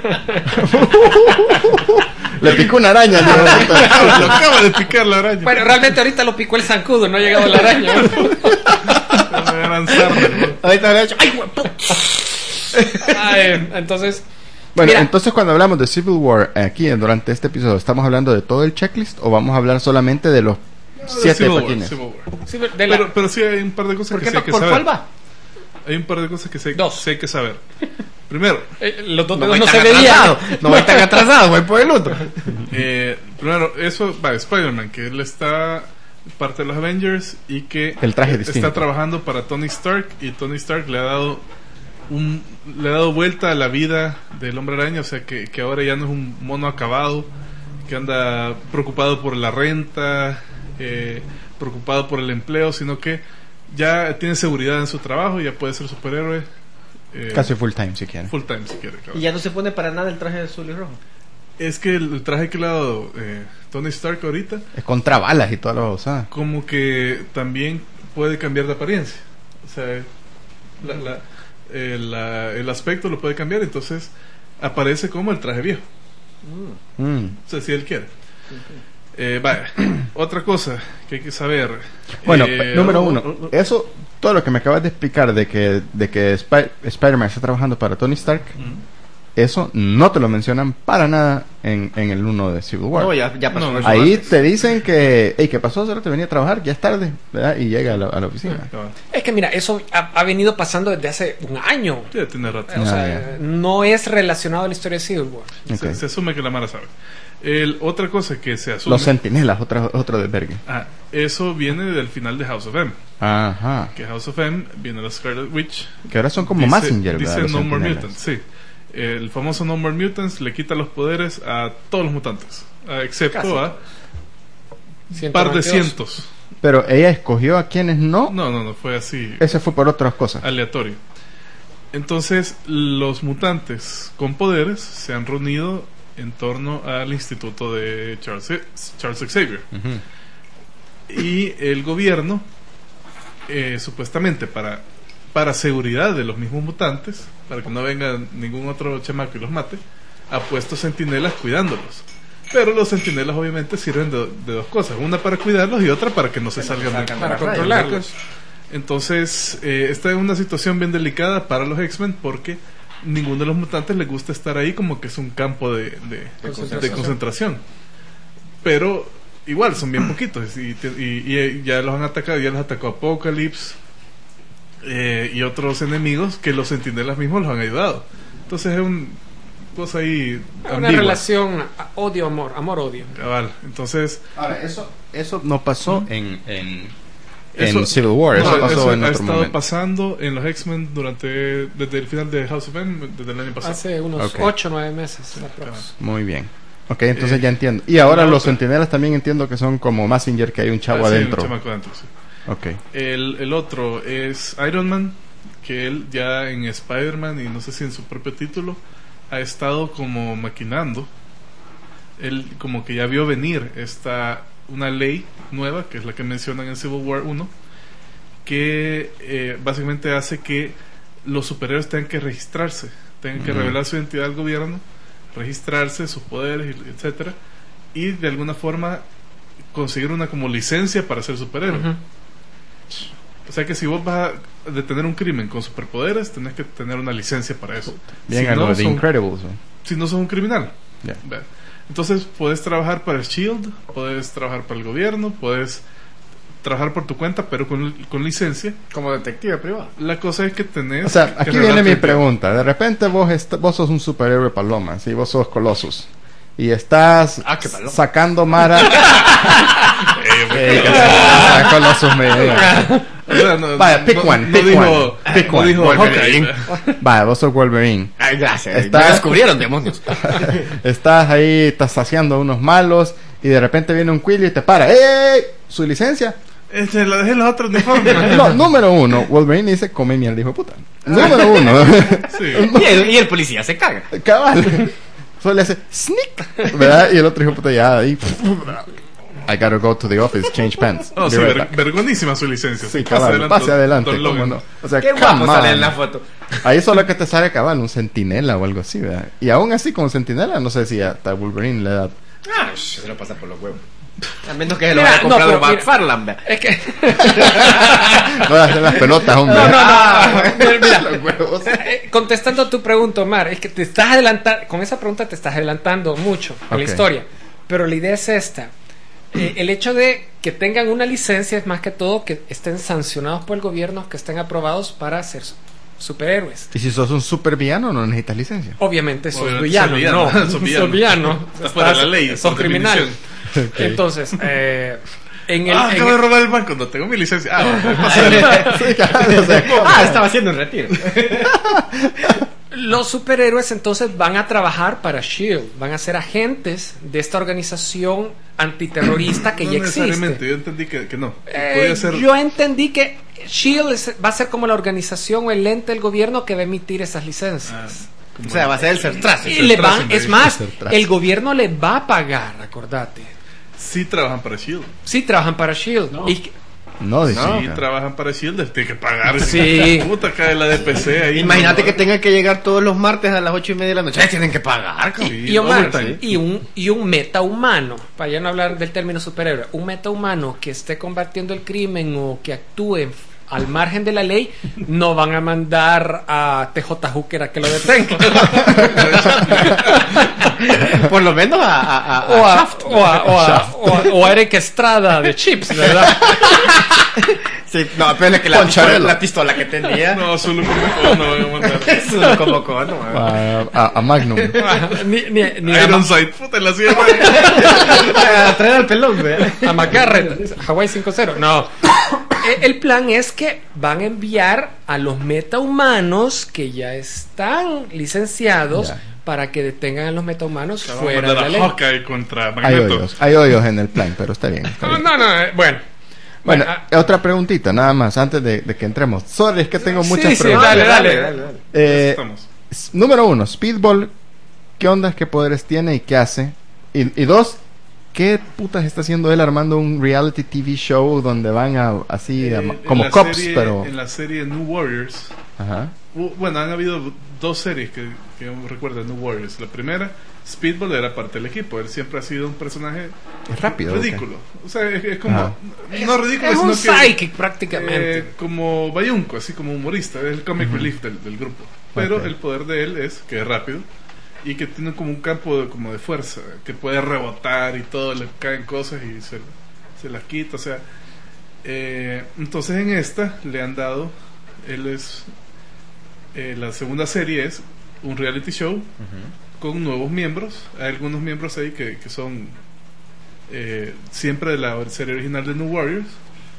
Le picó una araña. ¿no? Lo acaba de picar la araña. bueno, realmente ahorita lo picó el zancudo, no ha llegado la araña. Una gran sarna, ¿no? Ahorita le he hecho. ¡Ay, guapo! Ay, entonces, Bueno, mira, entonces cuando hablamos de Civil War aquí en- durante este episodio, ¿estamos hablando de todo el checklist o vamos a hablar solamente de los siete Civil War, paquines? Civil War. Civil- de la- Pero, pero sí hay un par de cosas ¿por, que qué sí no- hay que ¿por saber. cuál va? Hay un par de cosas que sí, Dos. sí hay que saber. Primero, Eh, los dos No dedos voy no tan se veían. atrasado. No voy tan atrasado, voy por el otro. eh, primero eso va Spider-Man, que él está parte de los Avengers y que El traje eh, distinto. está trabajando para Tony Stark, y Tony Stark le ha dado un le ha dado vuelta a la vida del Hombre Araña, o sea que, que ahora ya no es un mono acabado que anda preocupado por la renta, eh, preocupado por el empleo, sino que ya tiene seguridad en su trabajo, ya puede ser superhéroe, Eh, Casi full time si quieren. full time si quiere, claro. Y ya no se pone para nada el traje de azul y rojo. Es que el, el traje que le ha dado eh, Tony Stark ahorita, Es contra balas y toda la cosa. como que también puede cambiar de apariencia. O sea, la, la, eh, la- el aspecto lo puede cambiar, entonces aparece como el traje viejo. Mm. O sea, si él quiere. Eh, vaya, otra cosa que hay que saber. Bueno, eh, número oh, uno, oh, oh, eso, todo lo que me acabas de explicar de que, de que Spi- Spider-Man está trabajando para Tony Stark, mm. eso no te lo mencionan para nada en, en el uno de Civil War. No, ya, ya pasó No, eso Ahí antes. te dicen que, hey, ¿qué pasó? Solo te venía a trabajar, ya es tarde, ¿verdad? Y llega a la, a la oficina. Cabal. Es que mira, eso ha, ha venido pasando desde hace un año. Ya tiene rato. O Ah, sea, ya. no es relacionado a la historia de Civil War. Ok. Se, se asume que la Mara sabe. El, otra cosa que se asume. Los Centinelas, otra, otro desvergue. Ah, eso viene del final de House of M. Ajá. Que House of M viene la Scarlet Witch. Que ahora son como Dice- Messenger, ¿verdad? Dice Los No More Centinelas. Mutants, sí. El famoso No More Mutants le quita los poderes a todos los mutantes. ah, Excepto Casi a un ciento par de veintidós. cientos. Pero ella escogió a quienes no. No, no, no, fue así. Ese fue por otras cosas. Aleatorio. Entonces, los mutantes con poderes se han reunido en torno al instituto de Charles, Charles Xavier. Ujú. Y el gobierno, eh, supuestamente para, para seguridad de los mismos mutantes, para que no venga ningún otro chamaco y los mate, ha puesto centinelas cuidándolos. Pero los centinelas obviamente sirven de, de dos cosas, una para cuidarlos y otra para que no se salgan de salgan de Para la raya. controlarlos. Entonces, eh, esta es una situación bien delicada para los X-Men porque ninguno de los mutantes les gusta estar ahí como que es un campo de, de, Concentración. de concentración. Pero igual, son bien poquitos y, te- y- y ya los han atacado, ya los atacó Apocalypse eh, y otros enemigos que los centinelas mismos los han ayudado. Entonces es una cosa ahí Una ambigua. relación a- odio-amor, amor-odio. Cabal. Entonces, Ahora, eso, eso no pasó en, en, Eso- en Civil War, eso no, pasó eso en ha otro estado momento. pasando en los X-Men durante desde el final de House of M, desde el año pasado. Hace unos Ok. ocho o nueve meses. la prox. Muy bien. Ok, entonces Eh, ya entiendo. Y ahora la los otra- centinelas también entiendo que son como Messenger, que hay un chavo Ah, sí, adentro. un chamaco adentro, sí. Ok. El, el otro es Iron Man, que él ya en Spider-Man y no sé si en su propio título ha estado como maquinando. Él como que ya vio venir esta una ley nueva, que es la que mencionan en Civil War uno, que eh, básicamente hace que los superhéroes tengan que registrarse, tengan que Ujú. revelar su identidad al gobierno, registrarse, sus poderes, y- etcétera, y de alguna forma conseguir una como licencia para ser superhéroe. Ujú. O sea que si vos vas a detener un crimen con superpoderes, tenés que tener una licencia para eso. Bien, si, a lo no, de son- Incredibles. ¿no? si no sos un criminal. Ya. Ve. Entonces puedes trabajar para el Shield, puedes trabajar para el gobierno, puedes trabajar por tu cuenta, pero con, con licencia. Como detective privado. La cosa es que tenés... O sea, que aquí revelar viene tu mi identidad. pregunta. De repente vos, est- vos sos un superhéroe paloma, ¿sí? Vos sos Colossus. Y estás Ah, qué paloma. sacando Mara. Eh, Ey, que se- Colossus me o sea, no- Vaya, pick no- one, no pick dijo, one, pick no one. dijo Wolverine. Hawkeye. Vaya, vos sos Wolverine. Ay, gracias. Está- Me descubrieron, demonios. Estás ahí, estás saciando a unos malos. Y de repente viene un Quill y te para. ¡Ey! ¿Su licencia? Este, la dejé en los otros uniformes. No, número uno. Wolverine dice: come mierda, hijo de puta. Número uno. Sí. Y el, y el policía se caga. Cabal. Solo le hace sneak, ¿verdad? Y el otro hijo de puta ya ahí. I gotta go to the office, change pants. Oh, sí, Be right ver- back. vergonísima su licencia. Sí, cabal, pase adelante. don cómo Logan. no. O sea, Qué come guapo sale on. en la foto. Ahí solo que te sale cabal, un centinela o algo así, ¿verdad? Y aún así, como centinela, no sé si hasta Wolverine le da. Ah, sh, se lo pasa por los huevos. A menos que se lo Mira, haya no, comprado pero mira- McFarlane. vea. Es que. No le hacen las pelotas, hombre. No, no, no. Mira, mira, Los huevos. eh, contestando a tu pregunta, Omar, es que te estás adelantando. Con esa pregunta te estás adelantando mucho en Ok. la historia. Pero la idea es esta. Eh, el hecho de que tengan una licencia es más que todo que estén sancionados por el gobierno, que estén aprobados para ser su- superhéroes. Y si sos un supervillano, no necesitas licencia. Obviamente sos Obviamente villano, sos villano, no, sos sos villano. villano. Está fuera de la ley, sos por criminal. definición. Entonces, eh, en el, Ah, en acabo de el- robar el banco, no tengo mi licencia. Ah, bueno, pasa adelante. Sí, cabal, o sea, Ah, estaba haciendo un retiro. Los superhéroes entonces van a trabajar para Shield, van a ser agentes de esta organización antiterrorista que no ya existe. necesariamente, yo entendí que, que no. Eh, Podía ser... Yo entendí que Shield es- va a ser como la organización o el ente del gobierno que va a emitir esas licencias. Ah, como- O sea, va a ser el Sertras. y le van, Sertrazo, es me más, Sertrazo. el gobierno le va a pagar, acordate. Sí trabajan para Shield. Sí trabajan para Shield. No. Y- No, dice. Sí, trabajan para Shield, les tiene que pagar. Sí. Puta, cae la D P C ahí. Imagínate no, que tengan que llegar todos los martes a las ocho y media de la noche. Ay, tienen que pagar, cabrón. Sí, y, Omar, overtime. y un y un metahumano, para ya no hablar del término superhéroe, un metahumano que esté combatiendo el crimen o que actúe al margen de la ley, no van a mandar a T J Hooker a que lo detenga. Por lo menos a, a, a- o, a a, Shaft. o, a, o, a, o, a, o a Eric Estrada de Chips, ¿verdad? Sí, no, pero es que la pistola, Poncharelo. la pistola que tenía. No, solo como no van a mandar. Es uno como cono. güey. A, a- a Magnum. ni ni, ni a, Ma- Ironside, puta, la sierra. A traer al pelón, güey. a McGarrett, Hawaii cinco cero. No. E- El plan es que van a enviar a los metahumanos que ya están licenciados Ya. para que detengan a los metahumanos Vamos a fuera de mandar la a ley. Hawkeye contra Hay Magneto. hoyos, hay hoyos en el plan, pero está bien. está No, bien. no, no, eh, bueno. Bueno, ah, otra preguntita, nada más, antes de, de que entremos. Sorry, es que tengo muchas sí, sí, preguntas. dale, dale. dale. Eh, Estamos. s- número uno, Speedball, ¿qué onda? ¿Qué poderes tiene y qué hace? Y, y dos, ¿qué putas está haciendo él armando un reality T V show donde van a, así, a- Eh, en como la cops, serie- pero... En la serie New Warriors. Ajá. hu- Bueno, han habido dos series que, que yo recuerdo de New Warriors. La primera, Speedball era parte del equipo. Él siempre ha sido un personaje Es rápido. ridículo. O sea, es, es como. Ajá. No ridículo, es sino un que. psychic prácticamente. Eh, como Bayunco, así como humorista, es el comic relief del, del grupo. Pero Ok. el poder de él es que es rápido y que tiene como un campo de, como de fuerza, que puede rebotar y todo, le caen cosas y se, se las quita. O sea, eh, entonces en esta le han dado, él es, eh, la segunda serie es un reality show con nuevos miembros. Hay algunos miembros ahí que, que son eh, siempre de la serie original de New Warriors,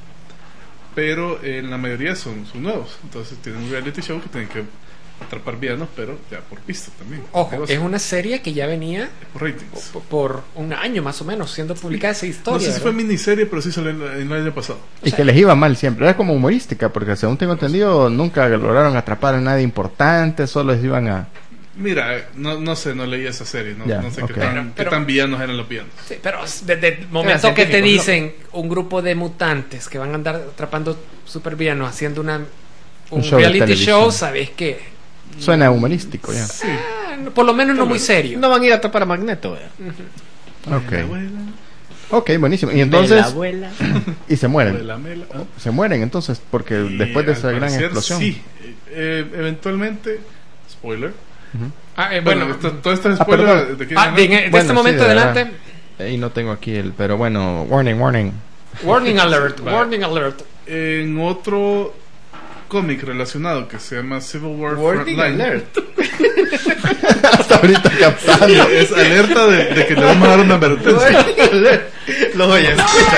pero en la mayoría son, son nuevos. Entonces tienen un reality show que tienen que atrapar villanos, pero ya por pista también. Ojo, Negocio, es una serie que ya venía por ratings. p- por un año más o menos siendo publicada esa historia. No sé si fue ¿verdad? miniserie, pero sí salió en, la- en el año pasado. Y que les iba mal siempre. Era como humorística, porque según tengo entendido, nunca lograron atrapar a nadie importante, solo les iban a... Mira, no, no sé, no leí esa serie, no, Ya, no sé ok. qué, tan, Pero- qué pero- tan villanos eran los villanos. Sí, pero desde el momento Eran que te científicos, dicen un grupo de mutantes que van a andar atrapando supervillanos haciendo una, un, Un show de reality televisión. show, sabes que Suena humorístico, ya. ah, por lo menos no muy serio. No van a ir a atrapar a Magneto, güey. Ok. La abuela, Ok, buenísimo. Y entonces... abuela. Y se de mueren. la mela. ¿ah? Se mueren entonces, porque Y después de al esa gran parecer, explosión... Sí, eh, eventualmente, spoiler. Ah, eh, Bueno, bueno, esto- todo esto es Ah, spoiler. perdón. de aquí en ah, adelante. de, de Bueno, este sí, momento de verdad. adelante, Ahí no tengo aquí el... Pero bueno, warning, warning. warning alert, Vale. warning alert. En otro cómic relacionado que se llama Civil War Wording Frontline. alert. Hasta ahorita captando. Es alerta de, de que le vamos a dar una advertencia. Wording alert. Los oyes,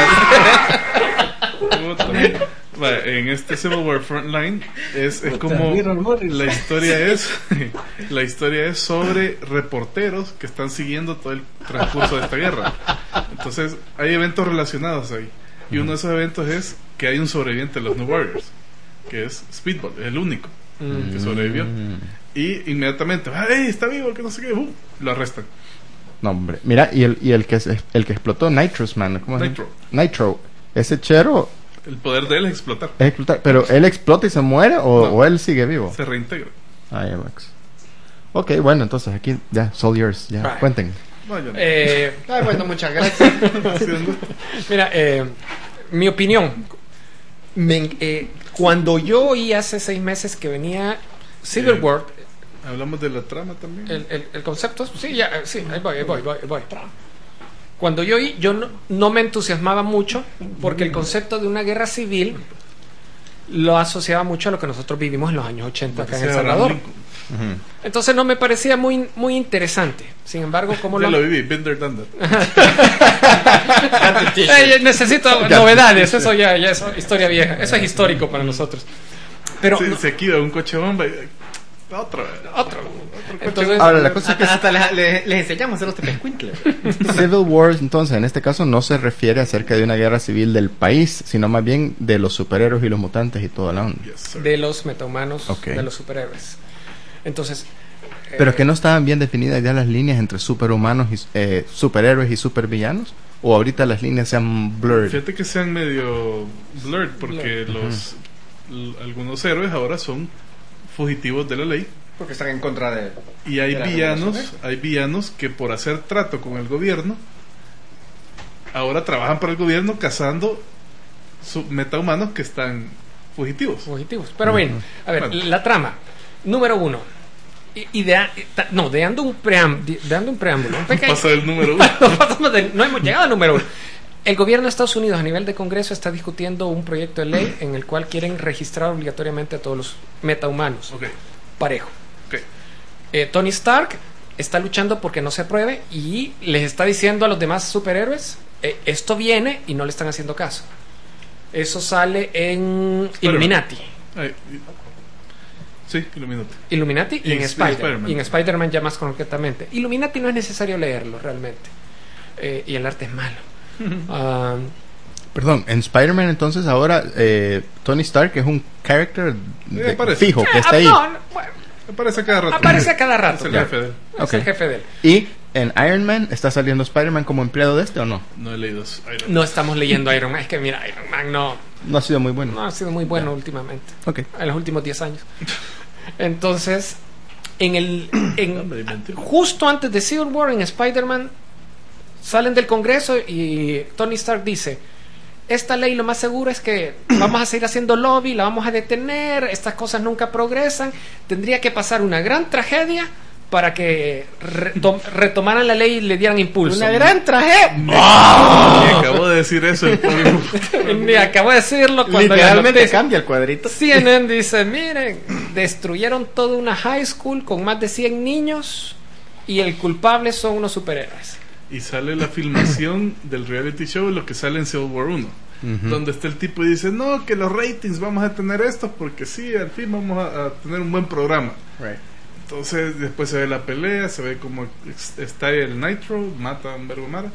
Puta. Vale, en este Civil War Frontline es, es como Mirror Morris. la historia es la historia es sobre reporteros que están siguiendo todo el transcurso de esta guerra. Entonces hay eventos relacionados ahí y uno de esos eventos es que hay un sobreviviente de los New Warriors, que es Speedball, es el único que sobrevivió, y inmediatamente ¡ay, está vivo! Que no sé qué, ¡uh! Lo arrestan. No, hombre. Mira, y el, y el, que, se- el que explotó, Nitrous Man. ¿Cómo se llama? Nitro. Nitro. Ese chero El poder de él es explotar, es explotar. Pero él explota y se muere o, No. o él sigue vivo. se reintegra. Ah, ya, Max. Ok, bueno, entonces aquí ya, Soldiers, ya, Right. cuenten. No, yo no. Eh, Ay, bueno, muchas gracias. Ha sido un gusto. Mira, eh, mi opinión. Me en- eh, cuando yo oí hace seis meses que venía Civil Eh, War, Hablamos de la trama también. el, el- el concepto, sí, ya, eh, sí, ahí voy, ahí voy, voy, voy. Cuando yo oí, yo no, no me entusiasmaba mucho porque el concepto de una guerra civil lo asociaba mucho a lo que nosotros vivimos en los años ochenta acá en El Sea Abraham Salvador. Lincoln. Entonces no me parecía muy, muy interesante. Sin embargo, como Ya lo... lo viví, been there, done that. Eh, necesito novedades, eso ya, ya es historia vieja, eso es histórico para nosotros. Pero se, no- se activa un coche bomba y Otra vez. Otro. Otro Entonces, Ahora, la cosa es que Hasta, hasta les, les- les enseñamos a hacer los tepescuintles. Civil War, entonces, en este caso no se refiere acerca de una guerra civil del país, sino más bien de los superhéroes y los mutantes y toda la onda. Yes, sir. de los metahumanos, Ok. de los superhéroes. Entonces, Pero eh, que no estaban bien definidas ya las líneas entre superhumanos y eh, superhéroes y supervillanos, o ahorita las líneas se han blurred. Fíjate que sean medio blurred porque Blurred. los l- algunos héroes ahora son fugitivos de la ley Porque están en contra de... y hay de la villanos, regulación, hay villanos que por hacer trato con el gobierno ahora trabajan para el gobierno cazando su- metahumanos que están fugitivos. fugitivos. Pero bien, a ver, Bueno. la trama. Número uno. I- Idea, ta- no, dando un, pream, di- dando un preámbulo. Un pequeño, Pasa el número uno. no, pasamos de- no hemos llegado al número uno. El gobierno de Estados Unidos a nivel de Congreso está discutiendo un proyecto de ley en el cual quieren registrar obligatoriamente a todos los metahumanos. Ok, Parejo. ok. Eh, Tony Stark está luchando porque no se apruebe y les está diciendo a los demás superhéroes, eh, esto viene y no le están haciendo caso. Eso sale en Spider-Man. Illuminati. Ay, y- sí, Illuminati. Illuminati y, Y en Sp- Spider Spider-Man. y en Spider-Man ya más concretamente. Illuminati no es necesario leerlo realmente. Eh, y el arte es malo. Ah, Perdón, en Spider-Man entonces ahora eh, Tony Stark es un character de- aparece. fijo que está ah, ahí. no, no, bueno, Aparece cada rato. aparece a cada rato. Es el claro. jefe de él. Es Ok. el jefe de él. Y en Iron Man está saliendo Spider-Man como empleado de este o no. No he leído eso. Iron Man. No estamos leyendo Iron Man. Es que mira, Iron Man no, No ha sido muy bueno. no ha sido muy bueno últimamente. Ok. En los últimos diez años. Entonces, en el en- Hombre, mentira. justo antes de Civil War en Spider-Man salen del Congreso y Tony Stark dice, esta ley lo más seguro es que vamos a seguir haciendo lobby, la vamos a detener, estas cosas nunca progresan, tendría que pasar una gran tragedia para que retom- retomaran la ley y le dieran impulso. Una gran tragedia. Y acabo de decir eso en público. Me acabo de decirlo cuando la Literalmente noticia- cambia el cuadrito. C N N dice, miren, destruyeron toda una high school con más de cien niños y el culpable son unos superhéroes. Y sale la filmación del reality show, lo que sale en Civil War uno. Ujú. Donde está el tipo y dice, no, que los ratings vamos a tener estos porque sí, al fin vamos a, a tener un buen programa. Right. Entonces después se ve la pelea, se ve como ex- está el Nitro, mata a un verbo Mara.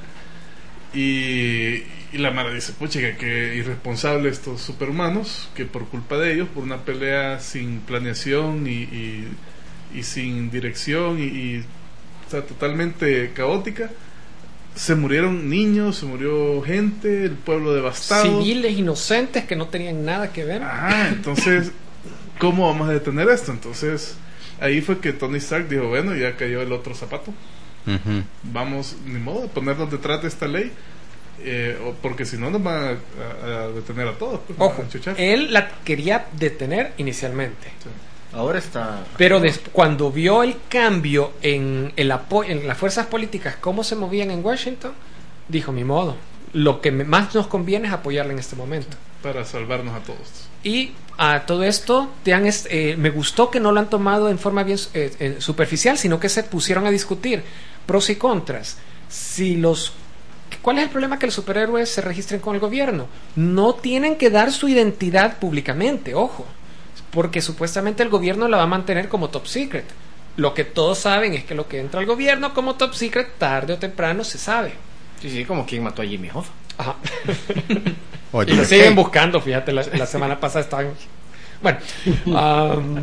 Y, y la Mara dice, pucha, que, que irresponsable estos superhumanos, que por culpa de ellos, por una pelea sin planeación y, y, y sin dirección y, y o sea, totalmente caótica, se murieron niños, se murió gente, el pueblo devastado. Civiles inocentes que no tenían nada que ver. Ah, entonces, ¿cómo vamos a detener esto? Entonces, ahí fue que Tony Stark dijo, bueno, ya cayó el otro zapato. Ujú. Vamos, ni modo, a ponernos detrás de esta ley, eh, o- porque si no nos van a, a- a detener a todos. Pues, nos Ojo, van a enchuchar. él la quería detener inicialmente, Sí. Ahora está... pero des- cuando vio el cambio en, el apo- en las fuerzas políticas, cómo se movían en Washington, dijo, mi modo, lo que me- más nos conviene es apoyarla en este momento. Para salvarnos a todos. Y a todo esto, te han est- eh, me gustó que no lo han tomado en forma bien eh, eh, superficial, sino que se pusieron a discutir pros y contras. Si los, ¿cuál es el problema que los superhéroes se registren con el gobierno? No tienen que dar su identidad públicamente, ojo, porque supuestamente el gobierno la va a mantener como top secret. Lo que todos saben es que lo que entra al gobierno como top secret, tarde o temprano se sabe. Sí, sí, como quien mató a Jimmy Hoffa. Ajá. Oye, Y lo ¿por siguen qué? buscando, fíjate, la, la semana pasada estaban... Bueno, am,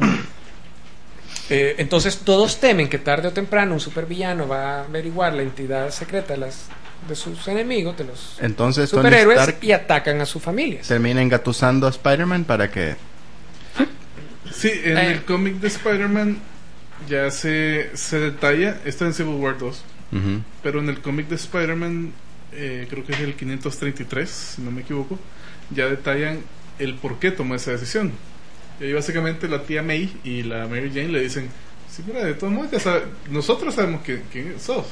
eh, entonces todos temen que tarde o temprano un supervillano va a averiguar la entidad secreta de, las, de sus enemigos, de los Entonces Tony superhéroes, Stark y atacan a sus familias. termina engatusando a Spider-Man para que... Sí, en Eh. el cómic de Spider-Man ya se, se detalla, está en Civil War dos, Ujú. pero en el cómic de Spider-Man, eh, creo que es el quinientos treinta y tres, si no me equivoco, ya detallan el por qué tomó esa decisión. Y ahí básicamente la tía May y la Mary Jane le dicen, sí, mira, de todos modos, ya sabe- nosotros sabemos quién, quién sos.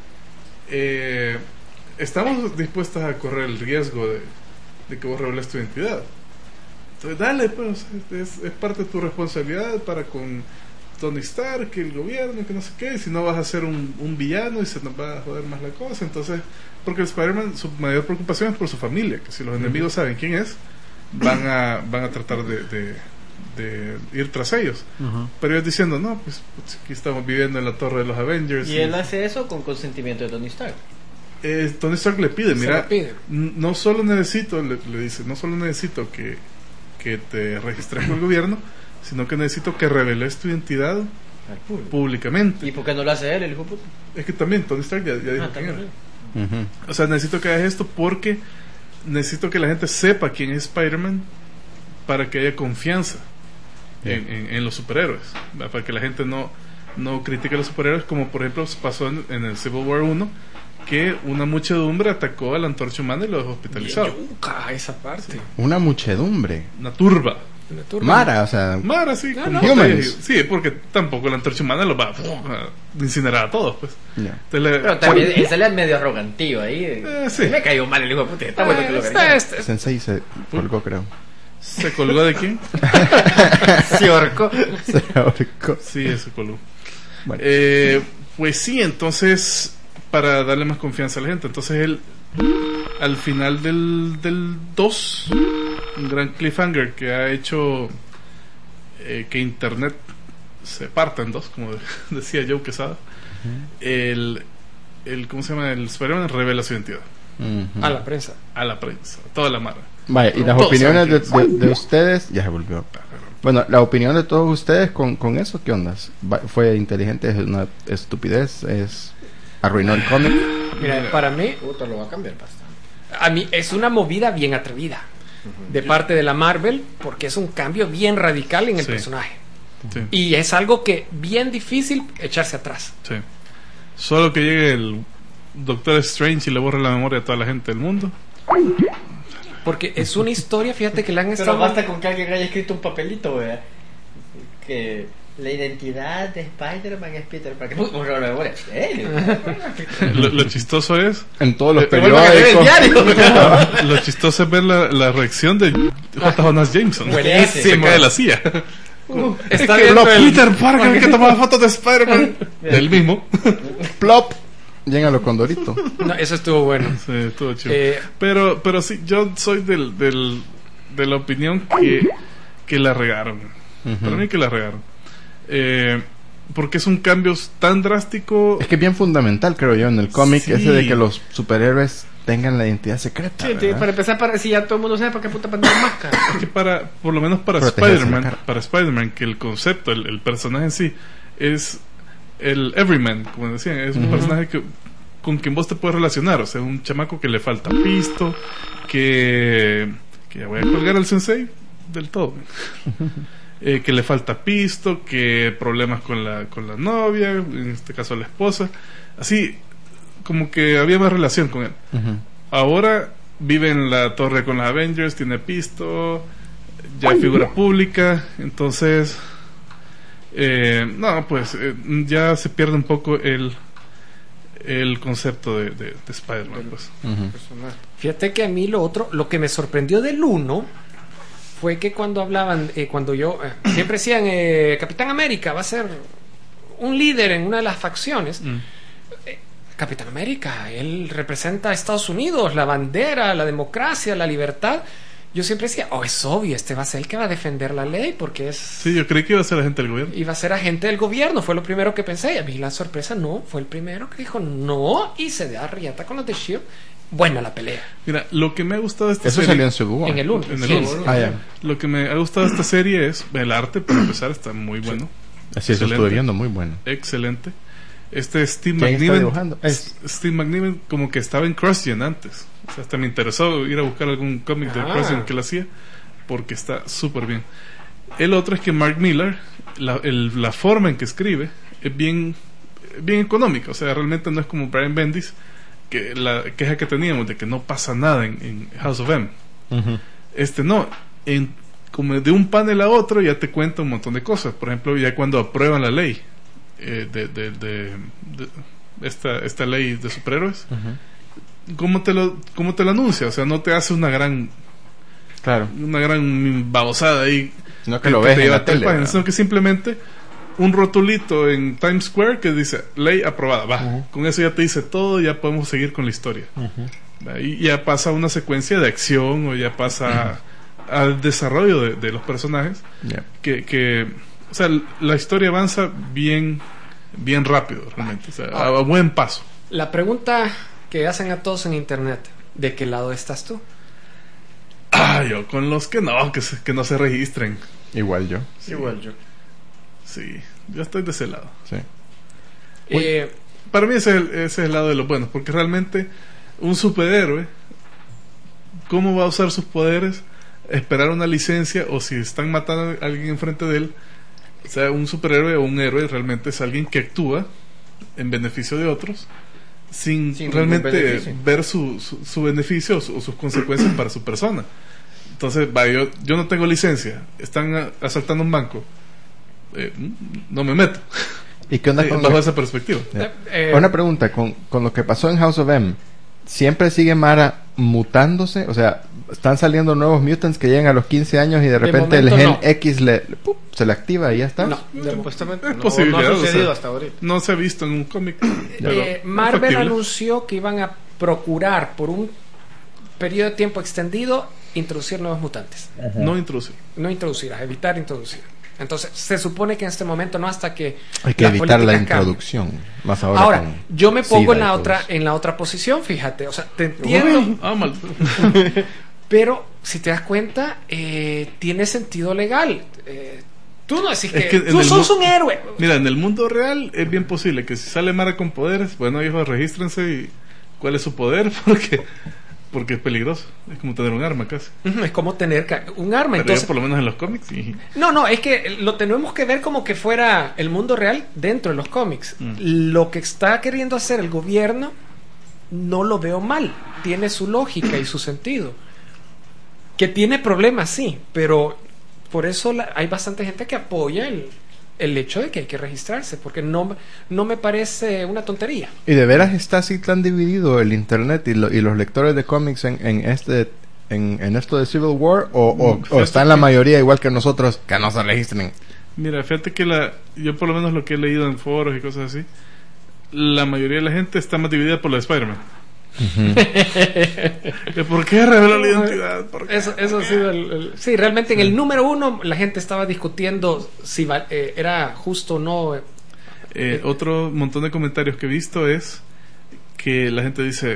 Eh, estamos dispuestas a correr el riesgo de, de que vos reveles tu identidad. Entonces, dale, pues, es, es parte de tu responsabilidad para con Tony Stark, el gobierno, que no sé qué, y si no vas a ser un, un villano y se nos va a joder más la cosa. Entonces, porque el Spider-Man, su mayor preocupación es por su familia, que si los enemigos saben quién es, van a, van a tratar de, de, de ir tras ellos. Ujú. Pero ellos diciendo, no, pues, pues, aquí estamos viviendo en la torre de los Avengers. Y él hace eso con consentimiento de Tony Stark. Eh, Tony Stark le pide, Se mira, lo pide. n- no solo necesito, le, le dice, no solo necesito que, que te registres con el gobierno, sino que necesito que reveles tu identidad Al público. públicamente. ¿Y por qué no lo hace él, el hijo de puta? Es que también Tony Stark ya, ya dijo Ah, quién era. también. Ujú. O sea, necesito que hagas esto porque necesito que la gente sepa quién es Spider-Man para que haya confianza en, en- en los superhéroes, ¿verdad? Para que la gente no, no critique a los superhéroes, como por ejemplo pasó en, en el Civil War uno, que una muchedumbre atacó a la Antorcha Humana y lo dejó hospitalizado. Yuca, esa parte. Una muchedumbre. Una turba. Una turba. Mara, o sea, Mara, sí, No, con no. botellas. Humans. Sí, porque tampoco la Antorcha Humana los va a incinerar a todos, pues. ya. Entonces, le- Pero también él sale medio arrogantillo ahí. Eh, sí. Me cayó mal el hijo de puta. Está bueno que lo Este, vean. este. Sensei se colgó, creo. ¿Se colgó de quién? Se ahorcó. Se ahorcó. Sí, se colgó. Bueno. Eh, pues sí, entonces, para darle más confianza a la gente, entonces él, al final del, del dos, un gran cliffhanger que ha hecho eh, que Internet se parta en dos, como de- decía Joe Quesada, el, el, ¿cómo se llama? El Spider-Man revela su identidad Ujú. A la prensa. a la prensa, a toda la mara. Vaya, y las Todos opiniones de, saben quién de- de ustedes, ya se volvió. Bueno, la opinión de todos ustedes con, con eso, ¿qué ondas? Va- ¿Fue inteligente? ¿Es una estupidez? ¿Es arruinó el cómic? Mira, para mí, Puta, lo va a cambiar bastante. a mí es una movida bien atrevida de parte de la Marvel, porque es un cambio bien radical en el Sí. personaje. Sí, Y es algo que bien difícil echarse atrás. sí. Solo que llegue el Doctor Strange y le borre la memoria a toda la gente del mundo. Porque es una historia, fíjate que la han Pero estado... basta con que alguien haya escrito un papelito, ¿verdad? Que la identidad de Spider-Man es Peter Parker. Uy, borró la memoria. ¿Eh? Lo, lo chistoso es En todos los Te vuelvo a leer el periódicos. diario. lo chistoso es ver la, la reacción de J. Jonas Jameson. Buenísimo. Se cae de la silla. Está Que viendo lo- el- Peter Parker que tomaba fotos de Spider-Man. Del mismo. Plop. Lléngalo con Dorito. No, eso estuvo bueno. Sí, estuvo chido. Eh, Pero, pero sí, yo soy del, del, de la opinión que, que la regaron. Ujú. Para mí que la regaron. Eh, porque es un cambio tan drástico. Es que es bien fundamental, creo yo, en el cómic, Sí. ese de que los superhéroes tengan la identidad secreta. Sí, tío, ¿verdad? para empezar, para, si ya todo el mundo sabe para qué puta poner máscara. Es que para, por lo menos para Protegerse la Spider-Man, cara. para Spider-Man, que el concepto, el, el personaje en sí, es el everyman, como decían, es un Ujú. personaje que, con quien vos te puedes relacionar, o sea, un chamaco que le falta pisto, que, que ya voy a colgar al sensei del todo, eh, que le falta pisto, que problemas con la, con la novia, en este caso la esposa, así como que había más relación con él. Ujú. Ahora vive en la torre con los Avengers, tiene pisto, ya es figura pública, entonces eh, no, pues eh, ya se pierde un poco el el concepto de, de, de Spider-Man, pues. Ujú. Fíjate que a mí lo otro, lo que me sorprendió del uno fue que cuando hablaban, eh, cuando yo, eh, siempre decían, eh, Capitán América va a ser un líder en una de las facciones. Mm. Capitán América, él representa a Estados Unidos, la bandera, la democracia, la libertad. Yo siempre decía, oh, es obvio, este va a ser el que va a defender la ley porque es... Sí, yo creí que iba a ser agente del gobierno. Iba a ser agente del gobierno, fue lo primero que pensé. Y a mí la sorpresa no, fue el primero que dijo no y se da riata con los de Shield. Buena la pelea. Mira, lo que me ha gustado de esta Eso serie, salió en Civil War. En el uno. en el Sí, uno. sí. Ah, ya. Lo que me ha gustado de esta serie es el arte, para empezar, está muy bueno. Así eso Excelente. estuve viendo, muy bueno. Excelente. Este Steve ¿Quién está McNiven, dibujando? Es- Steve McNiven como que estaba en CrossGen antes. O sea, hasta me interesó ir a buscar algún cómic de Ah. CrossGen que él hacía, porque está súper bien. El otro es que Mark Millar, la, el- la forma en que escribe es bien, bien económica. O sea, realmente no es como Brian Bendis, que la queja que teníamos de que no pasa nada en, en House of M. Ujú. Este no, en, como de un panel a otro ya te cuenta un montón de cosas. Por ejemplo, ya cuando aprueban la ley eh, de, de, de- de esta, esta ley de superhéroes, Ujú. ¿cómo te lo cómo te lo anuncia? O sea, no te hace una gran Claro. una gran babosada ahí Sino que lo ves te en lleva la tres tele. páginas, ¿verdad? sino que simplemente un rotulito en Times Square que dice ley aprobada, va. Ujú. Con eso ya te dice todo, ya podemos seguir con la historia. Ujú. Ahí ya pasa una secuencia de acción o ya pasa al desarrollo de, de los personajes, Yeah. que, que, o sea, la historia avanza bien, bien rápido, realmente, o sea, a, a buen paso. La pregunta que hacen a todos en internet, ¿de qué lado estás tú? Ah, yo con los que no, que, se- que no se registren. Igual yo. Igual yo. Sí, yo estoy de ese lado. Sí. Eh, Para mí ese es, el, ese es el lado de los buenos, porque realmente un superhéroe, ¿cómo va a usar sus poderes? Esperar una licencia, o si están matando a alguien enfrente de él. O sea, un superhéroe o un héroe realmente es alguien que actúa en beneficio de otros sin, Sin realmente ningún beneficio. ver su, su, su beneficio o, su- o sus consecuencias para su persona. Entonces, va, yo, yo no tengo licencia, están a- asaltando un banco, eh, no me meto. ¿Y qué onda Eh, con bajo lo- esa perspectiva. eh, eh, Una pregunta, con, con lo que pasó en House of M, ¿siempre sigue Mara mutándose? O sea, están saliendo nuevos mutants que llegan a los quince años y de repente el momento gen no. X le, le- ¡pup! se le activa y ya está. no. Supuestamente. Es no, posibilidad, no ha o sea, sucedido hasta ahorita. No se ha visto en un cómic. pero Eh, es Marvel factible. anunció que iban a procurar por un periodo de tiempo extendido introducir nuevos mutantes. No introducir. No introducir, a evitar introducir. Entonces, se supone que en este momento no, hasta que Hay que las evitar la políticas cambien. introducción. Más ahora. Ahora, con yo me pongo SIDA en y la todo otra eso. en la otra posición, fíjate, o sea, te entiendo, Ah, mal. pero si te das cuenta, eh, tiene sentido legal. Eh, tú no decís Es que, que en tú el sos mu- un héroe. Mira, en el mundo real es bien posible que si sale Mara con poderes, bueno, hijos, regístrense y cuál es su poder, porque porque es peligroso. Es como tener un arma casi. Ujú, es como tener ca- un arma. Pero Entonces, ya por lo menos en los cómics. Y, no, no, es que lo tenemos que ver como que fuera el mundo real dentro de los cómics. Mm. Lo que está queriendo hacer el gobierno no lo veo mal. Tiene su lógica y su sentido. Que tiene problemas, sí, pero por eso la- hay bastante gente que apoya el, el hecho de que hay que registrarse, porque no, no me parece una tontería. ¿Y de veras está así tan dividido el internet y, lo- y los lectores de cómics en, en este en, en esto de Civil War? ¿O, o- Mm, o está en la mayoría igual que nosotros que no se registren? mira, fíjate que la yo por lo menos lo que he leído en foros y cosas así, la mayoría de la gente está más dividida por la de Spider-Man. ¿De ¿Por qué reveló la identidad? ¿Por qué? Eso, eso ha sido el, el- sí, realmente en el número uno la gente estaba discutiendo si va- eh, era justo o no. Eh, otro montón de comentarios que he visto es que la gente dice,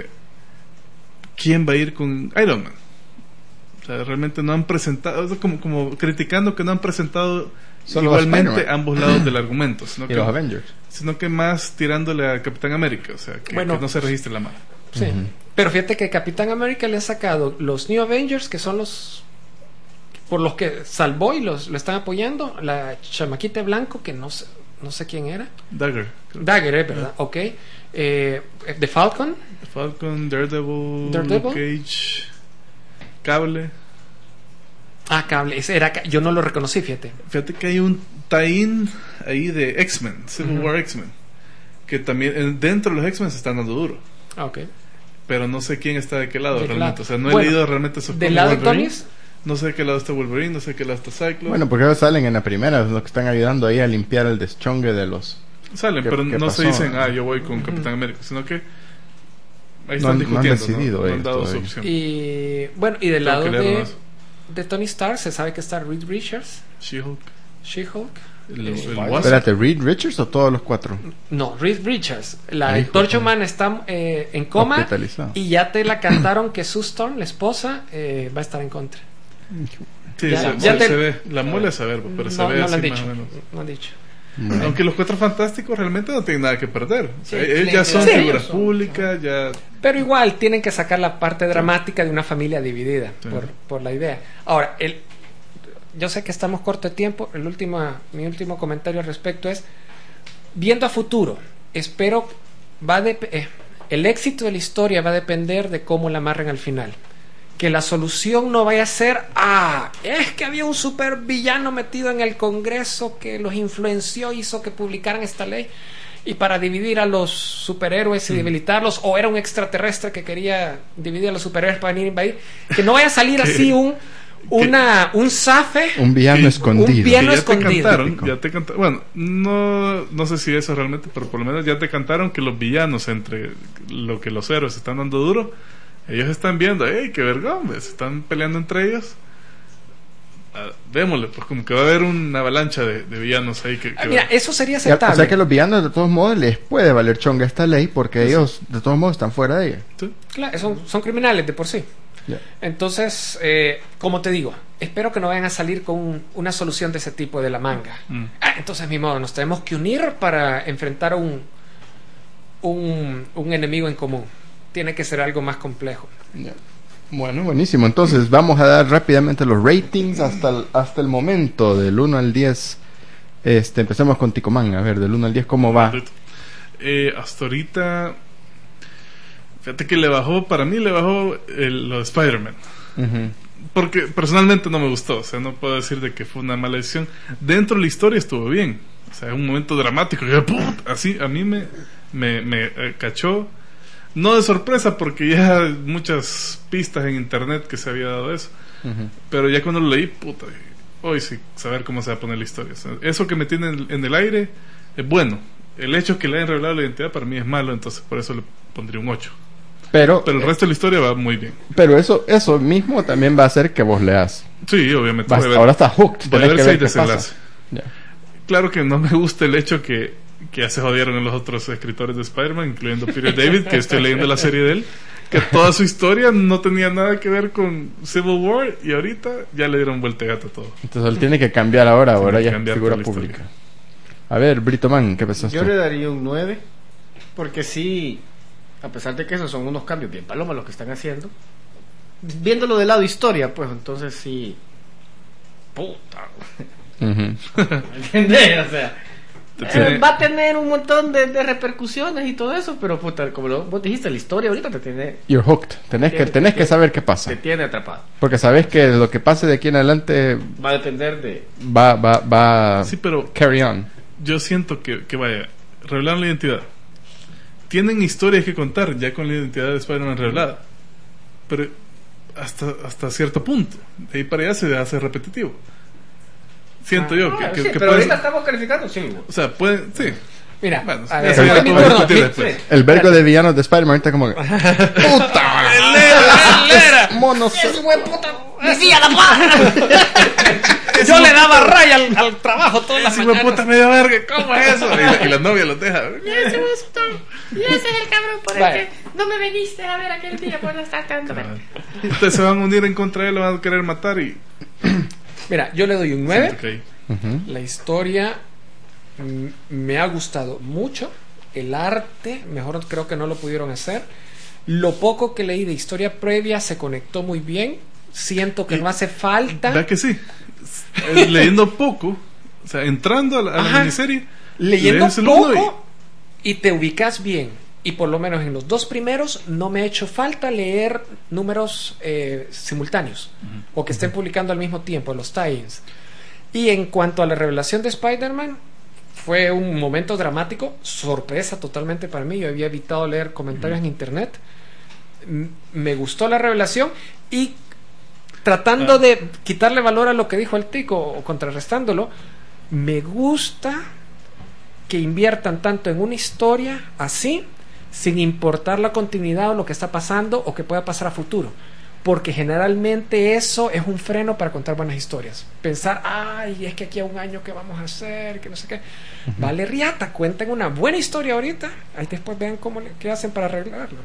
¿quién va a ir con Iron Man? O sea, realmente no han presentado, es como, como criticando que no han presentado Solo a igualmente Spider-Man. ambos lados del argumento, sino Y que, los Avengers. sino que más tirándole a Capitán América, o sea, que, Bueno. que no se registre la mano. Sí. Pero fíjate que Capitán América le han sacado los New Avengers, que son los por los que salvó y los lo están apoyando, la chamaquita de blanco que no sé, no sé quién era. Dagger, creo. Dagger, ¿eh? ¿Verdad? Ok. Eh, The Falcon. Falcon, Daredevil, Daredevil. Luke Cage, Cable. Ah, cable. Ese era, ca- yo no lo reconocí, fíjate. Fíjate que hay un tie-in ahí de X-Men, Civil Ujú. War X-Men, que también eh, dentro de los X-Men se están dando duro. Ah, ok. Pero no sé quién está de qué lado ¿De qué realmente. lado? O sea, no he Bueno, leído realmente esos Del cómics lado de Wolverine. Tonys, No sé de qué lado está Wolverine, no sé de qué lado está Cyclops. Bueno, porque ellos salen en la primera, los que están ayudando ahí a limpiar el deschongue de los... Salen, ¿qué- pero qué no se pasó? dicen, ah, yo voy con Capitán América, sino que ahí No están han- no han discutiendo. decidido No han ellos dado su todavía. opción. y bueno, y del Tengo lado que leer de, más. de Tony Stark se sabe que está Reed Richards, She-Hulk, She-Hulk. el, Eh, el Espérate, Wasp. ¿Reed Richards o todos los cuatro? No, Reed Richards. La Hijo, Torcho no. Man está eh, en coma Hospitalizado. y ya te la cantaron que Sue Storm, la esposa, eh, va a estar en contra. Sí, ya- se, ya se- te- se ve. La mole es saber, pero se no, ve no lo así han más dicho. o menos. No han dicho. Bueno. Aunque los Cuatro Fantásticos realmente no tienen nada que perder. O sea, Sí, ellos sí, ya son sí, figuras ellos son. públicas, ya... Pero igual tienen que sacar la parte dramática de una familia dividida Sí. por, por la idea. Ahora, el, yo sé que estamos corto de tiempo. El último, mi último comentario al respecto es, viendo a futuro, espero, va a dep- eh, el éxito de la historia va a depender de cómo la amarren al final. Que la solución no vaya a ser, ah, es que había un super villano metido en el Congreso que los influenció, hizo que publicaran esta ley y para dividir a los superhéroes y debilitarlos, o era un extraterrestre que quería dividir a los superhéroes para venir a invadir. Que no vaya a salir así un una un zafe. Un villano que- escondido. un villano- Que ya escondido. te cantaron, Típico. ya te cantaron, bueno, no, no sé si eso realmente, pero por lo menos ya te cantaron que los villanos, entre lo que los héroes están dando duro, ellos están viendo, hey, qué vergón, se están peleando entre ellos, ah, démosle, pues como que va a haber una avalancha de, de villanos ahí que... que Ah, mira, va- eso sería Ya, o aceptable. sea que los villanos de todos modos les puede valer chonga esta ley porque ellos de todos modos están fuera de ella. Sí. Claro, son, son criminales de por sí. Ya. Entonces, eh, como te digo, espero que no vayan a salir con un- una solución de ese tipo de la manga. Mm. Ah, entonces, mi modo, nos tenemos que unir para enfrentar a un, un, un enemigo en común. Tiene que ser algo más complejo. Ya. Bueno, buenísimo. Entonces vamos a dar rápidamente los ratings hasta el, hasta el momento, del uno al diez. Este, empecemos con Ticomán. A ver, del uno al diez, ¿cómo va? Eh, hasta ahorita, fíjate que le bajó, para mí le bajó el, lo de Spider-Man. Ujú. Porque personalmente no me gustó, o sea, no puedo decir de que fue una mala decisión. Dentro de la historia estuvo bien, o sea, un momento dramático, y yo, ¡put! Así a mí me, me, me eh, cachó, no de sorpresa, porque ya hay muchas pistas en internet que se había dado eso, Ujú. pero ya cuando lo leí, puta, hoy sí, saber cómo se va a poner la historia. O sea, eso que me tiene en, en el aire es bueno, el hecho que le hayan revelado la identidad para mí es malo, entonces por eso le pondría un ocho. Pero, Pero el resto de la historia va muy bien. pero eso, eso mismo también va a hacer que vos leas. Sí, obviamente. Vas- voy a ver- ahora está hooked. voy a Tenés ver que si hay ver qué desenlace. pasa. Ya. Claro que no me gusta el hecho que, que ya se jodieron en los otros escritores de Spider-Man, incluyendo Peter David, que estoy leyendo la serie de él, que toda su historia no tenía nada que ver con Civil War y ahorita ya le dieron vuelta de gato a todo. Entonces él tiene que cambiar ahora, Tiene ahora que ya es cambiar figura toda la historia. pública. A ver, Brito Man, ¿qué pensás Yo tú? le daría un nueve, porque sí, a pesar de que esos son unos cambios bien palomas los que están haciendo, viéndolo del lado historia, pues entonces sí. Puta. Ujú. ¿Me entiendes? O sea, Te eh, tiene- va a tener un montón de, de repercusiones y todo eso, pero puta, como lo, vos dijiste, la historia ahorita te tiene, You're hooked. Tenés que, Tiene- tenés que tiene- saber qué pasa. te tiene atrapado. Porque sabes que lo que pase de aquí en adelante Va a depender de. va, va, va Sí, pero carry on. yo siento que, que vaya, revelaron la identidad. Tienen historias que contar ya con la identidad de Spider-Man revelada. Pero hasta, hasta cierto punto. De ahí para allá se hace repetitivo. Siento yo que, Ah, que, sí, que pero pueden- ahorita estamos calificando, sí. o sea, pueden, sí. Mira, Bueno, a ya ver, se mi va a turno, discutir mi- después. sí. El vergo de villanos de Spider-Man ahorita como que... ¡Puta! ¡Monos! ¡Decía la puta! Yo le daba raya al, al trabajo todas las Ese hijo de mañanas. puta medio verga, ¿cómo es eso? Y la, y la novia los deja. Y ese gustó. Y ese es el cabrón por el Vale. que no me veniste a ver aquel día por estar tanto. Ustedes se van a unir en contra de él, lo van a querer matar y. Mira, yo le doy un nueve. Siento que ahí- Ujú. La historia mm, me ha gustado mucho. El arte, mejor creo que no lo pudieron hacer. Lo poco que leí de historia previa se conectó muy bien. Siento que Y- no hace falta. ¿Verdad que sí? Eh, Leyendo poco, o sea, entrando a la, a la Ajá. miniserie, Leyendo lees el uno poco y te ubicas bien. Y por lo menos en los dos primeros no me ha hecho falta leer números eh, simultáneos o que estén publicando al mismo tiempo los tie-ins. Y en cuanto a la revelación de Spider-Man, fue un momento dramático, sorpresa totalmente para mí. Yo había evitado leer comentarios en internet. M- Me gustó la revelación y tratando Ah. de quitarle valor a lo que dijo el Tico o contrarrestándolo, me gusta que inviertan tanto en una historia así, sin importar la continuidad o lo que está pasando o que pueda pasar a futuro. Porque generalmente eso es un freno para contar buenas historias. Pensar, ay, es que aquí a un año qué vamos a hacer, que no sé qué. Vale riata, cuenten una buena historia ahorita, ahí después vean cómo le- qué hacen para arreglarlo.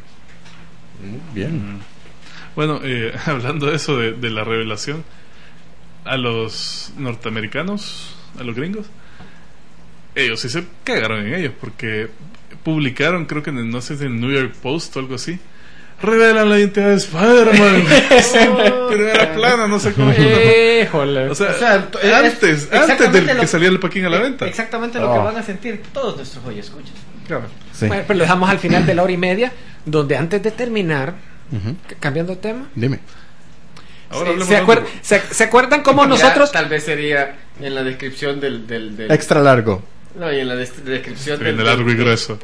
Bien. Bueno, eh, hablando de eso, de, de la revelación, a los norteamericanos, a los gringos, ellos sí se cagaron en ellos, porque publicaron, creo que en el, no sé si en el New York Post o algo así, revelan la identidad de Spider-Man. Primera plana, no sé cómo. Híjole. O sea, O sea, t- es antes, antes exactamente de que lo- saliera el paquín a la venta. Exactamente lo Oh. que van a sentir todos nuestros hoy escuchas. Claro. Sí. Bueno, pero lo dejamos al final de la hora y media, donde antes de terminar, Ujú. c- cambiando de tema, Dime. Ahora ¿se, hablemos se, de acuer- algo. se- ¿se acuerdan cómo Ya, nosotros... tal vez sería en la descripción del, del, del- Extra largo. no, y en la des- descripción Se del, viene largo y grueso.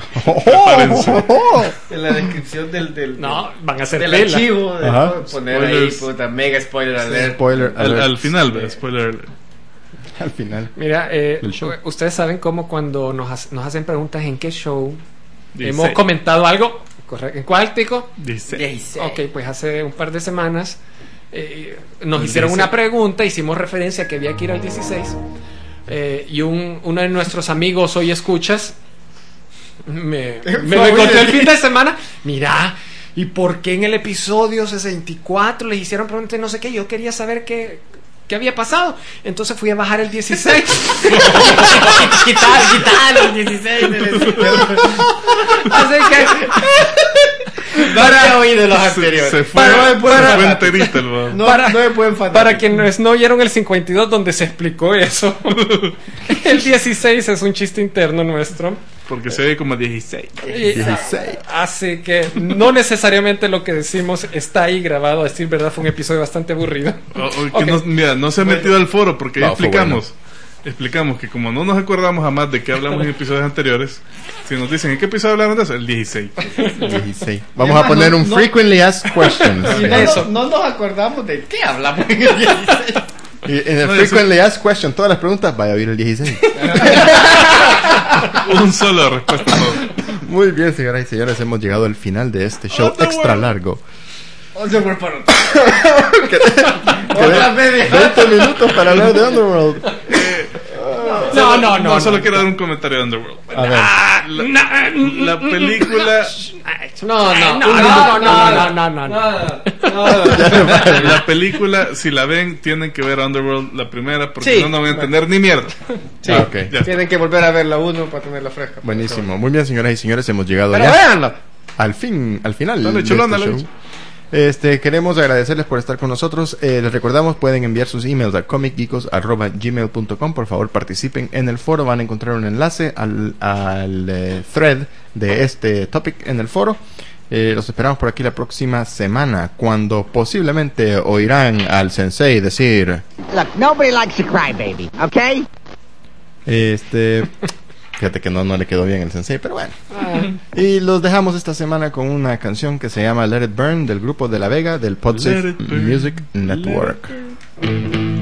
Oh, en la descripción del, del No, van a ser del pela. archivo de Ajá. poner Spoilers. ahí puta mega spoiler alert. Spoiler Al, alert. al final, ¿verdad? Spoiler alert. Al final. Mira, eh, Del show. ustedes saben cómo cuando nos, ha- nos hacen preguntas en qué show dieciséis. hemos comentado algo, correcto, ¿en cuál, Tico? dieciséis. dieciséis. Ok, pues hace un par de semanas eh, nos El hicieron dieciséis. una pregunta, hicimos referencia a que había que ir al dieciséis, eh, y un, uno de nuestros amigos hoy escuchas me, me lo encontré el fin de semana. Mira, ¿y por qué en el episodio sesenta y cuatro les hicieron preguntas no sé qué? Yo quería saber qué, qué había pasado. Entonces fui a bajar el dieciséis. Quitar, quitar los dieciséis. Así que No había oído los Se, anteriores. se fue, Para- se para- fue enterito el weón. No, para- no me pueden faltar. para quienes no oyeron el cincuenta y dos donde se explicó eso, el dieciséis es un chiste interno nuestro. Porque se ve como dieciséis. Y- dieciséis. Así que no necesariamente lo que decimos está ahí grabado. A decir verdad, fue un episodio bastante aburrido. O- o que Ok. no, mira, no se ha metido al foro porque ya No, fue explicamos. Explicamos que como no nos acordamos jamás de qué hablamos en episodios anteriores, si nos dicen en qué episodio hablaron de eso, el dieciséis. dieciséis. Vamos Además, a poner no- un no- frequently asked questions. Si no, Eso. no, no nos acordamos de qué hablamos en el dieciséis. Y en el No, frequently asked question, todas las preguntas, vaya a oír el dieciséis. Un solo respuesta a todo. Muy bien, señoras y señores, hemos llegado al final de este show Underworld. extra largo. Underworld para otra. Quedé Otra media. veinte minutos para hablar de Underworld. No, no, no. No, solo no. quiero dar un comentario de Underworld. A ver. La, la película No, no, No, no, no, no, no, no. la película, si la ven, tienen que ver Underworld la primera, porque Sí. si no, no van a entender ni mierda. Sí. Ah, ok. Ya. Tienen que volver a ver la uno para tenerla fresca. Buenísimo. Muy bien, señoras y señores, hemos llegado Pero ya véanla. al fin, al final Dale, de chulón, este dale, show. bicho. Este, queremos agradecerles por estar con nosotros. Eh, les recordamos, pueden enviar sus emails a comicgeekos arroba gmail punto com. Por favor, participen en el foro. Van a encontrar un enlace al, al eh, thread de este topic en el foro. Eh, los esperamos por aquí la próxima semana, cuando posiblemente oirán al sensei decir... Look, nobody likes a crybaby, okay? Este... Fíjate que no, no le quedó bien el sensei, pero bueno. Y los dejamos esta semana con una canción que se llama Let It Burn, del grupo de La Vega, del Let Podsafe it burn, Music let it Network. burn.